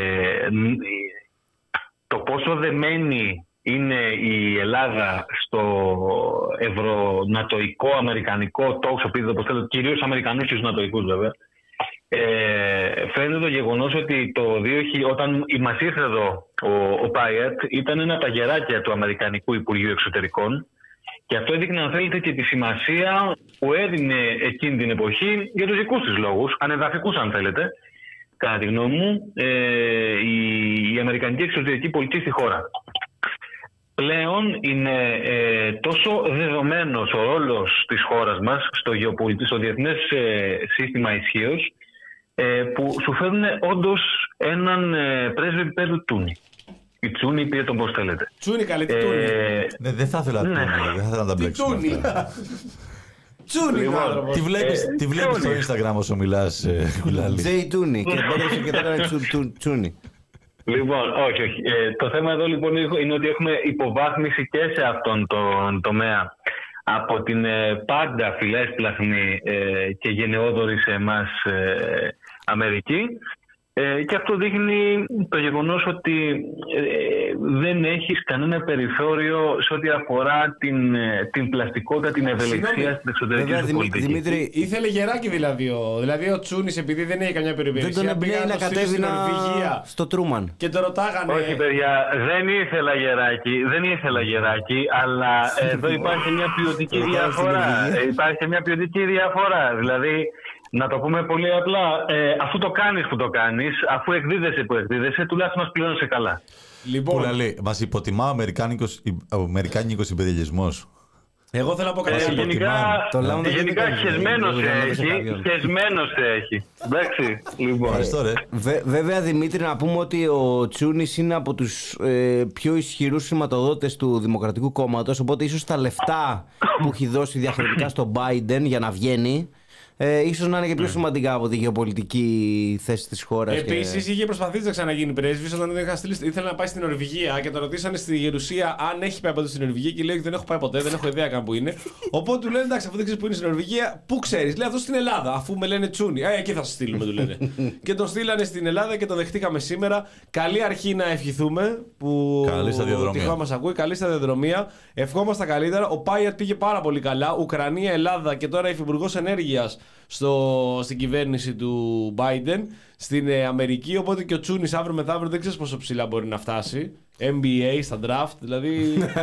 το πόσο δεμένη είναι η Ελλάδα στο ευρωνατοϊκό, αμερικανικό τόξο, επειδή το θέλετε, κυρίως αμερικανούς και τους νατοϊκούς βέβαια, ε, φαίνεται το γεγονός ότι το δύο χιλιάδες, όταν μας ήρθε εδώ ο, ο Πάιατ, ήταν ένα από τα γεράκια του Αμερικανικού Υπουργείου Εξωτερικών. Και αυτό έδειχνε, αν θέλετε, και τη σημασία που έδινε εκείνη την εποχή για τους δικούς της λόγους, ανεδαφικούς αν θέλετε, κατά τη γνώμη μου, ε, η, η αμερικανική εξωτερική πολιτική στη χώρα. Πλέον είναι ε, τόσο δεδομένος ο ρόλος της χώρας μας στο, στο διεθνές ε, σύστημα ισχύως, ε, που σου φέρνουν όντως έναν ε, πρέσβη επίπεδου Τσούνη. Η Τσούνη, πήρε τον πώς θέλετε. Τσούνη, καλή τη Τσούνη. Ναι, δεν θα ήθελα να τα μπλέξουμε. Τσούνη, άνθρωπος. Τη βλέπεις στο Instagram όσο μιλάς, Κουλάλη. Τζέι Τούνη και μπόρεσε και τα έκανε Τσούνη. Λοιπόν, όχι, όχι. Το θέμα εδώ λοιπόν είναι ότι έχουμε υποβάθμιση και σε αυτόν τον τομέα από την πάντα φιλέσπλαχνη και γενναιόδορη σε εμάς Αμερική. Ε, και αυτό δείχνει το γεγονός ότι ε, δεν έχεις κανένα περιθώριο σε ό,τι αφορά την, την πλαστικότητα, την ευελιξία στην εξωτερική Βέβαια, του πολιτική. Δημήτρη, Ήθελε γεράκι δηλαδή. Ο, δηλαδή ο Τσούνης, επειδή δεν έχει καμιά περιπέτεια. δεν τον εμπνέει να κατέβει να... στο Τρούμαν. Και το ρωτάγανε. Όχι, παιδιά, δεν ήθελα γεράκι, δεν ήθελα γεράκι, αλλά εδώ υπάρχει μια ποιοτική διαφορά. Υπάρχει μια ποιοτική διαφορά. Δηλαδή, να το πούμε πολύ απλά, ε, αφού το κάνεις που το κάνεις, αφού εκδίδεσαι που εκδίδεσαι, τουλάχιστον μας πληρώνεσαι καλά. Λοιπόν, Που λέει, μας υποτιμά ο αμερικάνικος, ο αμερικάνικος υπεριαλισμός. εγώ θέλω να πω κάτι Ε, άλλο. γενικά, Το λάμδα γενικά δεν είναι χεσμένος σε κανένα, δεν είναι έχει, κανένα. χεσμένος σε έχει. Εντάξει, λοιπόν. Ευχαριστώ, ρε. Βε- βέβαια, Δημήτρη, να πούμε ότι ο Τσούνης είναι από τους ε, πιο ισχυρούς σηματοδότες του Δημοκρατικού Κόμματος, οπότε ίσως τα λεφτά που έχει δώσει διαχρονικά στον Biden για να βγαίνει, ε, ίσως να είναι και πιο σημαντικά από τη γεωπολιτική θέση της χώρας. Επίσης και... είχε προσπαθήσει να ξαναγίνει πρέσβης όταν δεν είχα στείλει. Ήθελε να πάει στην Νορβηγία και τον ρωτήσανε στη Γερουσία αν έχει πάει ποτέ στην Νορβηγία και λέει ότι δεν έχω πάει ποτέ, δεν έχω ιδέα καν που είναι. Οπότε του λένε εντάξει, αφού δεν ξέρει που είναι στην Νορβηγία, πού ξέρει. Λέει αυτό στην Ελλάδα, αφού με λένε Τσούνι. Ε, εκεί θα σα στείλουμε, του λένε. Και τον στείλανε στην Ελλάδα και τον δεχτήκαμε σήμερα. Καλή αρχή να ευχηθούμε που Καλή σταδιοδρομία. τυχαία μας ακούει. Καλή σταδιοδρομία. Ευχόμαστε τα καλύτερα. Ο Πάιερ πήγε πάρα πολύ καλά. Ουκρανία, Ελλάδα και τώρα υφυπουργός ενέργειας στο, στην κυβέρνηση του Biden στην ε, Αμερική. Οπότε και ο Τσούνης αύριο μεθαύριο δεν ξέρει πόσο ψηλά μπορεί να φτάσει. N B A στα draft, δηλαδή.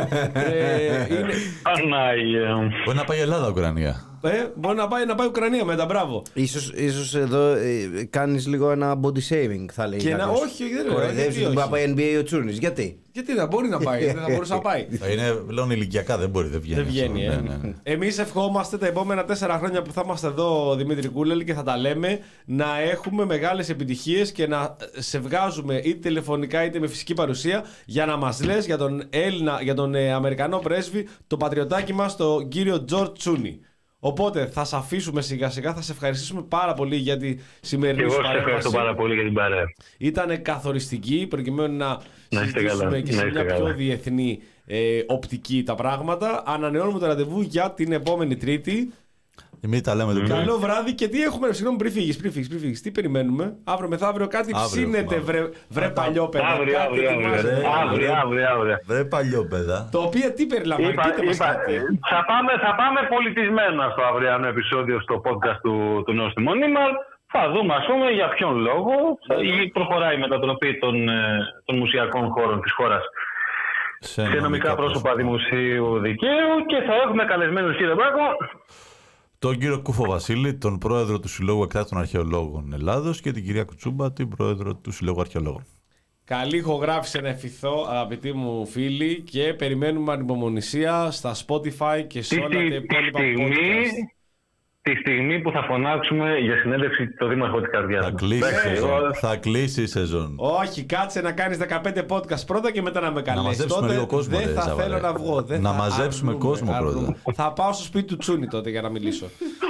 ε, είναι, Πανάγια. Μπορεί να πάει η Ελλάδα, Ουκρανία. ε, μπορεί να πάει, να πάει Ουκρανία μετά, μπράβο. Ίσως, ίσως εδώ ε, κάνεις λίγο ένα body shaming, θα λέει. Και να, κάποιος. όχι, δεν Κοροϊδεύεις γιατί ότι μπορεί να όχι. πάει N B A ο Τσούνης. Γιατί? Γιατί δεν μπορεί να πάει, δεν θα μπορούσε να πάει. Θα είναι πλέον ηλικιακά, δεν μπορεί, δεν βγαίνει. Δεν βγαίνει, αυτό. ε. Ναι, ναι, ναι. Εμείς ευχόμαστε τα επόμενα τέσσερα χρόνια που θα είμαστε εδώ, Δημήτρη Κούλελ, και θα τα λέμε, να έχουμε μεγάλες επιτυχίες και να σε βγάζουμε είτε τηλεφωνικά είτε με φυσική παρουσία για να μας λες για τον Έλληνα, για τον ε, Αμερικανό πρέσβη, το πατριωτάκι μας, τον κύριο Τζορτ Τσούνι. Οπότε θα σε αφήσουμε σιγά σιγά, θα σε ευχαριστήσουμε πάρα πολύ για τη Και σημερινή εγώ σου σας ευχαριστώ παρέμβαση. πάρα πολύ για την παρέα. Ήταν καθοριστική προκειμένου να Να είστε συζητήσουμε καλά, και να σε είστε μια πιο καλά. διεθνή ε, οπτική τα πράγματα. Ανανεώνουμε το ραντεβού για την επόμενη Τρίτη. Εμείς τα λέμε το πρωί. Καλό βράδυ και τι έχουμε, συγγνώμη, πριν φύγεις, πριν φύγεις, πριν φύγεις. Τι περιμένουμε, αύριο μεθαύριο κάτι Αύριο, ψήνεται, αύριο. βρε, βρε παλιόπαιδα. Αύριο, κάτι αύριο, αύριο. ετοιμάζεται. Αύριο, αύριο, αύριο. Βρε παλιόπαιδα. Το οποίο τι περιλαμβάνει, Είπα, πείτε μας είπα, κάτι. θα, πάμε, θα πάμε πολιτισμένα στο αυριανό επεισόδιο στο podcast του, του Νόστιμου Νίμαρ. Θα δούμε, ας πούμε, για ποιον λόγο προχωράει η μετατροπή των, ε, των μουσιακών χώρων της χώρας Σε σε νομικά πρόσωπα δημοσίου δικαίου και θα έχουμε καλεσμένους, κύριε Μπάκο, Τον κύριο Κούφο Βασίλη, τον πρόεδρο του Συλλόγου Εκτάκτων Αρχαιολόγων Ελλάδος και την κυρία Κουτσούμπα, την πρόεδρο του Συλλόγου Αρχαιολόγων. Καλή ηχογράφηση να ευχηθώ, αγαπητοί μου φίλοι, και περιμένουμε ανυπομονησία στα Spotify και σε τη, όλα τα τη, υπόλοιπα τη, στιγμή, podcast. τη στιγμή που θα φωνάξουμε για συνέντευξη το Δήμαρχο της Καρδιάς. Θα μας. κλείσει η Εντάξει, σεζόν. εγώ- Θα κλείσει η σεζόν. Όχι, κάτσε να κάνεις δεκαπέντε podcast πρώτα και μετά να με καλέσεις. μαζέψουμε Τότε λίγο κόσμο, δεν ρε, θα Σαββαρέ. θέλω να βγω. Δεν Να θα μαζέψουμε αρνούμε, κόσμο πρώτα. αρνούμε. Θα πάω στο σπίτι του Τσούνι τότε για να μιλήσω.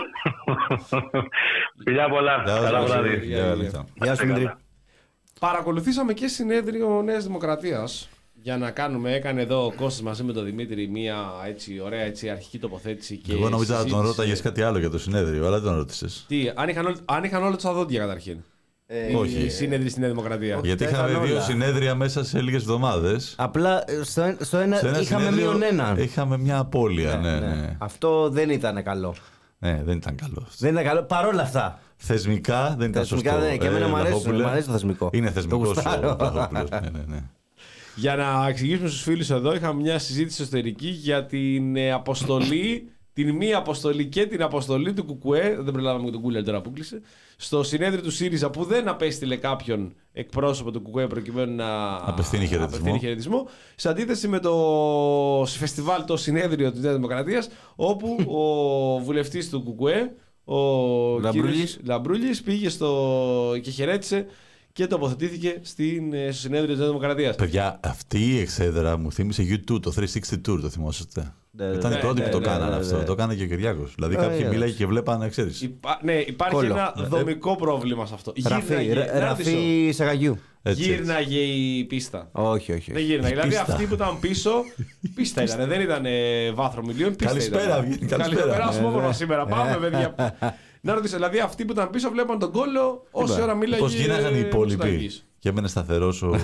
Φιλιά πολλά. Γεια σας, Καλά Βασίλη. βράδυ. Γεια, Λίτσα. Γεια σου, Δημήτρη. Παρακολουθήσαμε και συνέδριο Νέας Δημοκρατίας για να κάνουμε. Έκανε εδώ ο Κώστας μαζί με τον Δημήτρη μια έτσι ωραία έτσι, αρχική τοποθέτηση. Και Εγώ νόμιζα να τον συζήτηση. ρώταγες κάτι άλλο για το συνέδριο, αλλά δεν τον ρώτησες. Τι, αν είχαν, όλοι- αν είχαν όλα τα δόντια καταρχήν. Ε, Όχι. Οι σύνεδροι στη Νέα Δημοκρατία. Γιατί τα είχαμε είχαν δύο όλα. συνέδρια μέσα σε λίγες εβδομάδες. Απλά ε, στο, ένα- στο ένα, Σε ένα είχαμε συνέδριο μείον έναν. Είχαμε μια απώλεια, ναι, ναι. Αυτό δεν ήταν καλό. Ναι, δεν ήταν καλό. Δεν ήταν καλό. Παρ' όλα αυτά. Θεσμικά δεν ήταν Θεσμικά σωστό. δεν- και εμένα Ε, μου αρέσει- Βλαχόπουλε. μου αρέσει το θεσμικό. Είναι Το θεσμικό ο γουστάρω. Βλαχόπουλος. Ναι, ναι, ναι. Για να εξηγήσουμε στους φίλους εδώ, είχαμε μια συζήτηση εσωτερική για την ε, αποστολή, την μη αποστολή και την αποστολή του Κουκουέ, δεν προλάβαμε και τον Κούλερ τώρα που κλείσε, στο συνέδριο του ΣΥΡΙΖΑ που δεν απέστειλε κάποιον εκπρόσωπο του Κουκουέ προκειμένου να Απευθύνει χαιρετισμό. απευθύνει χαιρετισμό. Σε αντίθεση με το φεστιβάλ, το συνέδριο της Νέας Δημοκρατίας, όπου ο βουλευτής του Κουκουέ, ο Λαμπρούλης. κύριος Λαμπρούλης, πήγε στο... και χαιρέτησε και τοποθετήθηκε στην, ε, στο συνέδριο της Νέας Δημοκρατίας. Παιδιά, αυτή η εξέδρα μου θύμισε γιου τού, το τριακόσια εξήντα Tour, το θυμόσαστε. Ναι, Ήταν ναι, οι πρώτοι ναι, που το ναι, κάνανε ναι, αυτό. ναι. Το έκανε και ο Κυριάκος. Δηλαδή Ε, κάποιοι ε, μιλάει και βλέπανε, ξέρεις. Υπά... Ναι, υπάρχει Κόλλο. ένα δομικό πρόβλημα σε αυτό. Ραφή, Γύρναγε, Ρα- να ρωτήσω, Ραφή Σαγαγιού. Έτσι, έτσι. γύρναγε η πίστα. Όχι, όχι. Δεν όχι. γύρναγε. Δηλαδή πίστα. αυτή που ήταν πίσω, πίστα ήταν. Δεν ήταν ε, βάθρο μιλίων. Πίστα Καλησπέρα, ήταν. Βγήκε, καλησπέρα. Καλησπέρα, ας πούμε σήμερα. Πάμε, παιδιά. Να ρωτήσω, δηλαδή αυτοί που ήταν πίσω βλέπαν τον κόλλο όση ώρα μίλαγε. Πώς γίναγαν οι υπόλοιποι. Και έμενε σταθερός ο.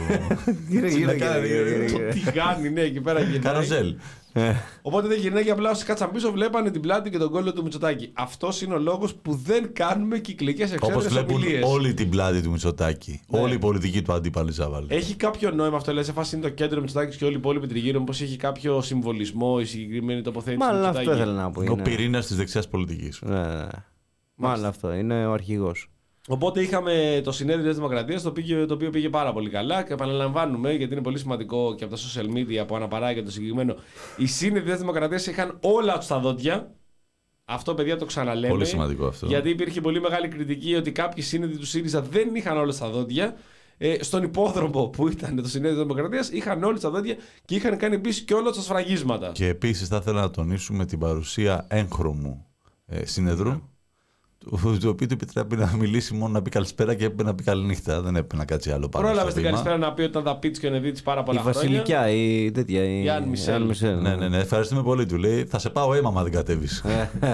Το τηγάνι, ναι, εκεί πέρα γυρνάει. Καροζέλ. Οπότε δεν γυρνάει και απλά όσοι κάτσαν πίσω βλέπανε την πλάτη και τον κόλλο του Μητσοτάκη. Αυτός είναι ο λόγος που δεν κάνουμε κυκλικές εξέδρες Όπως βλέπουν ομιλίες. όλη την πλάτη του Μητσοτάκη. Ναι. Όλη η πολιτική του αντίπαλη Ζάβαλ. Έχει κάποιο νόημα αυτό, λες, σε φάση είναι το κέντρο Μητσοτάκης και όλοι οι υπόλοιποι τριγύρω, μήπως έχει κάποιο συμβολισμό η συγκεκριμένη τοποθέτηση του Μάλλον Μητσοτάκη. αυτό ήθελα να πω. Ο πυρήνας της δεξιάς πολιτικής. Ναι, ναι. Μάλλον αυτό. Είναι ο αρχηγός. Οπότε είχαμε το συνέδριο της Δημοκρατίας, το, πήγε, το οποίο πήγε πάρα πολύ καλά και επαναλαμβάνουμε, γιατί είναι πολύ σημαντικό και από τα social media που αναπαράγεται το συγκεκριμένο. Οι σύνεδροι της Δημοκρατίας είχαν όλα τους τα δόντια. Αυτό, παιδιά, το ξαναλέμε. Πολύ σημαντικό αυτό. Γιατί υπήρχε πολύ μεγάλη κριτική ότι κάποιοι σύνεδροι του ΣΥΡΙΖΑ δεν είχαν όλα τα δόντια. Ε, στον υπόδρομο που ήταν το συνέδριο της Δημοκρατίας είχαν όλοι τα δόντια και είχαν κάνει επίσης και όλα τα σφραγίσματα. Και επίσης θα ήθελα να τονίσουμε την παρουσία έγχρωμου ε, συνεδρού. Το οποίο του επιτρέπει να μιλήσει μόνο να πει καλησπέρα και έπρεπε να πει καληνύχτα. Δεν έπρεπε να κάτσει άλλο πάνω. Πρόλαβε την καλησπέρα να πει ότι ήταν τα πίτς και ο Νεδίτης πάρα πολλά η χρόνια. Βασιλικιά, η τέτοια. Η Αν Μισελ. Ναι, ναι, ναι. Ευχαριστούμε πολύ. Του λέει θα σε πάω αίμα άμα δεν κατέβεις.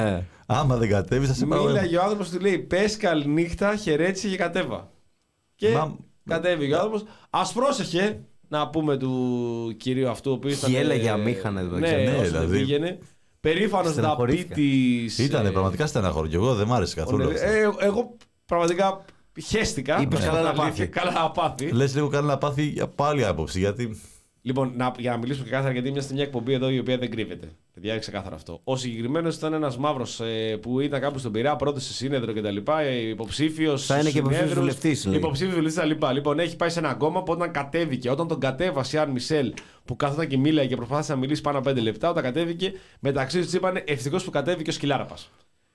Άμα δεν κατέβεις θα σε πάω αίμα. Μίλαγε ο άνθρωπος, του λέει πες καληνύχτα, χαιρέτησε και κατέβα. Και Μα... κατέβηκε ο άνθρωπος. Ας πρόσεχε να πούμε του κυρίου αυτού ο οποίος ήταν. Και έλεγε αμήχανε εδώ. Ναι, ναι, όσο δηλαδή. πήγαινε. Περήφανος δαπίτης. Ήτανε πραγματικά στεναχώριο. Και εγώ δεν μ' άρεσε καθόλου. Ε, εγώ πραγματικά χέστηκα. Είπες καλά να πάθει. Καλά να πάθει. Λες λίγο καλά να πάθει από άλλη άποψη. Γιατί. Λοιπόν, να, για να μιλήσουμε και κάθαρα, γιατί είμαστε μια εκπομπή εδώ η οποία δεν κρύβεται. Παιδιά, είναι ξεκάθαρο αυτό. Ο συγκεκριμένος ήταν ένας μαύρος ε, που ήταν κάπου στον Πειραιά, πρώτος σε σύνεδρο κτλ. Υποψήφιος. Θα είναι και υποψήφιος βουλευτής. Υποψήφιος βουλευτής κτλ. Λοιπόν, έχει πάει σε ένα κόμμα που όταν κατέβηκε, όταν τον κατέβασε η Αν Μισελ που κάθονταν και μίλαγε και προσπάθησε να μιλήσει πάνω από πέντε λεπτά, όταν κατέβηκε, μεταξύ του είπανε ευτυχώς που κατέβηκε ο Σκυλάραπας.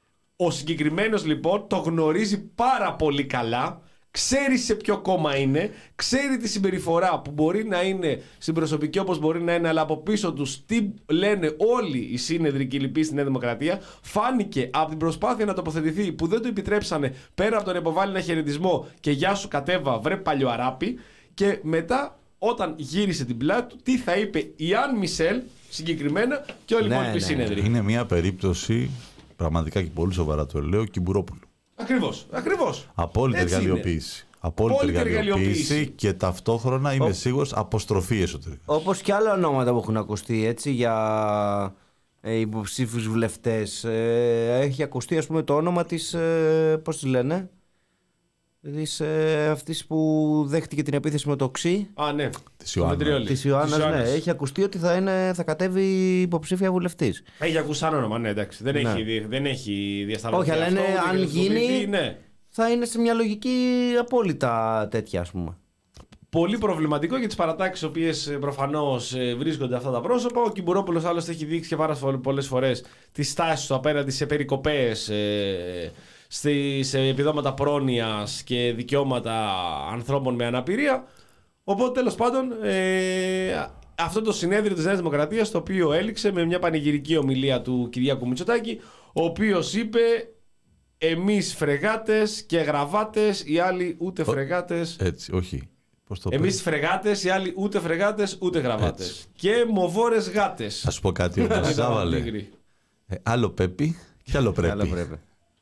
Ο συγκεκριμένος λοιπόν το γνωρίζει πάρα πολύ καλά. Ξέρει σε ποιο κόμμα είναι, ξέρει τη συμπεριφορά που μπορεί να είναι στην προσωπική όπως μπορεί να είναι, αλλά από πίσω τους τι λένε όλοι οι σύνεδροι και οι λοιποί στη Νέα Δημοκρατία. Φάνηκε από την προσπάθεια να τοποθετηθεί που δεν του επιτρέψανε πέρα από τον υποβάλει ένα χαιρετισμό και γεια σου κατέβα, βρε παλιοαράπη. Και μετά, όταν γύρισε την πλάτη του, τι θα είπε η Αν Μισελ συγκεκριμένα και όλοι οι Ναι, υπόλοιποι ναι. σύνεδροι. Είναι μια περίπτωση, πραγματικά και πολύ σοβαρά το λέω, Κυμπουρόπουλου. Ακριβώς, ακριβώς. Απόλυτη Έτσι είναι. εργαλειοποίηση. Απόλυτη Απόλυτη εργαλειοποίηση εργαλειοποίηση. και ταυτόχρονα είμαι σίγουρος αποστροφή εσωτερικά. Όπως και άλλα ονόματα που έχουν ακουστεί έτσι για ε, υποψήφιους βουλευτές. Ε, έχει ακουστεί ας πούμε το όνομα της, ε, πώς τη λένε, της, ε, αυτής που δέχτηκε την επίθεση με το ξύ. Α, ναι. Της Το Ιωάννα. Μετριόλη. Της Ιωάννας, Της ναι. Ιωάννας. Έχει ακουστεί ότι θα, είναι, θα κατέβει υποψήφια βουλευτής. Έχει ακούσει σαν όνομα, ναι, εντάξει. Δεν, Ναι. έχει, δι- δεν έχει διασταυρωθεί. Όχι, αλλά αυτό, είναι, ούτε αν κρυστοφυλληθεί, γίνει, ναι. θα είναι σε μια λογική απόλυτα τέτοια, ας πούμε. Πολύ προβληματικό για τις παρατάξεις οι οποίες προφανώς ε, βρίσκονται αυτά τα πρόσωπα. Ο Κυμπουρόπουλος άλλωστε έχει δείξει και πάρα πολλές φορές τις στάσεις του απέναντι σε περικοπές, ε, στη- σε επιδόματα πρόνοιας και δικαιώματα ανθρώπων με αναπηρία. Οπότε τέλος πάντων ε, αυτό το συνέδριο της Νέας Δημοκρατίας, το οποίο έληξε με μια πανηγυρική ομιλία του Κυριάκου Μητσοτάκη, ο οποίος είπε εμείς φρεγάτες και γραβάτες, οι άλλοι ούτε φρεγάτες. Έτσι, όχι. Πώς το Εμείς πες? φρεγάτες, οι άλλοι ούτε φρεγάτες ούτε γραβάτες. Έτσι. Και μοβόρες γάτες. Θα σου πω κάτι όμως, Ζάβαλε. Ε, άλλο πρέπει και άλλο πρέπει. Καλά πρέπει.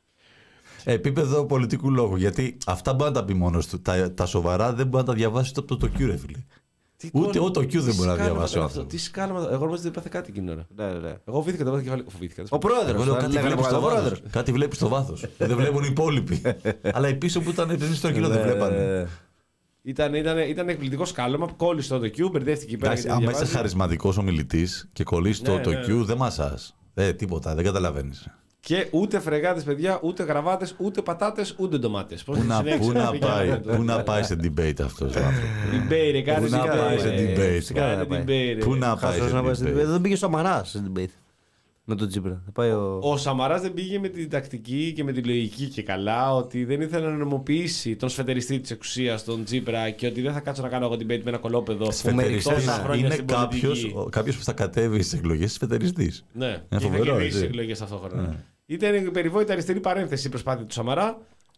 Επίπεδο πολιτικού λόγου. Γιατί αυτά μπορεί να τα πει μόνος του. Τα, τα σοβαρά δεν μπορεί να τα διαβάσει ούτε από το Q, ρε φίλε. Τι Ούτε κόλλημα- ο το Q δεν τι μπορεί να σκάλαμα διαβάσει ο ήταν αυτό, άνθρωπος. Τι σκάλαμα. Εγώ νομίζω ότι έπαθε κάτι εκείνη την ώρα. Ναι, ναι. Εγώ φοβήθηκα, το έπαθε κεφάλι. Φοβήθηκα. Ο πρόεδρος. Εγώ λέω θα κάτι λέγανε βλέπεις στο πάντα, ο βάθος. πρόεδρος. Κάτι βλέπεις στο βάθος. Δεν βλέπουν οι υπόλοιποι. Αλλά οι πίσω που ήταν πριν στο κιλό δεν Ναι, βλέπανε. ναι. Ήταν, ήταν, ήταν εκπληκτικό σκάλωμα. Κόλλησε το Q, μπερδεύτηκε πέρα. Εντάξει, άμα είσαι χαρισματικός ομιλητής και κολλήσει το, Ναι, το ναι, Q, ναι. δεν μασάς. Ε, τίποτα, δεν καταλαβαίνεις. Και ούτε φρεγάτες, παιδιά, ούτε γραβάτες, ούτε πατάτες, ούτε ντομάτες. Πώς Πού θα να, συνέχισε πού να πει πάει, κανένα το- πού να πάει σε debate αυτός ο άνθρωπος. Debate, ρε, κάνε Πού να σιγά, πάει ρε. σε debate. Σιγά να πάει. Debate, ρε. Πού να πάει Χάσος σε να πάει σε debate. debate. Δεν πήγε ο Σαμαράς σε debate. Με τον Τσίπρα. Θα πάει ο... Ο Σαμαράς δεν πήγε με την τακτική και με τη λογική και καλά ότι δεν ήθελε να νομοποιήσει τον σφετεριστή της εξουσίας, τον Τσίπρα, και ότι δεν θα κάτσω να κάνω εγώ debate με ένα κολόπεδο Σφετεριστής τόσα χρόνια είναι στην κάποιος, πολιτική. ο- κάποιος που θα κατέβει στις εκλογές σφετεριστής. Ναι, Είναι και θα φοβερό, κερδίσει τις έτσι. εκλογές ταυτόχρονα. Ήταν η περιβόητη αριστερή παρένθεση η προσπάθεια του Σαμαρά.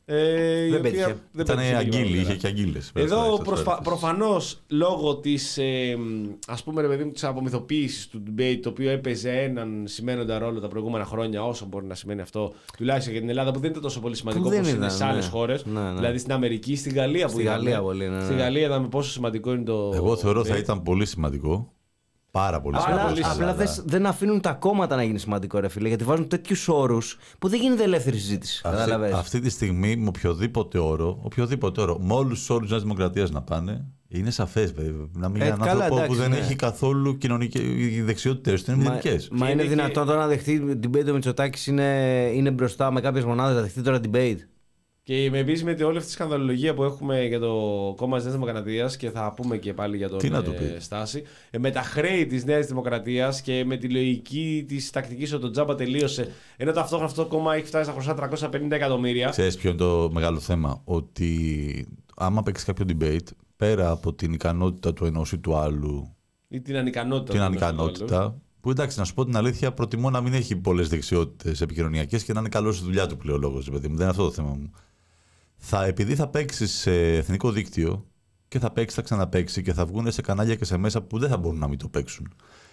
Ε, Δεν πέτυχε. Ήταν αγγίλη, είχε και αγγίλες. Εδώ προσπα... προφανώς λόγω της ε, ας πούμε ρε παιδί μου της απομυθοποίησης του debate, το οποίο έπαιζε έναν σημαίνοντα ρόλο τα προηγούμενα χρόνια, όσο μπορεί να σημαίνει αυτό, τουλάχιστον για την Ελλάδα που δεν ήταν τόσο πολύ σημαντικό όπως είναι σε άλλες ναι. χώρες. Ναι, ναι. Δηλαδή στην Αμερική, στην Γαλλία που στη είδαμε. Γαλλία πολύ, ναι, ναι. Στη Γαλλία είδαμε πόσο σημαντικό είναι το. Εγώ θεωρώ debate. Θα ήταν πολύ σημαντικό. Πάρα πολύ σημαντικό. Απλά, απλά δες, δεν αφήνουν τα κόμματα να γίνει σημαντικό, ρε φίλε, γιατί βάζουν τέτοιους όρους που δεν γίνεται ελεύθερη συζήτηση. Αυτή, αυτή τη στιγμή με οποιοδήποτε όρο, οποιοδήποτε όρο, με όλους τους όρους της Νέας Δημοκρατίας να πάνε, είναι σαφές, βέβαια. Να μην είναι έναν άνθρωπο εντάξει, που δεν ναι. έχει καθόλου κοινωνικές δεξιότητες, είναι μηδενικές. Μα, μα είναι, είναι δυνατόν και... τώρα να δεχτεί debate ο Μητσοτάκης είναι, είναι μπροστά με κάποιες μονάδες, να δεχτεί τώρα debate. Και με επίσης με όλη αυτή τη σκανδαλολογία που έχουμε για το κόμμα της Νέας Δημοκρατίας και θα πούμε και πάλι για τον ε, Στάση, ε, με τα χρέη της Νέας Δημοκρατίας και με τη λογική της τακτικής ότι το τζάμπα τελείωσε, ενώ ταυτόχρονα αυτό το κόμμα έχει φτάσει στα χρωστά τριακόσια πενήντα εκατομμύρια. Ξέρεις ποιο είναι το μεγάλο θέμα? Ότι άμα παίξεις κάποιο debate, πέρα από την ικανότητα του ενός ή του άλλου, ή την ανικανότητα, την ανικανότητα που εντάξει, να σου πω την αλήθεια, προτιμώ να μην έχει πολλές δεξιότητες επικοινωνιακές και να είναι καλός στη δουλειά του πλέον λόγος. Δεν είναι αυτό το θέμα μου. Θα, επειδή θα παίξει σε εθνικό δίκτυο και θα παίξει, θα ξαναπαίξει και θα βγουν σε κανάλια και σε μέσα που δεν θα μπορούν να μην το παίξουν.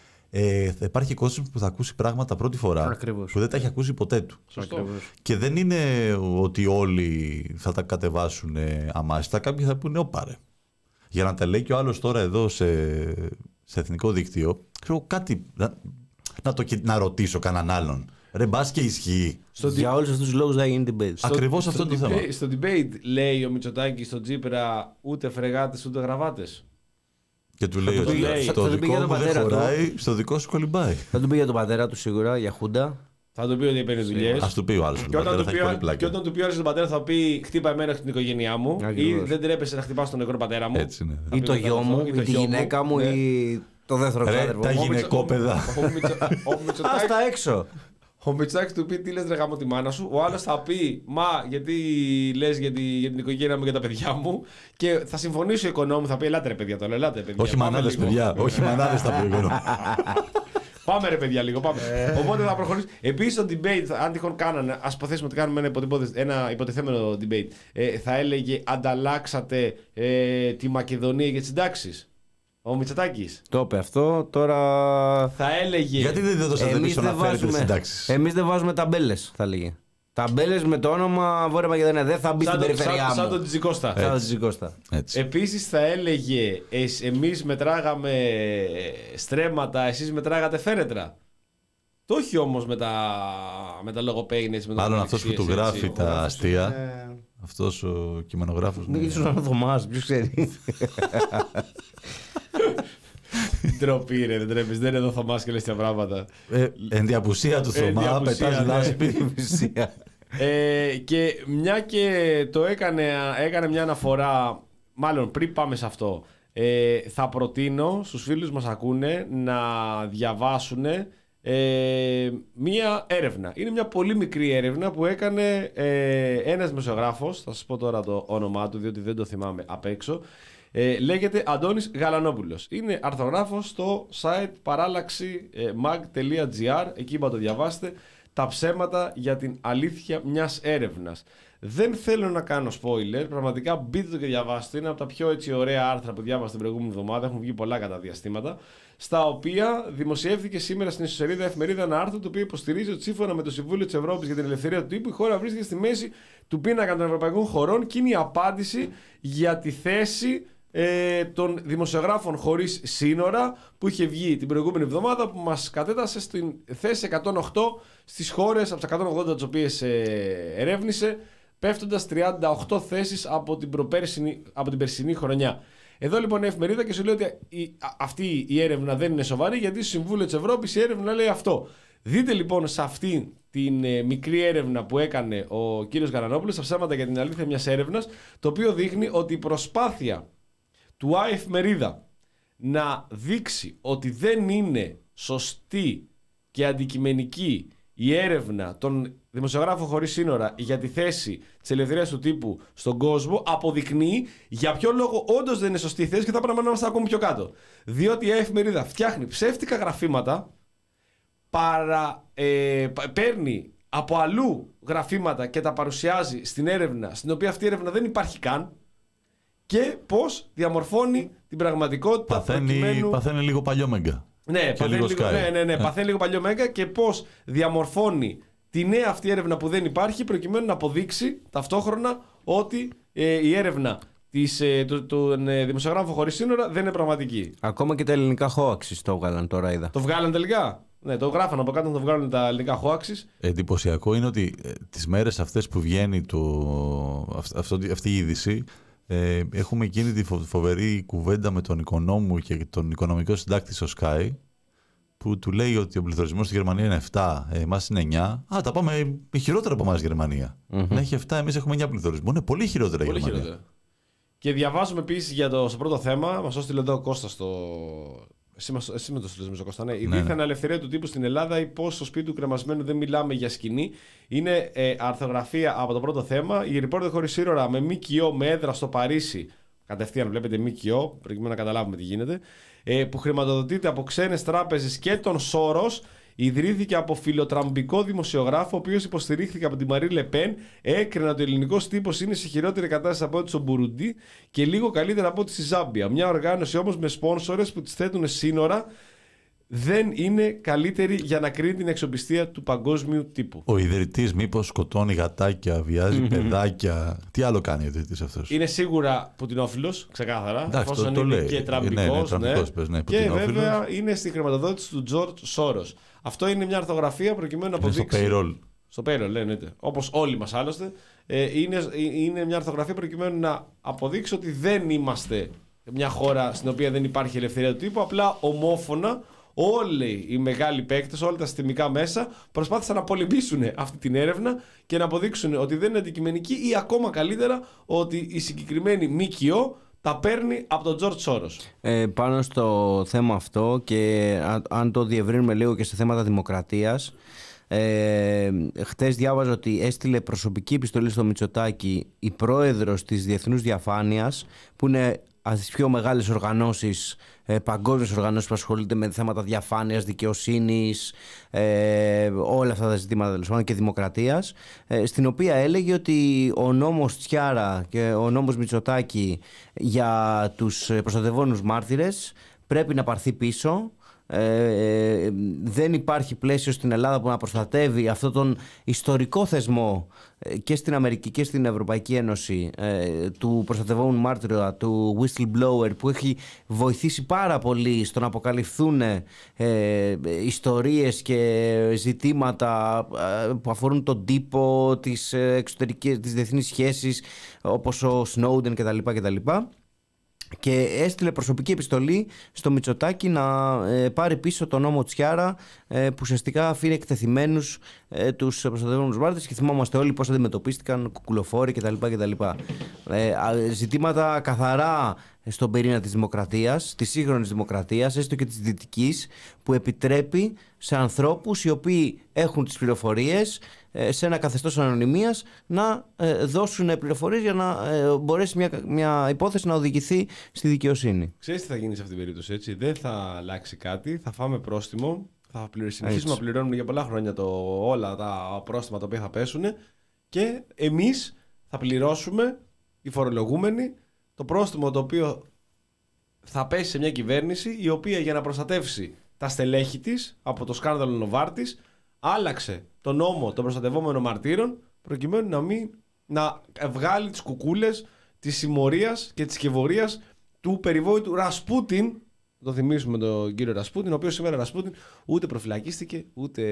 Ε, θα υπάρχει κόσμο που θα ακούσει πράγματα πρώτη φορά. Ακριβώς. Που δεν τα έχει ακούσει ποτέ του. Και δεν είναι ότι όλοι θα τα κατεβάσουν αμάσιτα. Κάποιοι θα πούνε όπαρε. Για να τα λέει και ο άλλος τώρα εδώ σε, σε εθνικό δίκτυο, ξέρω κάτι να, να, το, να ρωτήσω κανέναν άλλον. Ρε μπας και ισχύει. Στο για όλους αυτούς τους λόγους θα γίνει debate. Ακριβώς αυτό το θέμα. Στο debate λέει ο Μητσοτάκης στον Τσίπρα ούτε φρεγάτες ούτε γραβάτες. Και του λέει ότι στο δικό μου δεν χωράει, στο δικό σου κολυμπάει. Θα του πει για τον πατέρα του σίγουρα, για χούντα. Θα του πει ότι παίρνει δουλειές. Ας του πει ο άλλος. Και όταν του πει ο άλλος τον πατέρα θα πει χτύπα εμένα στην οικογένειά μου. Ή δεν τρέπεσαι να χτυπάς τον νεκρό πατέρα μου. Ή το γιο μου, ή τη γυναίκα μου, ή το δεύτερο ξάδερφο. Τα γυναικόπαιδα. Ας τα έξω. Ο Μητσοτάκης του πει τι λες ρε γάμο τη μάνα σου. Ο άλλος θα πει μα γιατί λες για, τη, για την οικογένεια μου και τα παιδιά μου. Και θα συμφωνήσει ο οικονόμου, θα πει ελάτε ρε παιδιά τώρα, ελάτε παιδιά. Όχι μανάδες παιδιά, όχι μανάδες θα πει ο οικονόμου. Πάμε ρε παιδιά λίγο, πάμε. Οπότε θα προχωρήσει. Επίσης το debate, αν τυχόν κάνανε, ας υποθέσουμε ότι κάνουμε ένα, ένα υποτιθέμενο debate, ε, θα έλεγε ανταλλάξατε ε, τη Μακεδονία για τις συντάξεις. Ο Μητσοτάκης. Το είπε αυτό, τώρα. Θα έλεγε. Γιατί δεν δώσατε πίσω να φέρετε τις συντάξεις? Εμείς δεν βάζουμε ταμπέλες, θα λέγε. Ταμπέλες με το όνομα Βόρεια Μακεδονία. Δεν θα μπει σαν στην το, περιφερειά σαν, μου. Σαν τον Τζικώστα. Σαν τον Τζικώστα. Επίσης θα έλεγε εμείς μετράγαμε στρέμματα, εσείς μετράγατε φέρετρα. Το όχι όμως με τα, με τα λογοπαίγνες. Μάλλον αυτός που του γράφει τα αστεία. Ε... Αυτός ο κειμενογράφος. Μην ίσως να είναι ο Θωμάς, ποιος ξέρει. Ντροπή ρε, δεν τρέπεις. Δεν είναι εδώ ο Θωμάς και λες τα πράγματα. Ε, εν τη απουσία του Θωμά, πετάς λάσπη. ε, και μια και το έκανε, έκανε μια αναφορά, μάλλον πριν πάμε σε αυτό, ε, θα προτείνω στους φίλους μας ακούνε να διαβάσουν ε, μία έρευνα. Είναι μια πολύ μικρή έρευνα που έκανε ε, ένας δημοσιογράφος, θα σας πω τώρα το όνομά του διότι δεν το θυμάμαι απ' έξω. Ε, λέγεται Αντώνης Γαλανόπουλος. Είναι αρθρογράφος στο site παράλλαξη mag τελεία gr. Εκεί είπα το διαβάστε. Τα ψέματα για την αλήθεια μιας έρευνας. Δεν θέλω να κάνω spoiler. Πραγματικά μπείτε το και διαβάστε. Είναι από τα πιο έτσι ωραία άρθρα που διάβασα την προηγούμενη εβδομάδα. Έχουν βγει πολλά κατά διαστήματα. Στα οποία δημοσιεύθηκε σήμερα στην ιστοσελίδα εφημερίδα ένα άρθρο το οποίο υποστηρίζει ότι σύμφωνα με το Συμβούλιο της Ευρώπης για την Ελευθερία του Τύπου η χώρα βρίσκεται στη μέση του πίνακα των ευρωπαϊκών χωρών και είναι η απάντηση για τη θέση Ε, των δημοσιογράφων χωρίς σύνορα που είχε βγει την προηγούμενη εβδομάδα, που μας κατέτασε στην θέση εκατόν οκτώ στις χώρες από τις εκατόν ογδόντα τις οποίες ε, ερεύνησε, πέφτοντας τριάντα οκτώ θέσεις από την, από την περσινή χρονιά. Εδώ λοιπόν η εφημερίδα και σου λέει ότι η, α, αυτή η έρευνα δεν είναι σοβαρή, γιατί στο Συμβούλιο της Ευρώπης η έρευνα λέει αυτό. Δείτε λοιπόν σε αυτή την ε, μικρή έρευνα που έκανε ο κύριος Γαλανόπουλος, τα ψέματα για την αλήθεια μιας έρευνας, το οποίο δείχνει ότι η προσπάθεια του ΆΕ εφημερίδα να δείξει ότι δεν είναι σωστή και αντικειμενική η έρευνα των δημοσιογράφων χωρίς σύνορα για τη θέση της ελευθερίας του τύπου στον κόσμο, αποδεικνύει για ποιο λόγο όντως δεν είναι σωστή η θέση και θα πρέπει να είμαστε ακόμη πιο κάτω. Διότι η ΆΕ εφημερίδα φτιάχνει ψεύτικα γραφήματα, παρα, ε, παίρνει από αλλού γραφήματα και τα παρουσιάζει στην έρευνα, στην οποία αυτή η έρευνα δεν υπάρχει καν, και πώς διαμορφώνει την πραγματικότητα. Παθαίνει, προκειμένου... παθαίνει λίγο παλιό μέγκα. Ναι, παθαίνει λίγο, λίγο, ναι, ναι, ναι, παθαίνει λίγο παλιό μέγκα, και πώς διαμορφώνει τη νέα αυτή έρευνα που δεν υπάρχει, προκειμένου να αποδείξει ταυτόχρονα ότι ε, η έρευνα της, ε, του, του, του ε, δημοσιογράφου χωρίς σύνορα δεν είναι πραγματική. Ακόμα και τα ελληνικά hoaxes το βγάλαν τώρα, είδα. Το βγάλαν τελικά. Ναι, το γράφαν από κάτω να το βγάλουν τα ελληνικά hoaxes. Εντυπωσιακό είναι ότι ε, τις μέρες αυτές που βγαίνει το, αυ, αυτό, αυτή η είδηση, ε, έχουμε εκείνη τη φο, φοβερή κουβέντα με τον οικονόμο και τον οικονομικό συντάκτη στο Sky, που του λέει ότι ο πληθωρισμός στη Γερμανία είναι επτά, ε, εμάς είναι εννιά. Α, τα πάμε χειρότερα από εμάς η Γερμανία. Mm-hmm. Να έχει επτά, εμείς έχουμε εννιά πληθωρισμό. Είναι πολύ χειρότερα η Γερμανία. Χειρότερα. Και διαβάζουμε επίσης για το στο πρώτο θέμα, μας έστειλε εδώ ο Κώστας στο. Εσύ, εσύ με το στείλες, με Κώστα, ναι. Η δίθεν ναι. ελευθερία του τύπου στην Ελλάδα, ή πώς στο σπίτι του κρεμασμένου δεν μιλάμε για σκηνή. Είναι ε, αρθογραφία από το πρώτο θέμα. Η Reporter χωρίς σύνορα με ΜΚΟ με έδρα στο Παρίσι. Κατευθείαν βλέπετε ΜΚΟ, προκειμένου να καταλάβουμε τι γίνεται. Ε, που χρηματοδοτείται από ξένες τράπεζες και τον Σόρος. Ιδρύθηκε από φιλοτραμπικό δημοσιογράφο, ο οποίος υποστηρίχθηκε από τη Μαρί Λεπέν. Έκρινε ότι ο ελληνικός τύπος είναι σε χειρότερη κατάσταση από ό,τι στο Μπουρουντί και λίγο καλύτερα από ό,τι στη Ζάμπια. Μια οργάνωση όμως με σπόνσορες που τις θέτουν σύνορα δεν είναι καλύτερη για να κρίνει την αξιοπιστία του παγκόσμιου τύπου. Ο ιδρυτής μήπως σκοτώνει γατάκια, βιάζει παιδάκια. Τι άλλο κάνει ο ιδρυτής αυτός? Είναι σίγουρα πουτινόφιλος, ξεκάθαρα. Εντάξει, το, το είναι λέει. Και τραμπικός. Ναι, ναι, ναι. ναι, και βέβαια είναι στη χρηματοδότηση του Τζορτζ Σόρος. Αυτό είναι μια αρθογραφία προκειμένου να αποδείξει. Στο payroll. Στο payroll, ναι, όπως όλοι μας άλλωστε. Ε, είναι, είναι μια αρθογραφία προκειμένου να αποδείξει ότι δεν είμαστε μια χώρα στην οποία δεν υπάρχει ελευθερία του τύπου. Απλά ομόφωνα όλοι οι μεγάλοι παίκτες, όλα τα συστημικά μέσα προσπάθησαν να πολεμήσουν αυτή την έρευνα και να αποδείξουν ότι δεν είναι αντικειμενική, ή ακόμα καλύτερα ότι η συγκεκριμένη ΜΚΟ τα παίρνει από τον Τζορτζ Σόρος. Ε, πάνω στο θέμα αυτό, και αν, αν το διευρύνουμε λίγο και σε θέματα δημοκρατίας, ε, χτες διάβαζα ότι έστειλε προσωπική επιστολή στο Μητσοτάκη η πρόεδρος της Διεθνούς Διαφάνειας, που είναι από τις πιο μεγάλες οργανώσεις, ε, παγκόσμιες οργανώσεις που ασχολούνται με θέματα διαφάνειας, δικαιοσύνης, ε, όλα αυτά τα ζητήματα δηλαδή, και δημοκρατίας, ε, στην οποία έλεγε ότι ο νόμος Τσιάρα και ο νόμος Μητσοτάκη για τους προστατευόμενους μάρτυρες πρέπει να πάρθει πίσω. Ε, δεν υπάρχει πλαίσιο στην Ελλάδα που να προστατεύει αυτόν τον ιστορικό θεσμό και στην Αμερική και στην Ευρωπαϊκή Ένωση, ε, του προστατευόμενου μάρτυρα, του whistleblower, που έχει βοηθήσει πάρα πολύ στο να αποκαλυφθούν ε, ιστορίες και ζητήματα ε, που αφορούν τον τύπο, τις εξωτερικές, τις διεθνείς σχέσεις, όπως ο Snowden κτλ. κτλ. Και έστειλε προσωπική επιστολή στο Μητσοτάκη να ε, πάρει πίσω τον νόμο Τσιάρα, ε, που ουσιαστικά αφήνει εκτεθειμένους ε, τους προστατευόμενους μάρτυρες, και θυμόμαστε όλοι πώς αντιμετωπίστηκαν κουκουλοφόροι κτλ. κτλ. Ε, ζητήματα καθαρά στον πυρήνα της δημοκρατίας, της σύγχρονης δημοκρατίας, έστω και της δυτικής, που επιτρέπει σε ανθρώπους οι οποίοι έχουν τις πληροφορίες σε ένα καθεστώς ανωνυμίας να δώσουν πληροφορίες για να μπορέσει μια, μια υπόθεση να οδηγηθεί στη δικαιοσύνη. Ξέρεις τι θα γίνει σε αυτήν την περίπτωση, έτσι? Δεν θα αλλάξει κάτι, θα φάμε πρόστιμο, θα συνεχίσουμε να πληρώνουμε για πολλά χρόνια το, όλα τα πρόστιμα τα οποία θα πέσουν, και εμείς θα πληρώσουμε, οι φορολογούμενοι, το πρόστιμο το οποίο θα πέσει σε μια κυβέρνηση η οποία, για να προστατεύσει τα στελέχη της από το σκάνδαλο Νοβάρτης, άλλαξε τον νόμο των προστατευόμενων μαρτύρων προκειμένου να, μην, να βγάλει τις κουκούλες της συμμορίας και της σκευωρίας του περιβόητου Ρασπούτιν. Το θυμίσουμε τον κύριο Ρασπούτιν, ο οποίος σήμερα Ρασπούτιν ούτε προφυλακίστηκε ούτε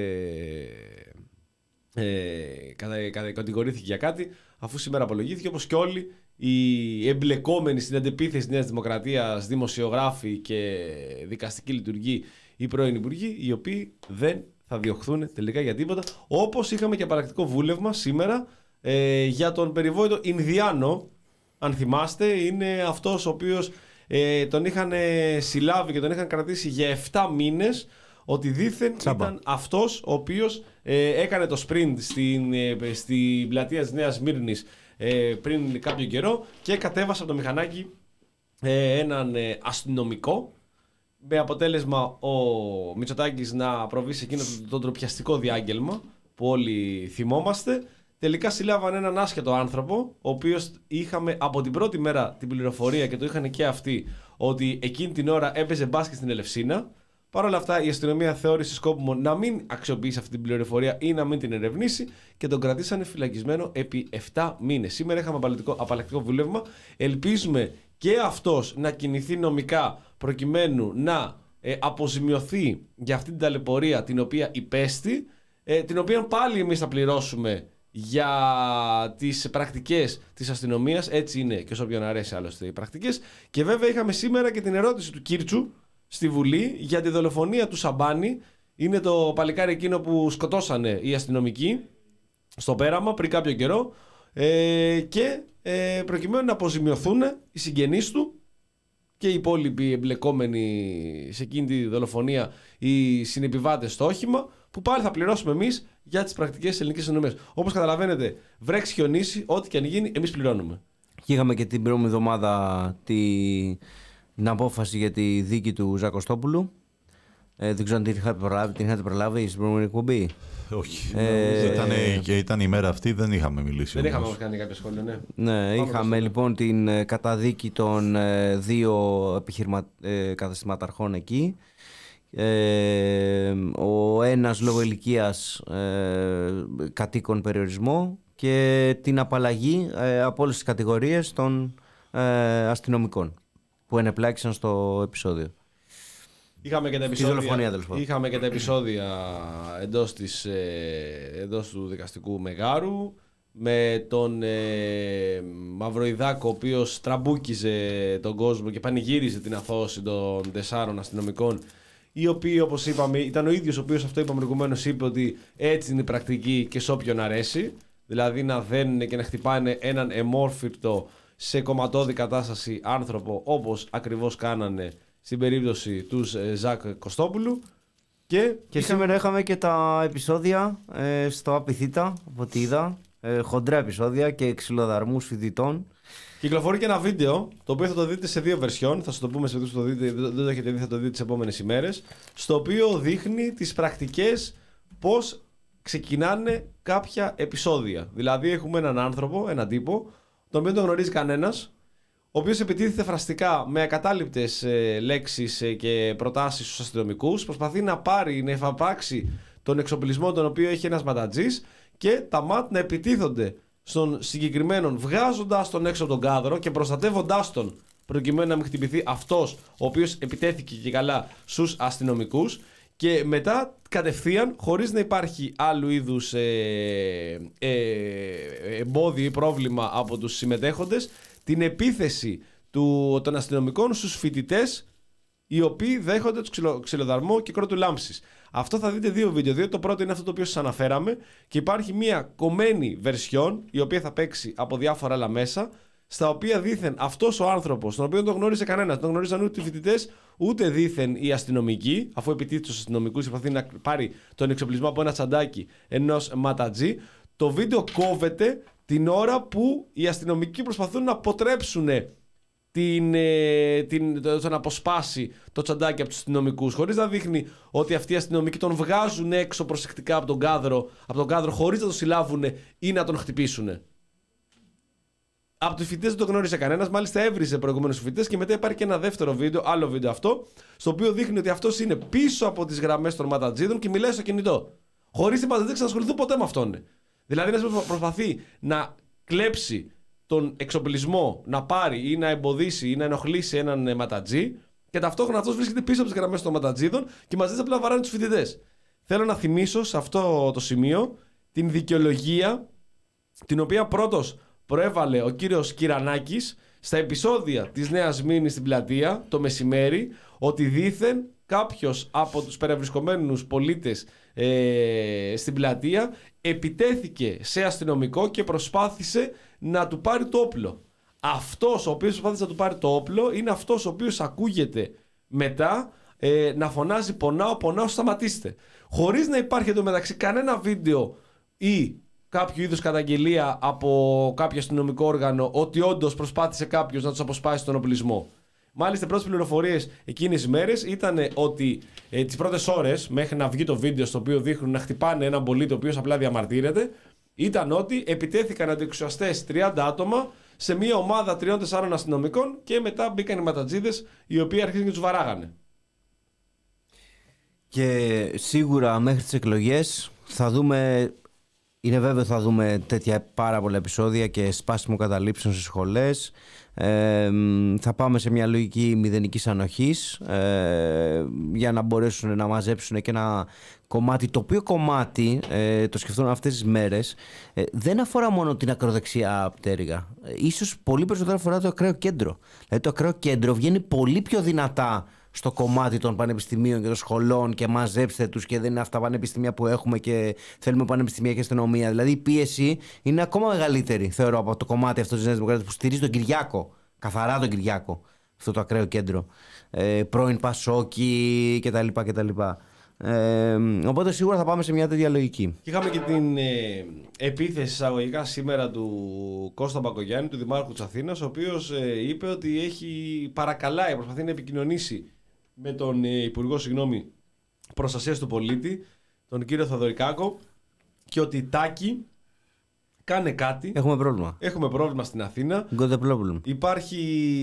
ε, κατηγορήθηκε για κάτι, αφού σήμερα απολογήθηκε, όπως και όλοι οι εμπλεκόμενοι στην αντεπίθεση της Νέας Δημοκρατίας, δημοσιογράφοι και δικαστική λειτουργοί, οι πρώην υπουργοί, οι οποίοι δεν θα διωχθούν τελικά για τίποτα. Όπως είχαμε και παρακτικό βούλευμα σήμερα ε, για τον περιβόητο Ινδιάνο, αν θυμάστε, είναι αυτός ο οποίος ε, τον είχαν συλλάβει και τον είχαν κρατήσει για επτά μήνες, ότι δήθεν Τσάμπα. ήταν αυτός ο οποίος ε, έκανε το sprint στην, ε, στην πλατεία της Νέας Σμύρνης ε, πριν κάποιο καιρό, και κατέβασε από το μηχανάκι ε, έναν ε, αστυνομικό, με αποτέλεσμα ο Μητσοτάκης να προβεί σε εκείνο το, το τροπιαστικό διάγγελμα που όλοι θυμόμαστε. Τελικά συλλάβαν έναν άσχετο άνθρωπο, ο οποίος είχαμε από την πρώτη μέρα την πληροφορία και το είχαν και αυτοί ότι εκείνη την ώρα έπαιζε μπάσκετ στην Ελευσίνα. Παρ' όλα αυτά η αστυνομία θεώρησε σκόπιμο να μην αξιοποιήσει αυτή την πληροφορία ή να μην την ερευνήσει και τον κρατήσανε φυλακισμένο επί επτά μήνες. Σήμερα είχαμε απαλλακτικό βούλευμα. Ελπίζουμε και αυτός να κινηθεί νομικά προκειμένου να ε, αποζημιωθεί για αυτή την ταλαιπωρία την οποία υπέστη, ε, την οποία πάλι εμείς θα πληρώσουμε για τις πρακτικές της αστυνομίας. Έτσι είναι και σε όποιον αρέσει άλλωστε οι πρακτικές. Και βέβαια είχαμε σήμερα και την ερώτηση του Κίρτσου στη Βουλή για τη δολοφονία του Σαμπάνη. Είναι το παλικάρι εκείνο που σκοτώσανε οι αστυνομικοί στο Πέραμα πριν κάποιο καιρό, ε, και ε, προκειμένου να αποζημιωθούν οι συγγενείς του και οι υπόλοιποι εμπλεκόμενοι σε εκείνη τη δολοφονία, οι συνεπιβάτες στο όχημα, που πάλι θα πληρώσουμε εμείς για τις πρακτικές της ελληνικής αστυνομίας. Όπως καταλαβαίνετε, βρέξει, χιονίσει, ό,τι και αν γίνει, εμείς πληρώνουμε. Και είχαμε και την προηγούμενη εβδομάδα τη... την απόφαση για τη δίκη του Ζακ Κωστόπουλου. Ε, δεν ξέρω αν την είχατε προλάβει, την είχατε προλάβει στην προηγούμενη εκπομπή. Όχι. Ε, ήταν, και ήταν η μέρα αυτή, δεν είχαμε μιλήσει. Δεν είχαμε όμως κάνει κάποιο σχόλιο, ναι. Ναι, είχαμε λοιπόν την καταδίκη των ε, δύο επιχειρημα... ε, καταστηματαρχών εκεί. Ε, ο ένας λόγω ηλικίας ε, κατοίκων περιορισμό και την απαλλαγή ε, από όλες τις κατηγορίες των ε, αστυνομικών που ενεπλάκησαν στο επεισόδιο. Είχαμε και τα επεισόδια, είχαμε και τα επεισόδια εντός, της, ε, εντός του δικαστικού μεγάρου με τον ε, Μαυροϊδάκο, ο οποίος τραμπούκιζε τον κόσμο και πανηγύριζε την αθώωση των τεσσάρων αστυνομικών, οι οποίοι, όπως είπαμε, ήταν ο ίδιος ο οποίος, αυτό είπαμε προηγουμένως, είπε ότι έτσι είναι η πρακτική και σε όποιον αρέσει. Δηλαδή να δένουν και να χτυπάνε έναν εμόρφυρτο σε κομματώδη κατάσταση άνθρωπο, όπως ακριβώς κάνανε στην περίπτωση του Ζακ Κωστόπουλου. Και, και είχα... σήμερα είχαμε και τα επεισόδια ε, στο Απιθύτα, από ό,τι είδα, ε, χοντρά επεισόδια και ξυλοδαρμούς φοιτητών. Κυκλοφορεί και ένα βίντεο, το οποίο θα το δείτε σε δύο version, θα σας το πούμε σε αυτό, το δείτε, δεν το έχετε δει, θα το δείτε τις επόμενες ημέρες, στο οποίο δείχνει τις πρακτικές πώς ξεκινάνε κάποια επεισόδια. Δηλαδή έχουμε έναν άνθρωπο, έναν τύπο, τον οποίο δεν γνωρίζει κανένας, ο οποίος επιτίθεται φραστικά με ακατάληπτες ε, λέξεις ε, και προτάσεις στους αστυνομικούς, προσπαθεί να πάρει, να εφαπάξει τον εξοπλισμό τον οποίο έχει ένας ματατζής και τα ΜΑΤ να επιτίθονται στον συγκεκριμένον, βγάζοντας τον έξω από τον κάδρο και προστατεύοντάς τον προκειμένου να μην χτυπηθεί αυτός ο οποίος επιτέθηκε και καλά στους αστυνομικούς, και μετά κατευθείαν, χωρίς να υπάρχει άλλου είδους ε, ε, εμπόδιο ή πρόβλημα από τους συμμετέχοντες, την επίθεση του, των αστυνομικών στους φοιτητές, οι οποίοι δέχονται το ξυλο, ξυλοδαρμό και κρότου λάμψης. Αυτό θα δείτε δύο βίντεο. Δύο, το πρώτο είναι αυτό το οποίο σας αναφέραμε και υπάρχει μια κομμένη version η οποία θα παίξει από διάφορα άλλα μέσα, στα οποία δήθεν αυτός ο άνθρωπος, τον οποίο δεν τον γνώριζε κανένας, δεν τον γνώριζαν ούτε οι φοιτητές ούτε δήθεν οι αστυνομικοί, αφού επιτίθεται στους αστυνομικούς, προσπαθεί να πάρει τον εξοπλισμό από ένα τσαντάκι ενός ματατζή. Το βίντεο κόβεται την ώρα που οι αστυνομικοί προσπαθούν να αποτρέψουν την, την, το, το να αποσπάσει το τσαντάκι από τους αστυνομικούς, χωρίς να δείχνει ότι αυτοί οι αστυνομικοί τον βγάζουν έξω προσεκτικά από τον κάδρο, από τον κάδρο χωρίς να τον συλλάβουν ή να τον χτυπήσουν. Από τους φοιτητές δεν το γνώρισε κανένας, μάλιστα έβριζε προηγουμένως τους φοιτητές, και μετά υπάρχει και ένα δεύτερο βίντεο, άλλο βίντεο αυτό, στο οποίο δείχνει ότι αυτός είναι πίσω από τις γραμμές των ματατζίδων και μιλάει στο κινητό. Χωρίς οι ματατζίδες να ασχοληθούν ποτέ με αυτόν. Δηλαδή ένας προσπαθεί να κλέψει τον εξοπλισμό, να πάρει ή να εμποδίσει ή να ενοχλήσει έναν ματατζή, και ταυτόχρονα αυτός βρίσκεται πίσω από τις γραμμές των ματατζίδων και μαζί απλά βαράνε τους φοιτητές. Θέλω να θυμίσω σε αυτό το σημείο την δικαιολογία την οποία πρώτος προέβαλε ο κύριος Κυρανάκης στα επεισόδια της Νέας Μήνης στην πλατεία το μεσημέρι, ότι δήθεν κάποιος από τους περευρισκομένους πολίτες ε, στην πλατεία επιτέθηκε σε αστυνομικό και προσπάθησε να του πάρει το όπλο. Αυτός ο οποίος προσπάθησε να του πάρει το όπλο είναι αυτός ο οποίος ακούγεται μετά ε, να φωνάζει «Πονάω, πονάω, σταματήστε». Χωρίς να υπάρχει εντωμεταξύ κανένα βίντεο ή κάποιο είδους καταγγελία από κάποιο αστυνομικό όργανο ότι όντως προσπάθησε κάποιος να τους αποσπάσει τον οπλισμό. Μάλιστα, οι πρώτες πληροφορίες εκείνες τις μέρες ήταν ότι ε, τις πρώτες ώρες, μέχρι να βγει το βίντεο στο οποίο δείχνουν να χτυπάνε έναν πολίτη ο οποίος απλά διαμαρτύρεται, ήταν ότι επιτέθηκαν αντιεξουσιαστές τριάντα άτομα σε μια ομάδα τριών τεσσάρων αστυνομικών και μετά μπήκαν οι ματατζίδες οι οποίοι αρχίζουν και τους βαράγανε. Και σίγουρα μέχρι τις εκλογές θα δούμε, είναι βέβαιο θα δούμε τέτοια πάρα πολλά επεισόδια και σπάσιμο καταλήψεων στις σχολές. Ε, θα πάμε σε μια λογική μηδενικής ανοχής ε, για να μπορέσουν να μαζέψουν και ένα κομμάτι, το οποίο κομμάτι, ε, το σκεφτούν αυτές τις μέρες, ε, δεν αφορά μόνο την ακροδεξιά πτέρυγα. Ε, ίσως πολύ περισσότερο αφορά το ακραίο κέντρο. Δηλαδή το ακραίο κέντρο βγαίνει πολύ πιο δυνατά στο κομμάτι των πανεπιστημίων και των σχολών και μαζέψτε τους και δεν είναι αυτά πανεπιστήμια που έχουμε και θέλουμε πανεπιστημιακή αστυνομία. Δηλαδή η πίεση είναι ακόμα μεγαλύτερη, θεωρώ, από το κομμάτι αυτό της Νέας Δημοκρατίας που στηρίζει τον Κυριάκο, καθαρά τον Κυριάκο, αυτό το ακραίο κέντρο. Ε, πρώην Πασόκη κτλ. κτλ. Ε, οπότε σίγουρα θα πάμε σε μια τέτοια λογική. Και είχαμε και την ε, επίθεση εισαγωγικά σήμερα του Κώστα Μπακογιάννη, του Δημάρχου της Αθήνας, ο οποίος ε, είπε ότι έχει παρακαλάει, προσπαθεί να επικοινωνήσει με τον ε, Υπουργό συγγνώμη, Προστασίας του Πολίτη, τον κύριο Θοδωρικάκο, και ότι Τάκη, κάνε κάτι. Έχουμε πρόβλημα. Έχουμε πρόβλημα στην Αθήνα. Got a problem. Υπάρχει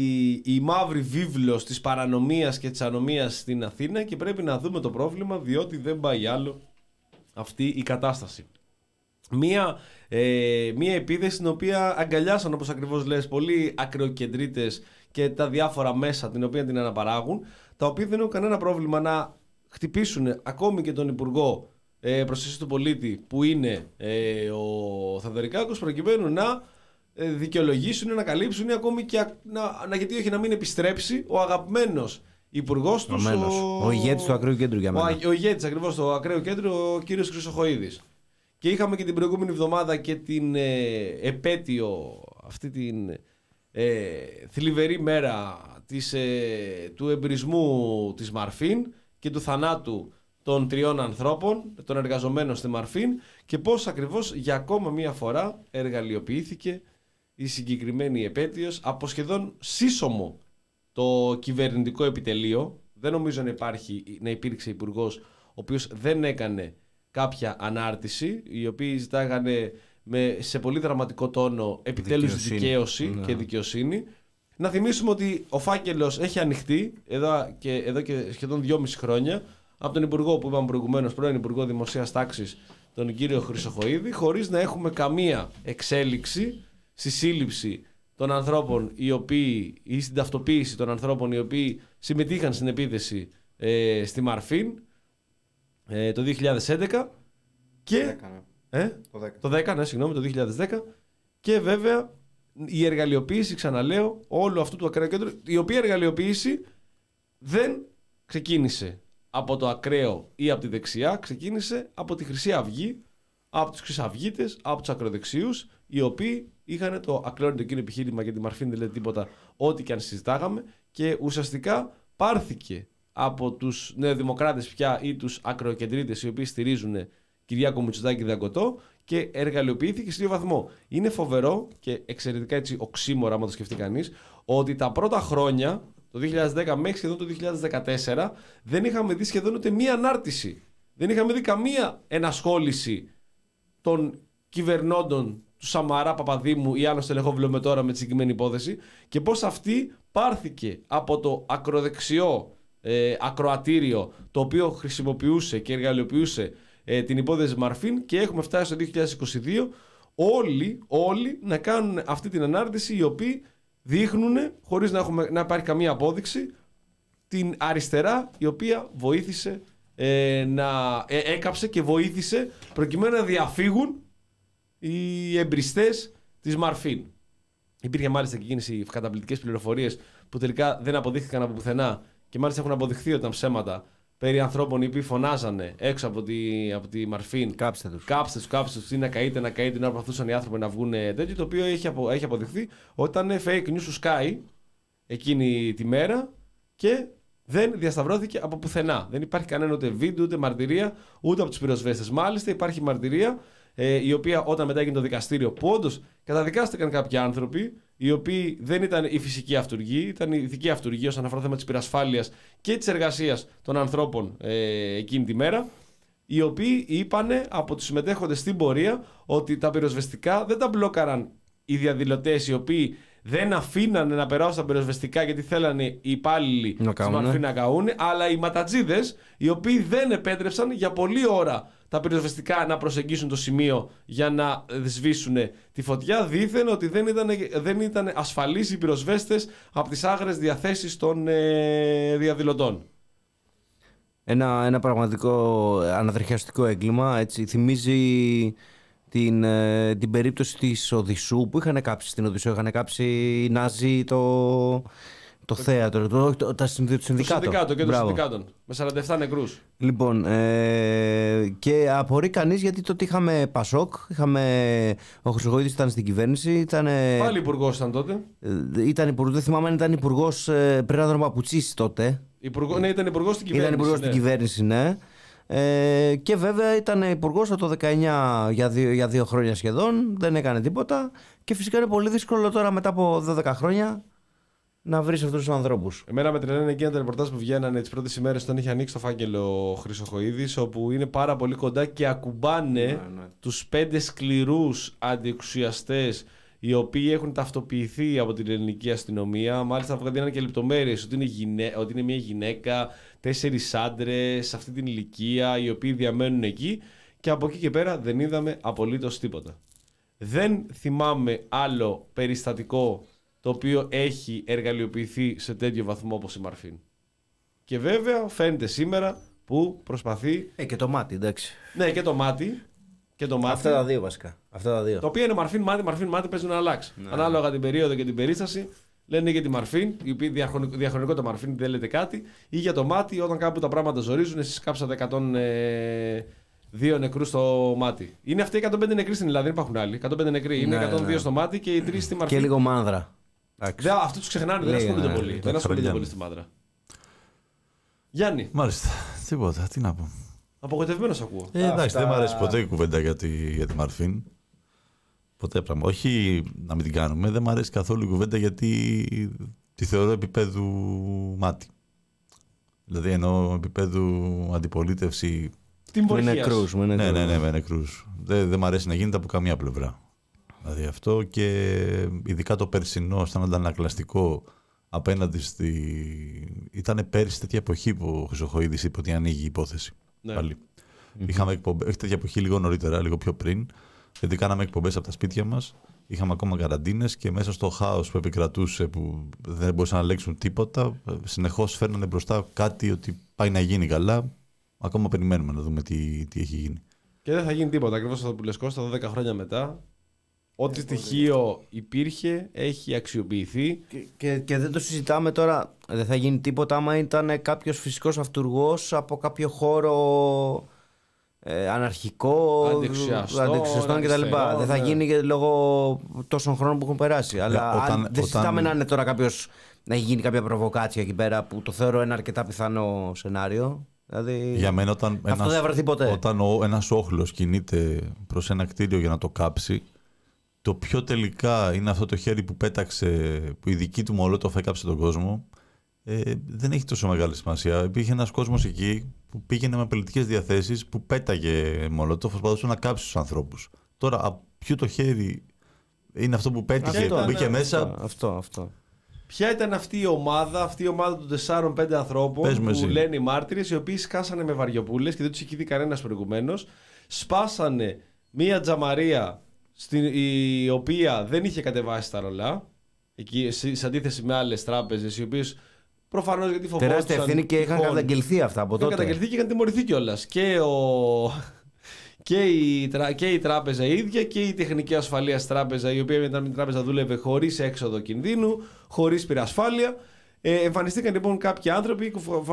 η μαύρη βίβλος της παρανομίας και της ανομίας στην Αθήνα και πρέπει να δούμε το πρόβλημα, διότι δεν πάει άλλο αυτή η κατάσταση. Μία, ε, μία επίθεση στην οποία αγκαλιάσαν, όπως ακριβώς λες, πολλοί ακροκεντρίτες και τα διάφορα μέσα την οποία την αναπαράγουν, τα οποία δεν έχουν κανένα πρόβλημα να χτυπήσουν ακόμη και τον Υπουργό ε, Προστασίας του Πολίτη που είναι ε, ο Θοδωρικάκος, προκειμένου να ε, δικαιολογήσουν, να καλύψουν ή ακόμη και να, να, γιατί όχι να μην επιστρέψει ο αγαπημένος υπουργός τους, ο, ο, ο ηγέτης του ακραίου κέντρου για μένα. Ο, ο ηγέτης ακριβώς του ακραίου κέντρου, ο κύριος Χρυσοχοΐδης. Και είχαμε και την προηγούμενη εβδομάδα και την ε, επέτειο, αυτή την ε, θλιβερή μέρα της, ε, του εμπρισμού της Μαρφίν και του θανάτου των τριών ανθρώπων, των εργαζομένων στη Μαρφίν, και πώς ακριβώς για ακόμα μία φορά εργαλειοποιήθηκε η συγκεκριμένη επέτειος από σχεδόν σύσσωμο το κυβερνητικό επιτελείο. Δεν νομίζω να, υπάρχει, να υπήρξε υπουργός ο οποίος δεν έκανε κάποια ανάρτηση, οι οποίοι ζητάγανε με, σε πολύ δραματικό τόνο επιτέλους δικαιοσύνη, δικαίωση ναι. και δικαιοσύνη. Να θυμίσουμε ότι ο φάκελος έχει ανοιχτεί εδώ και, εδώ και σχεδόν δυόμιση χρόνια από τον Υπουργό που είπαμε προηγουμένως, πρώην Υπουργό Δημοσίας Τάξης, τον κύριο Χρυσοχοΐδη, χωρίς να έχουμε καμία εξέλιξη στη σύλληψη των ανθρώπων οι οποίοι, ή στην ταυτοποίηση των ανθρώπων οι οποίοι συμμετείχαν στην επίθεση ε, στη Μαρφίν ε, το δύο χιλιάδες έντεκα και... δέκα, ε? το δέκα. Το δέκα, ναι, συγγνώμη, το δύο χιλιάδες δέκα, και βέβαια η εργαλειοποίηση, ξαναλέω, όλου αυτού του ακραίου κέντρου, η οποία εργαλειοποίηση δεν ξεκίνησε από το ακραίο ή από τη δεξιά, ξεκίνησε από τη Χρυσή Αυγή, από τους Χρυσαυγίτες, από τους ακροδεξιούς, οι οποίοι είχαν το ακλόνητο εκείνο επιχείρημα για τη Μαρφίν, δεν λέει τίποτα, ό,τι και αν συζητάγαμε, και ουσιαστικά πάρθηκε από τους νεοδημοκράτες πια ή τους ακροκεντρίτες οι οποίοι στηρίζουν Κυριάκο Μητσοτάκη Δαγκωτό και εργαλειοποιήθηκε σε δύο βαθμό. Είναι φοβερό και εξαιρετικά έτσι οξύμορα, άμα το σκεφτεί κανείς, ότι τα πρώτα χρόνια, το δύο χιλιάδες δέκα μέχρι σχεδόν το δύο χιλιάδες δεκατέσσερα, δεν είχαμε δει σχεδόν ούτε μία ανάρτηση. Δεν είχαμε δει καμία ενασχόληση των κυβερνώντων του Σαμαρά, Παπαδήμου ή άλλων στελεχών, βλέπουμε τώρα με τη συγκεκριμένη υπόθεση, και πώς αυτή πάρθηκε από το ακροδεξιό ε, ακροατήριο το οποίο χρησιμοποιούσε και εργαλειοποιούσε ε, την υπόθεση Μαρφίν, και έχουμε φτάσει στο δύο χιλιάδες είκοσι δύο όλοι, όλοι να κάνουν αυτή την ανάρτηση, οι οποίοι δείχνουν, χωρίς να, έχουμε, να υπάρχει καμία απόδειξη, την αριστερά η οποία βοήθησε ε, να ε, έκαψε και βοήθησε προκειμένου να διαφύγουν οι εμπριστές της Μαρφίν. Υπήρχε μάλιστα και εκείνες οι καταπληκτικές πληροφορίες που τελικά δεν αποδείχθηκαν από πουθενά και μάλιστα έχουν αποδειχθεί ότι ήταν ψέματα, περί ανθρώπων οι οποίοι φωνάζανε έξω από τη, από τη Μαρφίν. Κάψτε τους. Κάψτε τους, κάψτε τους, ή να καείτε, να καείτε, να προσπαθούσαν οι άνθρωποι να βγουν τέτοιο, το οποίο έχει, απο, έχει αποδειχθεί ότι ήταν fake news του Sky εκείνη τη μέρα και δεν διασταυρώθηκε από πουθενά. Δεν υπάρχει κανένα ούτε βίντεο, ούτε μαρτυρία, ούτε από τους πυροσβέστες. Μάλιστα υπάρχει μαρτυρία, ε, η οποία όταν μετά έγινε το δικαστήριο, που όντως καταδικάστηκαν κάποιοι άνθρωποι, οι οποίοι δεν ήταν η φυσική αυτουργοί, ήταν η ηθική αυτουργοί όσον αφορά το θέμα της πυρασφάλειας και της εργασίας των ανθρώπων ε, εκείνη τη μέρα, οι οποίοι είπανε από τους συμμετέχοντες στην πορεία ότι τα πυροσβεστικά δεν τα μπλόκαραν οι διαδηλωτές οι οποίοι δεν αφήνανε να περάσουν τα πυροσβεστικά γιατί θέλανε οι υπάλληλοι στην μορφή να καούνε, αλλά οι ματατζίδες οι οποίοι δεν επέτρεψαν για πολλή ώρα τα πυροσβεστικά να προσεγγίσουν το σημείο για να σβήσουν τη φωτιά, δήθεν ότι δεν ήταν, δεν ήταν ασφαλείς οι πυροσβέστες από τις άγρες διαθέσεις των ε, διαδηλωτών. Ένα, ένα πραγματικό ανατριχιαστικό έγκλημα, έτσι, θυμίζει την, ε, την περίπτωση της Οδυσσού που είχαν κάψει στην Οδυσσού, είχαν κάψει οι Νάζοι το, το θέατρο, το, το, το συνδικάτο. Το συνδικάτο και των συνδικάτων, με σαράντα επτά νεκρούς. Λοιπόν, ε, και απορεί κανείς γιατί τότε είχαμε Πασόκ, είχαμε, ο Χρυσοχοΐδης ήταν στην κυβέρνηση. Ήταν, πάλι υπουργός ήταν τότε. Ήταν υπουργός, δεν θυμάμαι αν ήταν υπουργός, ε, πρέπει να τον Παπουτσής τότε. Υπουργό, ναι, ήταν υπουργός στην κυβέρνηση. Ήταν υπουργός ναι. στην κυβέρνηση, ναι. Ε, και βέβαια ήταν υπουργός από το δεκαεννιά για δύο, για δύο χρόνια σχεδόν, δεν έκανε τίποτα. Και φυσικά είναι πολύ δύσκολο τώρα μετά από δώδεκα χρόνια να βρεις αυτούς τους ανθρώπους. Εμένα με τρελαίνουν εκείνα τα ρεπορτάζ που βγαίνανε τις πρώτες ημέρες όταν είχε ανοίξει το φάκελο ο Χρυσοχοΐδης, όπου είναι πάρα πολύ κοντά και ακουμπάνε ναι, ναι. τους πέντε σκληρούς αντιεξουσιαστές οι οποίοι έχουν ταυτοποιηθεί από την ελληνική αστυνομία. Μάλιστα βγαίνανε και λεπτομέρειες ότι είναι, γυναί... ότι είναι μια γυναίκα, τέσσερις άντρες σε αυτή την ηλικία, οι οποίοι διαμένουν εκεί, και από εκεί και πέρα δεν είδαμε απολύτως τίποτα. Δεν θυμάμαι άλλο περιστατικό το οποίο έχει εργαλειοποιηθεί σε τέτοιο βαθμό όπως η Μαρφίν. Και βέβαια φαίνεται σήμερα που προσπαθεί... Ε, και το μάτι, εντάξει. Ναι, και το μάτι. Και το μάτι. Αυτά τα δύο βασικά. Αυτά τα δύο. Το οποίο είναι Μαρφίν μάτι, Μαρφίν μάτι παίζουν να αλλάξει. Ναι. Ανάλογα την περίοδο και την περίσταση, λένε για τη Μαρφίν, η οποία διαχρονικό, διαχρονικό το Μαρφίν, δεν λέτε κάτι, ή για το μάτι, όταν κάπου τα πράγματα ζορίζουν, εσείς κάψατε εκατόν δύο νεκρούς στο μάτι. Είναι αυτοί οι εκατόν πέντε νεκροί στην Ελλάδα, δεν υπάρχουν άλλοι. εκατόν πέντε νεκροί. Είναι ναι, εκατόν δύο ναι. στο μάτι και οι τρεις στη Μαρφίν. Και λίγο μάνδρα. Δε, αυτούς τους ξεχνάνε, δεν ασχολούνται ναι, πολύ. Ναι, δεν ασχολούνται πολύ στη Μάνδρα. Γιάννη. Μάλιστα. Τίποτα, τι να πω. Απογοητευμένος ακούω. Ε, εντάξει, Αυτά... δεν μου αρέσει ποτέ η κουβέντα για τη, για τη Μαρφίν. Ποτέ πράγμα. Όχι να μην την κάνουμε. Δεν μου αρέσει καθόλου η κουβέντα γιατί τη θεωρώ επίπεδου μάτι. Δηλαδή εννοώ επίπεδου αντιπολίτευση. Την με νεκρούς. Ναι, ναι, ναι, με νεκρούς. Δεν, δεν μου αρέσει να γίνεται από καμία πλευρά. Δηλαδή αυτό, και ειδικά το περσινό σαν αντανακλαστικό απέναντι στη... Ήταν πέρυσι τέτοια εποχή που ο Χρυσοχοΐδης είπε ότι ανοίγει η υπόθεση. Ναι. Πάλι. Mm-hmm. Είχαμε εκπομπές, τέτοια εποχή λίγο νωρίτερα, λίγο πιο πριν, γιατί κάναμε εκπομπές από τα σπίτια μας, είχαμε ακόμα καραντίνες και μέσα στο χάος που επικρατούσε, που δεν μπορούσαν να λέξουν τίποτα, συνεχώς φέρνανε μπροστά κάτι ότι πάει να γίνει καλά. Ακόμα περιμένουμε να δούμε τι, τι έχει γίνει. Και δεν θα γίνει τίποτα, ακριβώς αυτό που λες Κώστα, δώδεκα χρόνια μετά. Ό,τι στοιχείο υπήρχε έχει αξιοποιηθεί. Και, και, και δεν το συζητάμε τώρα. Δεν θα γίνει τίποτα άμα ήταν κάποιος φυσικός αυτουργός από κάποιο χώρο ε, αναρχικό, αντεξουσιαστών κτλ. Δεν θα γίνει και λόγω τόσων χρόνων που έχουν περάσει. Αλλά όταν, αν, δεν όταν... συζητάμε να είναι τώρα κάποιος, να έχει γίνει κάποια προβοκάτσια εκεί πέρα, που το θεωρώ ένα αρκετά πιθανό σενάριο. Δηλαδή, για μένα, όταν αυτό ένας, δεν θα βρεθεί ποτέ. Όταν ο, ένας όχλος κινείται προς ένα κτίριο για να το κάψει, το πιο τελικά είναι αυτό το χέρι που πέταξε, που η δική του Μολότοφ έκαψε τον κόσμο, ε, δεν έχει τόσο μεγάλη σημασία. Υπήρχε ένας κόσμος εκεί που πήγαινε με πολιτικές διαθέσεις, που πέταγε Μολότοφ, προσπαθούσε να κάψει τους ανθρώπους. Τώρα, ποιο το χέρι είναι αυτό που πέτυχε, που μπήκε αυτό, μέσα. Αυτό, αυτό. Ποια ήταν αυτή η ομάδα, αυτή η ομάδα των τεσσάρων πέντε ανθρώπων που εσύ. λένε οι μάρτυρες, οι οποίοι σκάσανε με βαριοπούλες και δεν τους είχε δει κανένας προηγουμένως, σπάσανε μία τζαμαρία στην, η οποία δεν είχε κατεβάσει τα ρολά, εκεί, σε αντίθεση με άλλες τράπεζες, οι οποίες προφανώς γιατί φοβόντουσαν. Τεράστια ευθύνη και είχαν καταγγελθεί αυτά από τότε. Είχαν καταγγελθεί και είχαν τιμωρηθεί κιόλας. Και, ο... και, η... και η τράπεζα η ίδια και η τεχνική ασφαλείας τράπεζα, η οποία ήταν μια τράπεζα δούλευε χωρίς έξοδο κινδύνου, χωρίς πυρασφάλεια. Ε, εμφανιστήκαν λοιπόν κάποιοι άνθρωποι,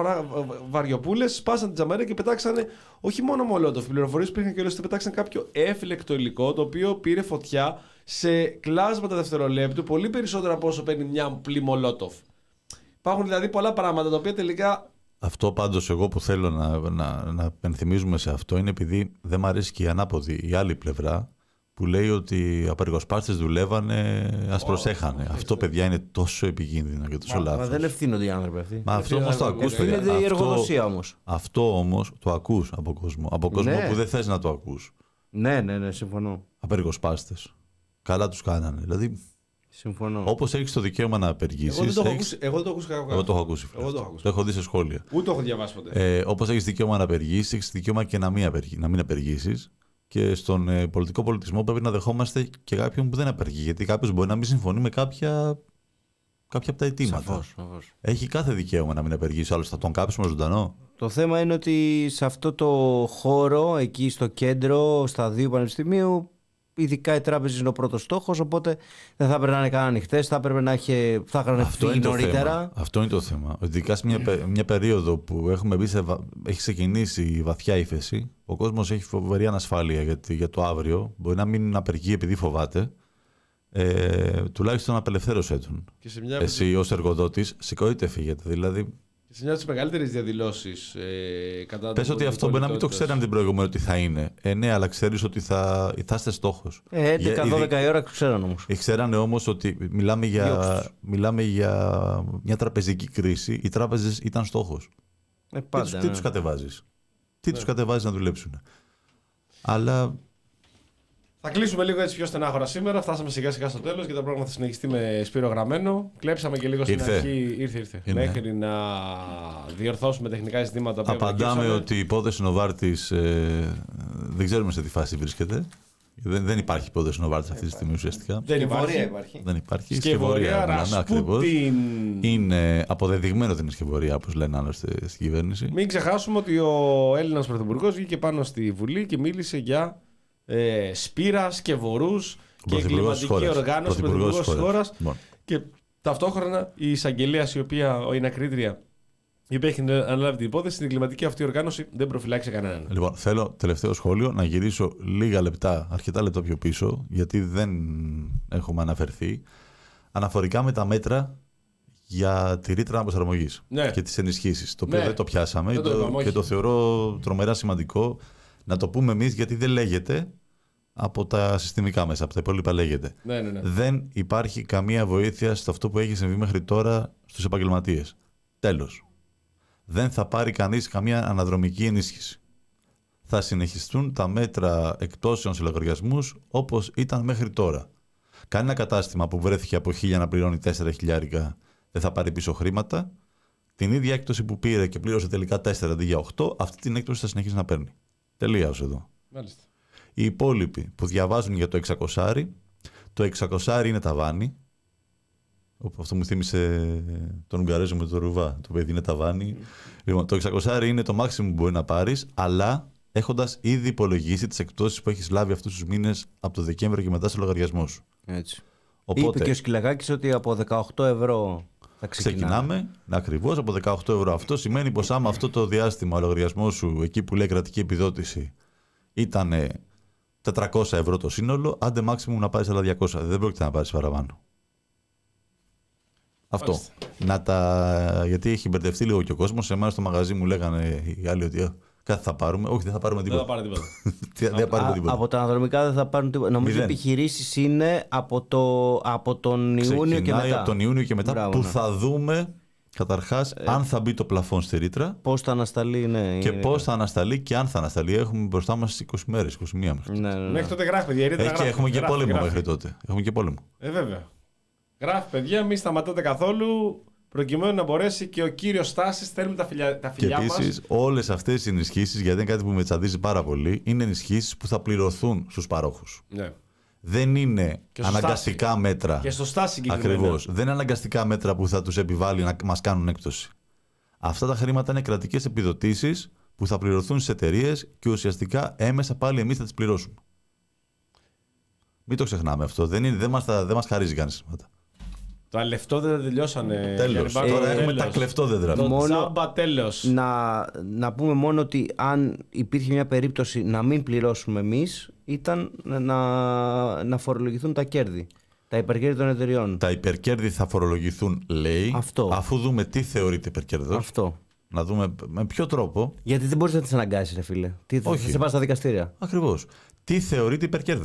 βαριοπούλες, σπάσαν την τζαμαρία και πετάξανε όχι μόνο Μολότοφ. Οι πληροφορίες που είχαν και όλες πετάξαν κάποιο έφλεκτο υλικό, το οποίο πήρε φωτιά σε κλάσματα δευτερολέπτου, πολύ περισσότερο από όσο παίρνει μια απλή Μολότοφ. Υπάρχουν δηλαδή πολλά πράγματα τα οποία τελικά. Αυτό πάντως εγώ που θέλω να, να, να πενθυμίζουμε σε αυτό είναι επειδή δεν μου αρέσει και η ανάποδη, η άλλη πλευρά, που λέει ότι οι απεργοσπάστες δουλεύανε, ας oh, προσέχανε. Oh, αυτό, παιδιά, είναι τόσο επικίνδυνο και τόσο λάθος. Μα δεν ευθύνονται οι άνθρωποι αυτοί. Μα αυτό όμως το ακούς. Ευθύνεται η εργοδοσία όμως. Αυτό όμως το ακούς από κόσμο. Από κόσμο ναι. που δεν θες να το ακούς. Ναι, ναι, ναι, συμφωνώ. Απεργοσπάστες. Καλά τους κάνανε. Δηλαδή, συμφωνώ. όπως έχεις το δικαίωμα να απεργήσεις. Εγώ δεν το έχω έχεις... ακούσει. Εγώ το, εγώ το έχω ακούσει. Εγώ το, έχω ακούσει. Το έχω δει σε σχόλια. Ούτε το έχω διαβάσει ποτέ. Ε, όπως έχεις δικαίωμα να απεργήσεις, έχεις δικαίωμα και να μην, απεργ... να μην απεργήσεις. Και στον ε, πολιτικό πολιτισμό πρέπει να δεχόμαστε και κάποιον που δεν απεργεί. Γιατί κάποιος μπορεί να μην συμφωνεί με κάποια, κάποια από τα αιτήματα. Σαφώς, σαφώς. Έχει κάθε δικαίωμα να μην απεργήσει, άλλωστε θα τον κάψουμε ζωντανό. Το θέμα είναι ότι σε αυτό το χώρο, εκεί στο κέντρο, στα δύο πανεπιστημίου, ειδικά οι τράπεζες είναι ο πρώτος στόχος, οπότε δεν θα έπρεπε να είναι καν ανοιχτές, θα έπρεπε να είχε, θα είχαν φύγει νωρίτερα. Αυτό είναι το θέμα. Ειδικά σε μια, μια περίοδο που έχουμε μπει σε, έχει ξεκινήσει η βαθιά ύφεση, ο κόσμος έχει φοβερή ανασφάλεια για, για το αύριο. Μπορεί να μην απεργεί επειδή φοβάται. Ε, τουλάχιστον απελευθέρωσέ τον. Μια... Εσύ ως εργοδότης, σηκώτε, φύγετε. Δηλαδή. Σε μια από τις μεγαλύτερες διαδηλώσεις ε, κατά πες ότι αυτό μπορεί να μην το ξέραν την προηγούμενη ότι θα είναι. Ε, ναι, αλλά ξέρεις ότι θα, θα είστε στόχος. Ε, έντεκα δώδεκα η ώρα ξέραν όμως. Ξέρανε όμως ότι μιλάμε για, μιλάμε για μια τραπεζική κρίση. Οι τράπεζες ήταν στόχος. Ε, πάντα, τι ναι. τι τους κατεβάζεις. Τι ναι. τους κατεβάζεις να δουλέψουν. Αλλά... Θα κλείσουμε λίγο έτσι πιο στενάχωρα σήμερα. Φτάσαμε σιγά σιγά στο τέλος και το πρόγραμμα θα συνεχιστεί με Σπύρο Γραμμένο. Κλέψαμε και λίγο στην ήρθε. αρχή. Ήρθε, ήρθε. Μέχρι να διορθώσουμε τεχνικά ζητήματα. Απαντάμε ότι η υπόθεση Νοβάρτης ε, δεν ξέρουμε σε τι φάση βρίσκεται. Δεν, δεν υπάρχει υπόθεση Νοβάρτης αυτή τη στιγμή ουσιαστικά. Δεν υπάρχει. υπάρχει. Δεν υπάρχει. Σκευωρία, Ρασπούτιν. Είναι αποδεδειγμένο την σκευωρία, όπως λένε άλλωστε στην κυβέρνηση. Μην ξεχάσουμε ότι ο Έλληνας Πρωθυπουργός βγήκε πάνω στη Βουλή και μίλησε για. Ε, Σπύρα, Σκευωρούς και εγκληματική οργάνωση πρωθυπουργός της χώρας. Και ταυτόχρονα η εισαγγελέα, η οποία, η ανακρίτρια, η οποία έχει αναλάβει την υπόθεση, την εγκληματική αυτή οργάνωση δεν προφυλάξει κανέναν. Λοιπόν, θέλω τελευταίο σχόλιο να γυρίσω λίγα λεπτά, αρκετά λεπτά πιο πίσω, γιατί δεν έχουμε αναφερθεί, αναφορικά με τα μέτρα για τη ρήτρα αναπροσαρμογής ναι. και τις ενισχύσεις. Το οποίο ναι. δεν το πιάσαμε δεν το το, είπαμε, και το θεωρώ τρομερά σημαντικό. Να το πούμε εμείς, γιατί δεν λέγεται από τα συστημικά μέσα, από τα υπόλοιπα λέγεται. Ναι, ναι, ναι. Δεν υπάρχει καμία βοήθεια σε αυτό που έχει συμβεί μέχρι τώρα στους επαγγελματίες. Τέλος. Δεν θα πάρει κανείς καμία αναδρομική ενίσχυση. Θα συνεχιστούν τα μέτρα εκτόσεων σε λογαριασμούς όπως ήταν μέχρι τώρα. Κανένα κατάστημα που βρέθηκε από χίλια να πληρώνει τέσσερα χιλιάρικα δεν θα πάρει πίσω χρήματα. Την ίδια έκπτωση που πήρε και πλήρωσε τελικά τέσσερα αντί για οκτώ, αυτή την έκπτωση θα συνεχίσει να παίρνει. Τελεία ως εδώ. Μάλιστα. Οι υπόλοιποι που διαβάζουν για το εξακόσια, το εξακόσια είναι ταβάνι. Αυτό μου θύμισε τον Ουγγαρέζο με το Ρουβά. Το παιδί είναι ταβάνι. Mm. Λοιπόν, το εξακόσια είναι το maximum που μπορεί να πάρεις, αλλά έχοντας ήδη υπολογίσει τις εκπτώσεις που έχεις λάβει αυτούς τους μήνες από το Δεκέμβριο και μετά στο λογαριασμό σου. Έτσι. Οπότε, είπε και ο Σκυλακάκης ότι από δεκαοκτώ ευρώ θα ξεκινάμε. Ξεκινάμε ακριβώς από δεκαοκτώ ευρώ. Αυτό σημαίνει πως άμα αυτό το διάστημα ο λογαριασμός σου, εκεί που λέει κρατική επιδότηση, ήταν τετρακόσια ευρώ το σύνολο, άντε maximum να πάρεις άλλα διακόσια. Δεν πρόκειται να πάρεις παραπάνω. Αυτό. Να τα... Γιατί έχει μπερδευτεί λίγο και ο κόσμος. Σε εμάς στο μαγαζί μου λέγανε οι άλλοι ότι κάτι θα πάρουμε. Όχι, δεν θα πάρουμε τίποτα. Δεν θα πάρουμε τίποτα. δεν θα πάρουμε τίποτα. Από τα αναδρομικά δεν θα πάρουν τίποτα. Νομίζω οι επιχειρήσεις είναι από, το... από τον Ιούνιο Ξεκινάει και μετά. Από τον Ιούνιο και μετά. Μπράβο, που ναι. θα δούμε καταρχάς ε... αν θα μπει το πλαφόν στη ρήτρα. Πώς θα ανασταλεί, ναι. Και είναι... πώς θα ανασταλεί και αν θα ανασταλεί. Έχουμε μπροστά μας είκοσι μέρες, είκοσι μία μέχρι. Ναι, ναι, ναι. Μέχρι τότε γράφει, παιδιά. Έχει, γράφει, έχουμε γράφει, και πόλεμο γράφει. μέχρι τότε. Έχουμε και πόλεμο. Ε, βέβαια. Γράφει, παιδιά, μην σταματάτε καθόλου. Προκειμένου να μπορέσει και ο κύριος Στάσης, θέλουμε τα φιλιά, τα φιλιά μας. Και επίσης, όλες αυτές οι ενισχύσεις, γιατί είναι κάτι που με τσαντίζει πάρα πολύ, είναι ενισχύσεις που θα πληρωθούν στους παρόχους. Ναι. Δεν είναι αναγκαστικά Στάση. μέτρα. Και στο Στάση συγκεκριμένα. Ακριβώς. Δεν είναι αναγκαστικά μέτρα που θα τους επιβάλλει να μας κάνουν έκπτωση. Αυτά τα χρήματα είναι κρατικές επιδοτήσεις που θα πληρωθούν στις εταιρείες και ουσιαστικά έμεσα πάλι εμείς θα τις πληρώσουμε. Μην το ξεχνάμε αυτό. Δεν, είναι, δεν, μας, δεν μας χαρίζει κανείς χρήματα. Τα λεφτόδεντρα τελειώσανε. Τέλος. Τώρα ε, έχουμε τέλος. τα κλεφτόδεντρα. Το Μόνο τζάμπα τέλος. Να, να πούμε μόνο ότι αν υπήρχε μια περίπτωση να μην πληρώσουμε εμείς, ήταν να, να φορολογηθούν τα κέρδη. Τα υπερκέρδη των εταιριών. Τα υπερκέρδη θα φορολογηθούν, λέει, Αυτό. αφού δούμε τι θεωρείται υπερκέρδος. Αυτό. Να δούμε με ποιο τρόπο. Γιατί δεν μπορείς να τις αναγκάσεις, ρε φίλε. Τι, Όχι. Θα σε πας στα δικαστήρια. Ακριβώς. Τι θεωρείται υπερκέρδος.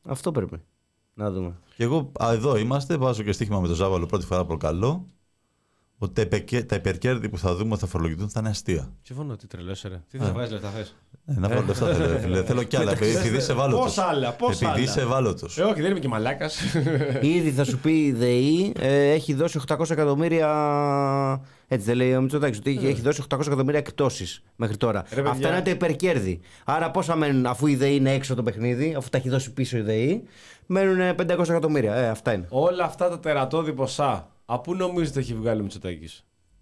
Αυτό πρέπει να δούμε. Και εγώ α, εδώ είμαστε, βάζω και στοίχημα με το Ζάβαλο πρώτη φορά προκαλώ. Ότι τα, υπερκέ, τα υπερκέρδη που θα δούμε θα φορολογηθούν θα είναι αστεία. Συμφωνώ, τι τρελός ρε. Τι θα βγάλεις λεφτά θες. Ε, να βάλω λεφτά θέλω, φίλε. Θέλω κι άλλα. Επειδή είσαι ευάλωτος. Πώς άλλα, πώς Επειδή άλλα. είσαι ευάλωτος. Ε, όχι, δεν είμαι και μαλάκας. Ήδη θα σου πει η ΔΕΗ ε, έχει δώσει οκτακόσια εκατομμύρια. Έτσι δεν λέει ο Μητσοτάκης, ότι έχει δώσει οκτακόσια εκατομμύρια εκπτώσεις μέχρι τώρα. Ρε, παιδιά. Αυτά είναι τα υπερκέρδη. Άρα πόσα μένουν, αφού η ΔΕΗ είναι έξω το παιχνίδι, αφού τα έχει δώσει πίσω η ΔΕΗ, μένουν πεντακόσια εκατομμύρια. Ε, αυτά είναι. Όλα αυτά τα τερατώδη ποσά, από πού νομίζετε έχει βγάλει ο Μητσοτάκης.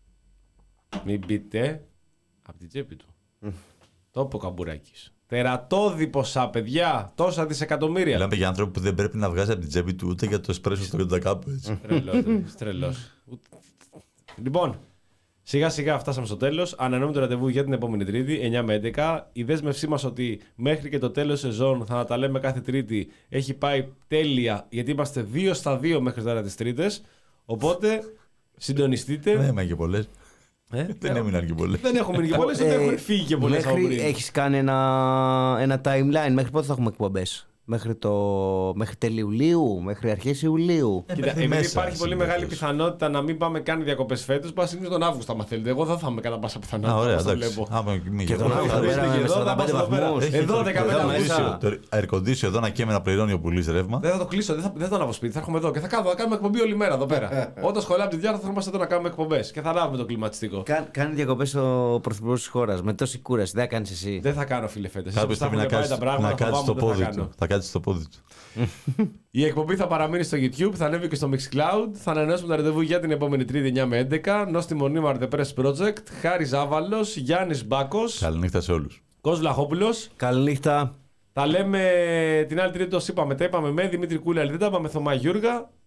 Μην πείτε, από την τσέπη του. Το είπε ο Καμπουράκης. Τερατώδη ποσά, παιδιά, τόσα δισεκατομμύρια. Μιλάμε για άνθρωπο που δεν πρέπει να βγάζει από την τσέπη του ούτε για το εσπρέσο στο κοντακάπου. Τρελός, τρελός. Λοιπόν, σιγά σιγά φτάσαμε στο τέλος. Ανανεώνουμε το ραντεβού για την επόμενη Τρίτη, εννιά με έντεκα. Η δέσμευσή μας ότι μέχρι και το τέλος σεζόν θα τα λέμε κάθε Τρίτη έχει πάει τέλεια, γιατί είμαστε δύο στα δύο μέχρι τώρα τις Τρίτες. Οπότε συντονιστείτε. Δεν έμειναν και πολλές. Ε, Δεν έμειναν και πολλές. Δεν έχουμε μείνει και πολλές, ούτε έχουν φύγει και πολλές από Μέχρι πριν. έχεις κάνει ένα, ένα timeline, μέχρι πότε θα έχουμε εκπομπές. Μέχρι, το, μέχρι τέλη Ιουλίου, μέχρι αρχές Ιουλίου. Κοίτα, μέχρι επειδή μέσα, υπάρχει πολύ συνήθως. μεγάλη πιθανότητα να μην πάμε καν διακοπές φέτος, πας συνήθως τον Αύγουστο, άμα θέλετε. Εγώ δεν θα είμαι κατά πάσα πιθανότητα. Α, ωραία, όπως το εντάξει. βλέπω. Άμα μη Και τον γελάω. Αύγουστο Αύγουστο πέρα είναι με εδώ, θα σαράντα πέντε πάω εδώ πέρα. βαθμούς. Έχει Εδώ το- δεκαπέντε το μέσα. air-condition- Το air-condition εδώ να καίμε να πληρώνει ο πουλής ρεύμα. Δεν θα το κλείσω, δεν θα, δεν θα το ανάβω σπίτι, θα έρχομαι εδώ και θα, κάνω, θα κάνουμε εκπομπή όλη μέρα εδώ πέρα. Όταν σχολάμε τη διάρκεια θα είμαστε εδώ να κάνουμε εκπομπές και θα ανάβουμε το κλιματιστικό. Κα- Κάνει διακοπές ο πρωθυπουργός της χώρας. Με τόση κούραση, δεν θα κάνεις εσύ. Δεν θα κάνω, φίλε, φέτος. Κάποιος πρέπει να κάτσει τα πράγματα, να θα κάτσει φοβάμαι στο ότι δεν θα πόδι κάνω. του. Θα κάτσει στο πόδι του. Η εκπομπή θα παραμείνει στο YouTube, θα ανέβει και στο Mixcloud. Θα ανανεώσουμε το ραντεβού για την επόμενη Τρίτη εννιά με έντεκα. Νόστι Μονίμαρ The Press Project. Χάρης Ζάβαλος, Γιάννης Μπάκος, Καληνύχτα σε όλους. Κος Βλαχόπουλος. Καληνύχτα. Τα λέμε την άλλη Τρίτη, όπως είπαμε. Τα είπαμε με Δημήτρη Κούλαλη, δεν τα είπαμε με Θωμά Γιούργα.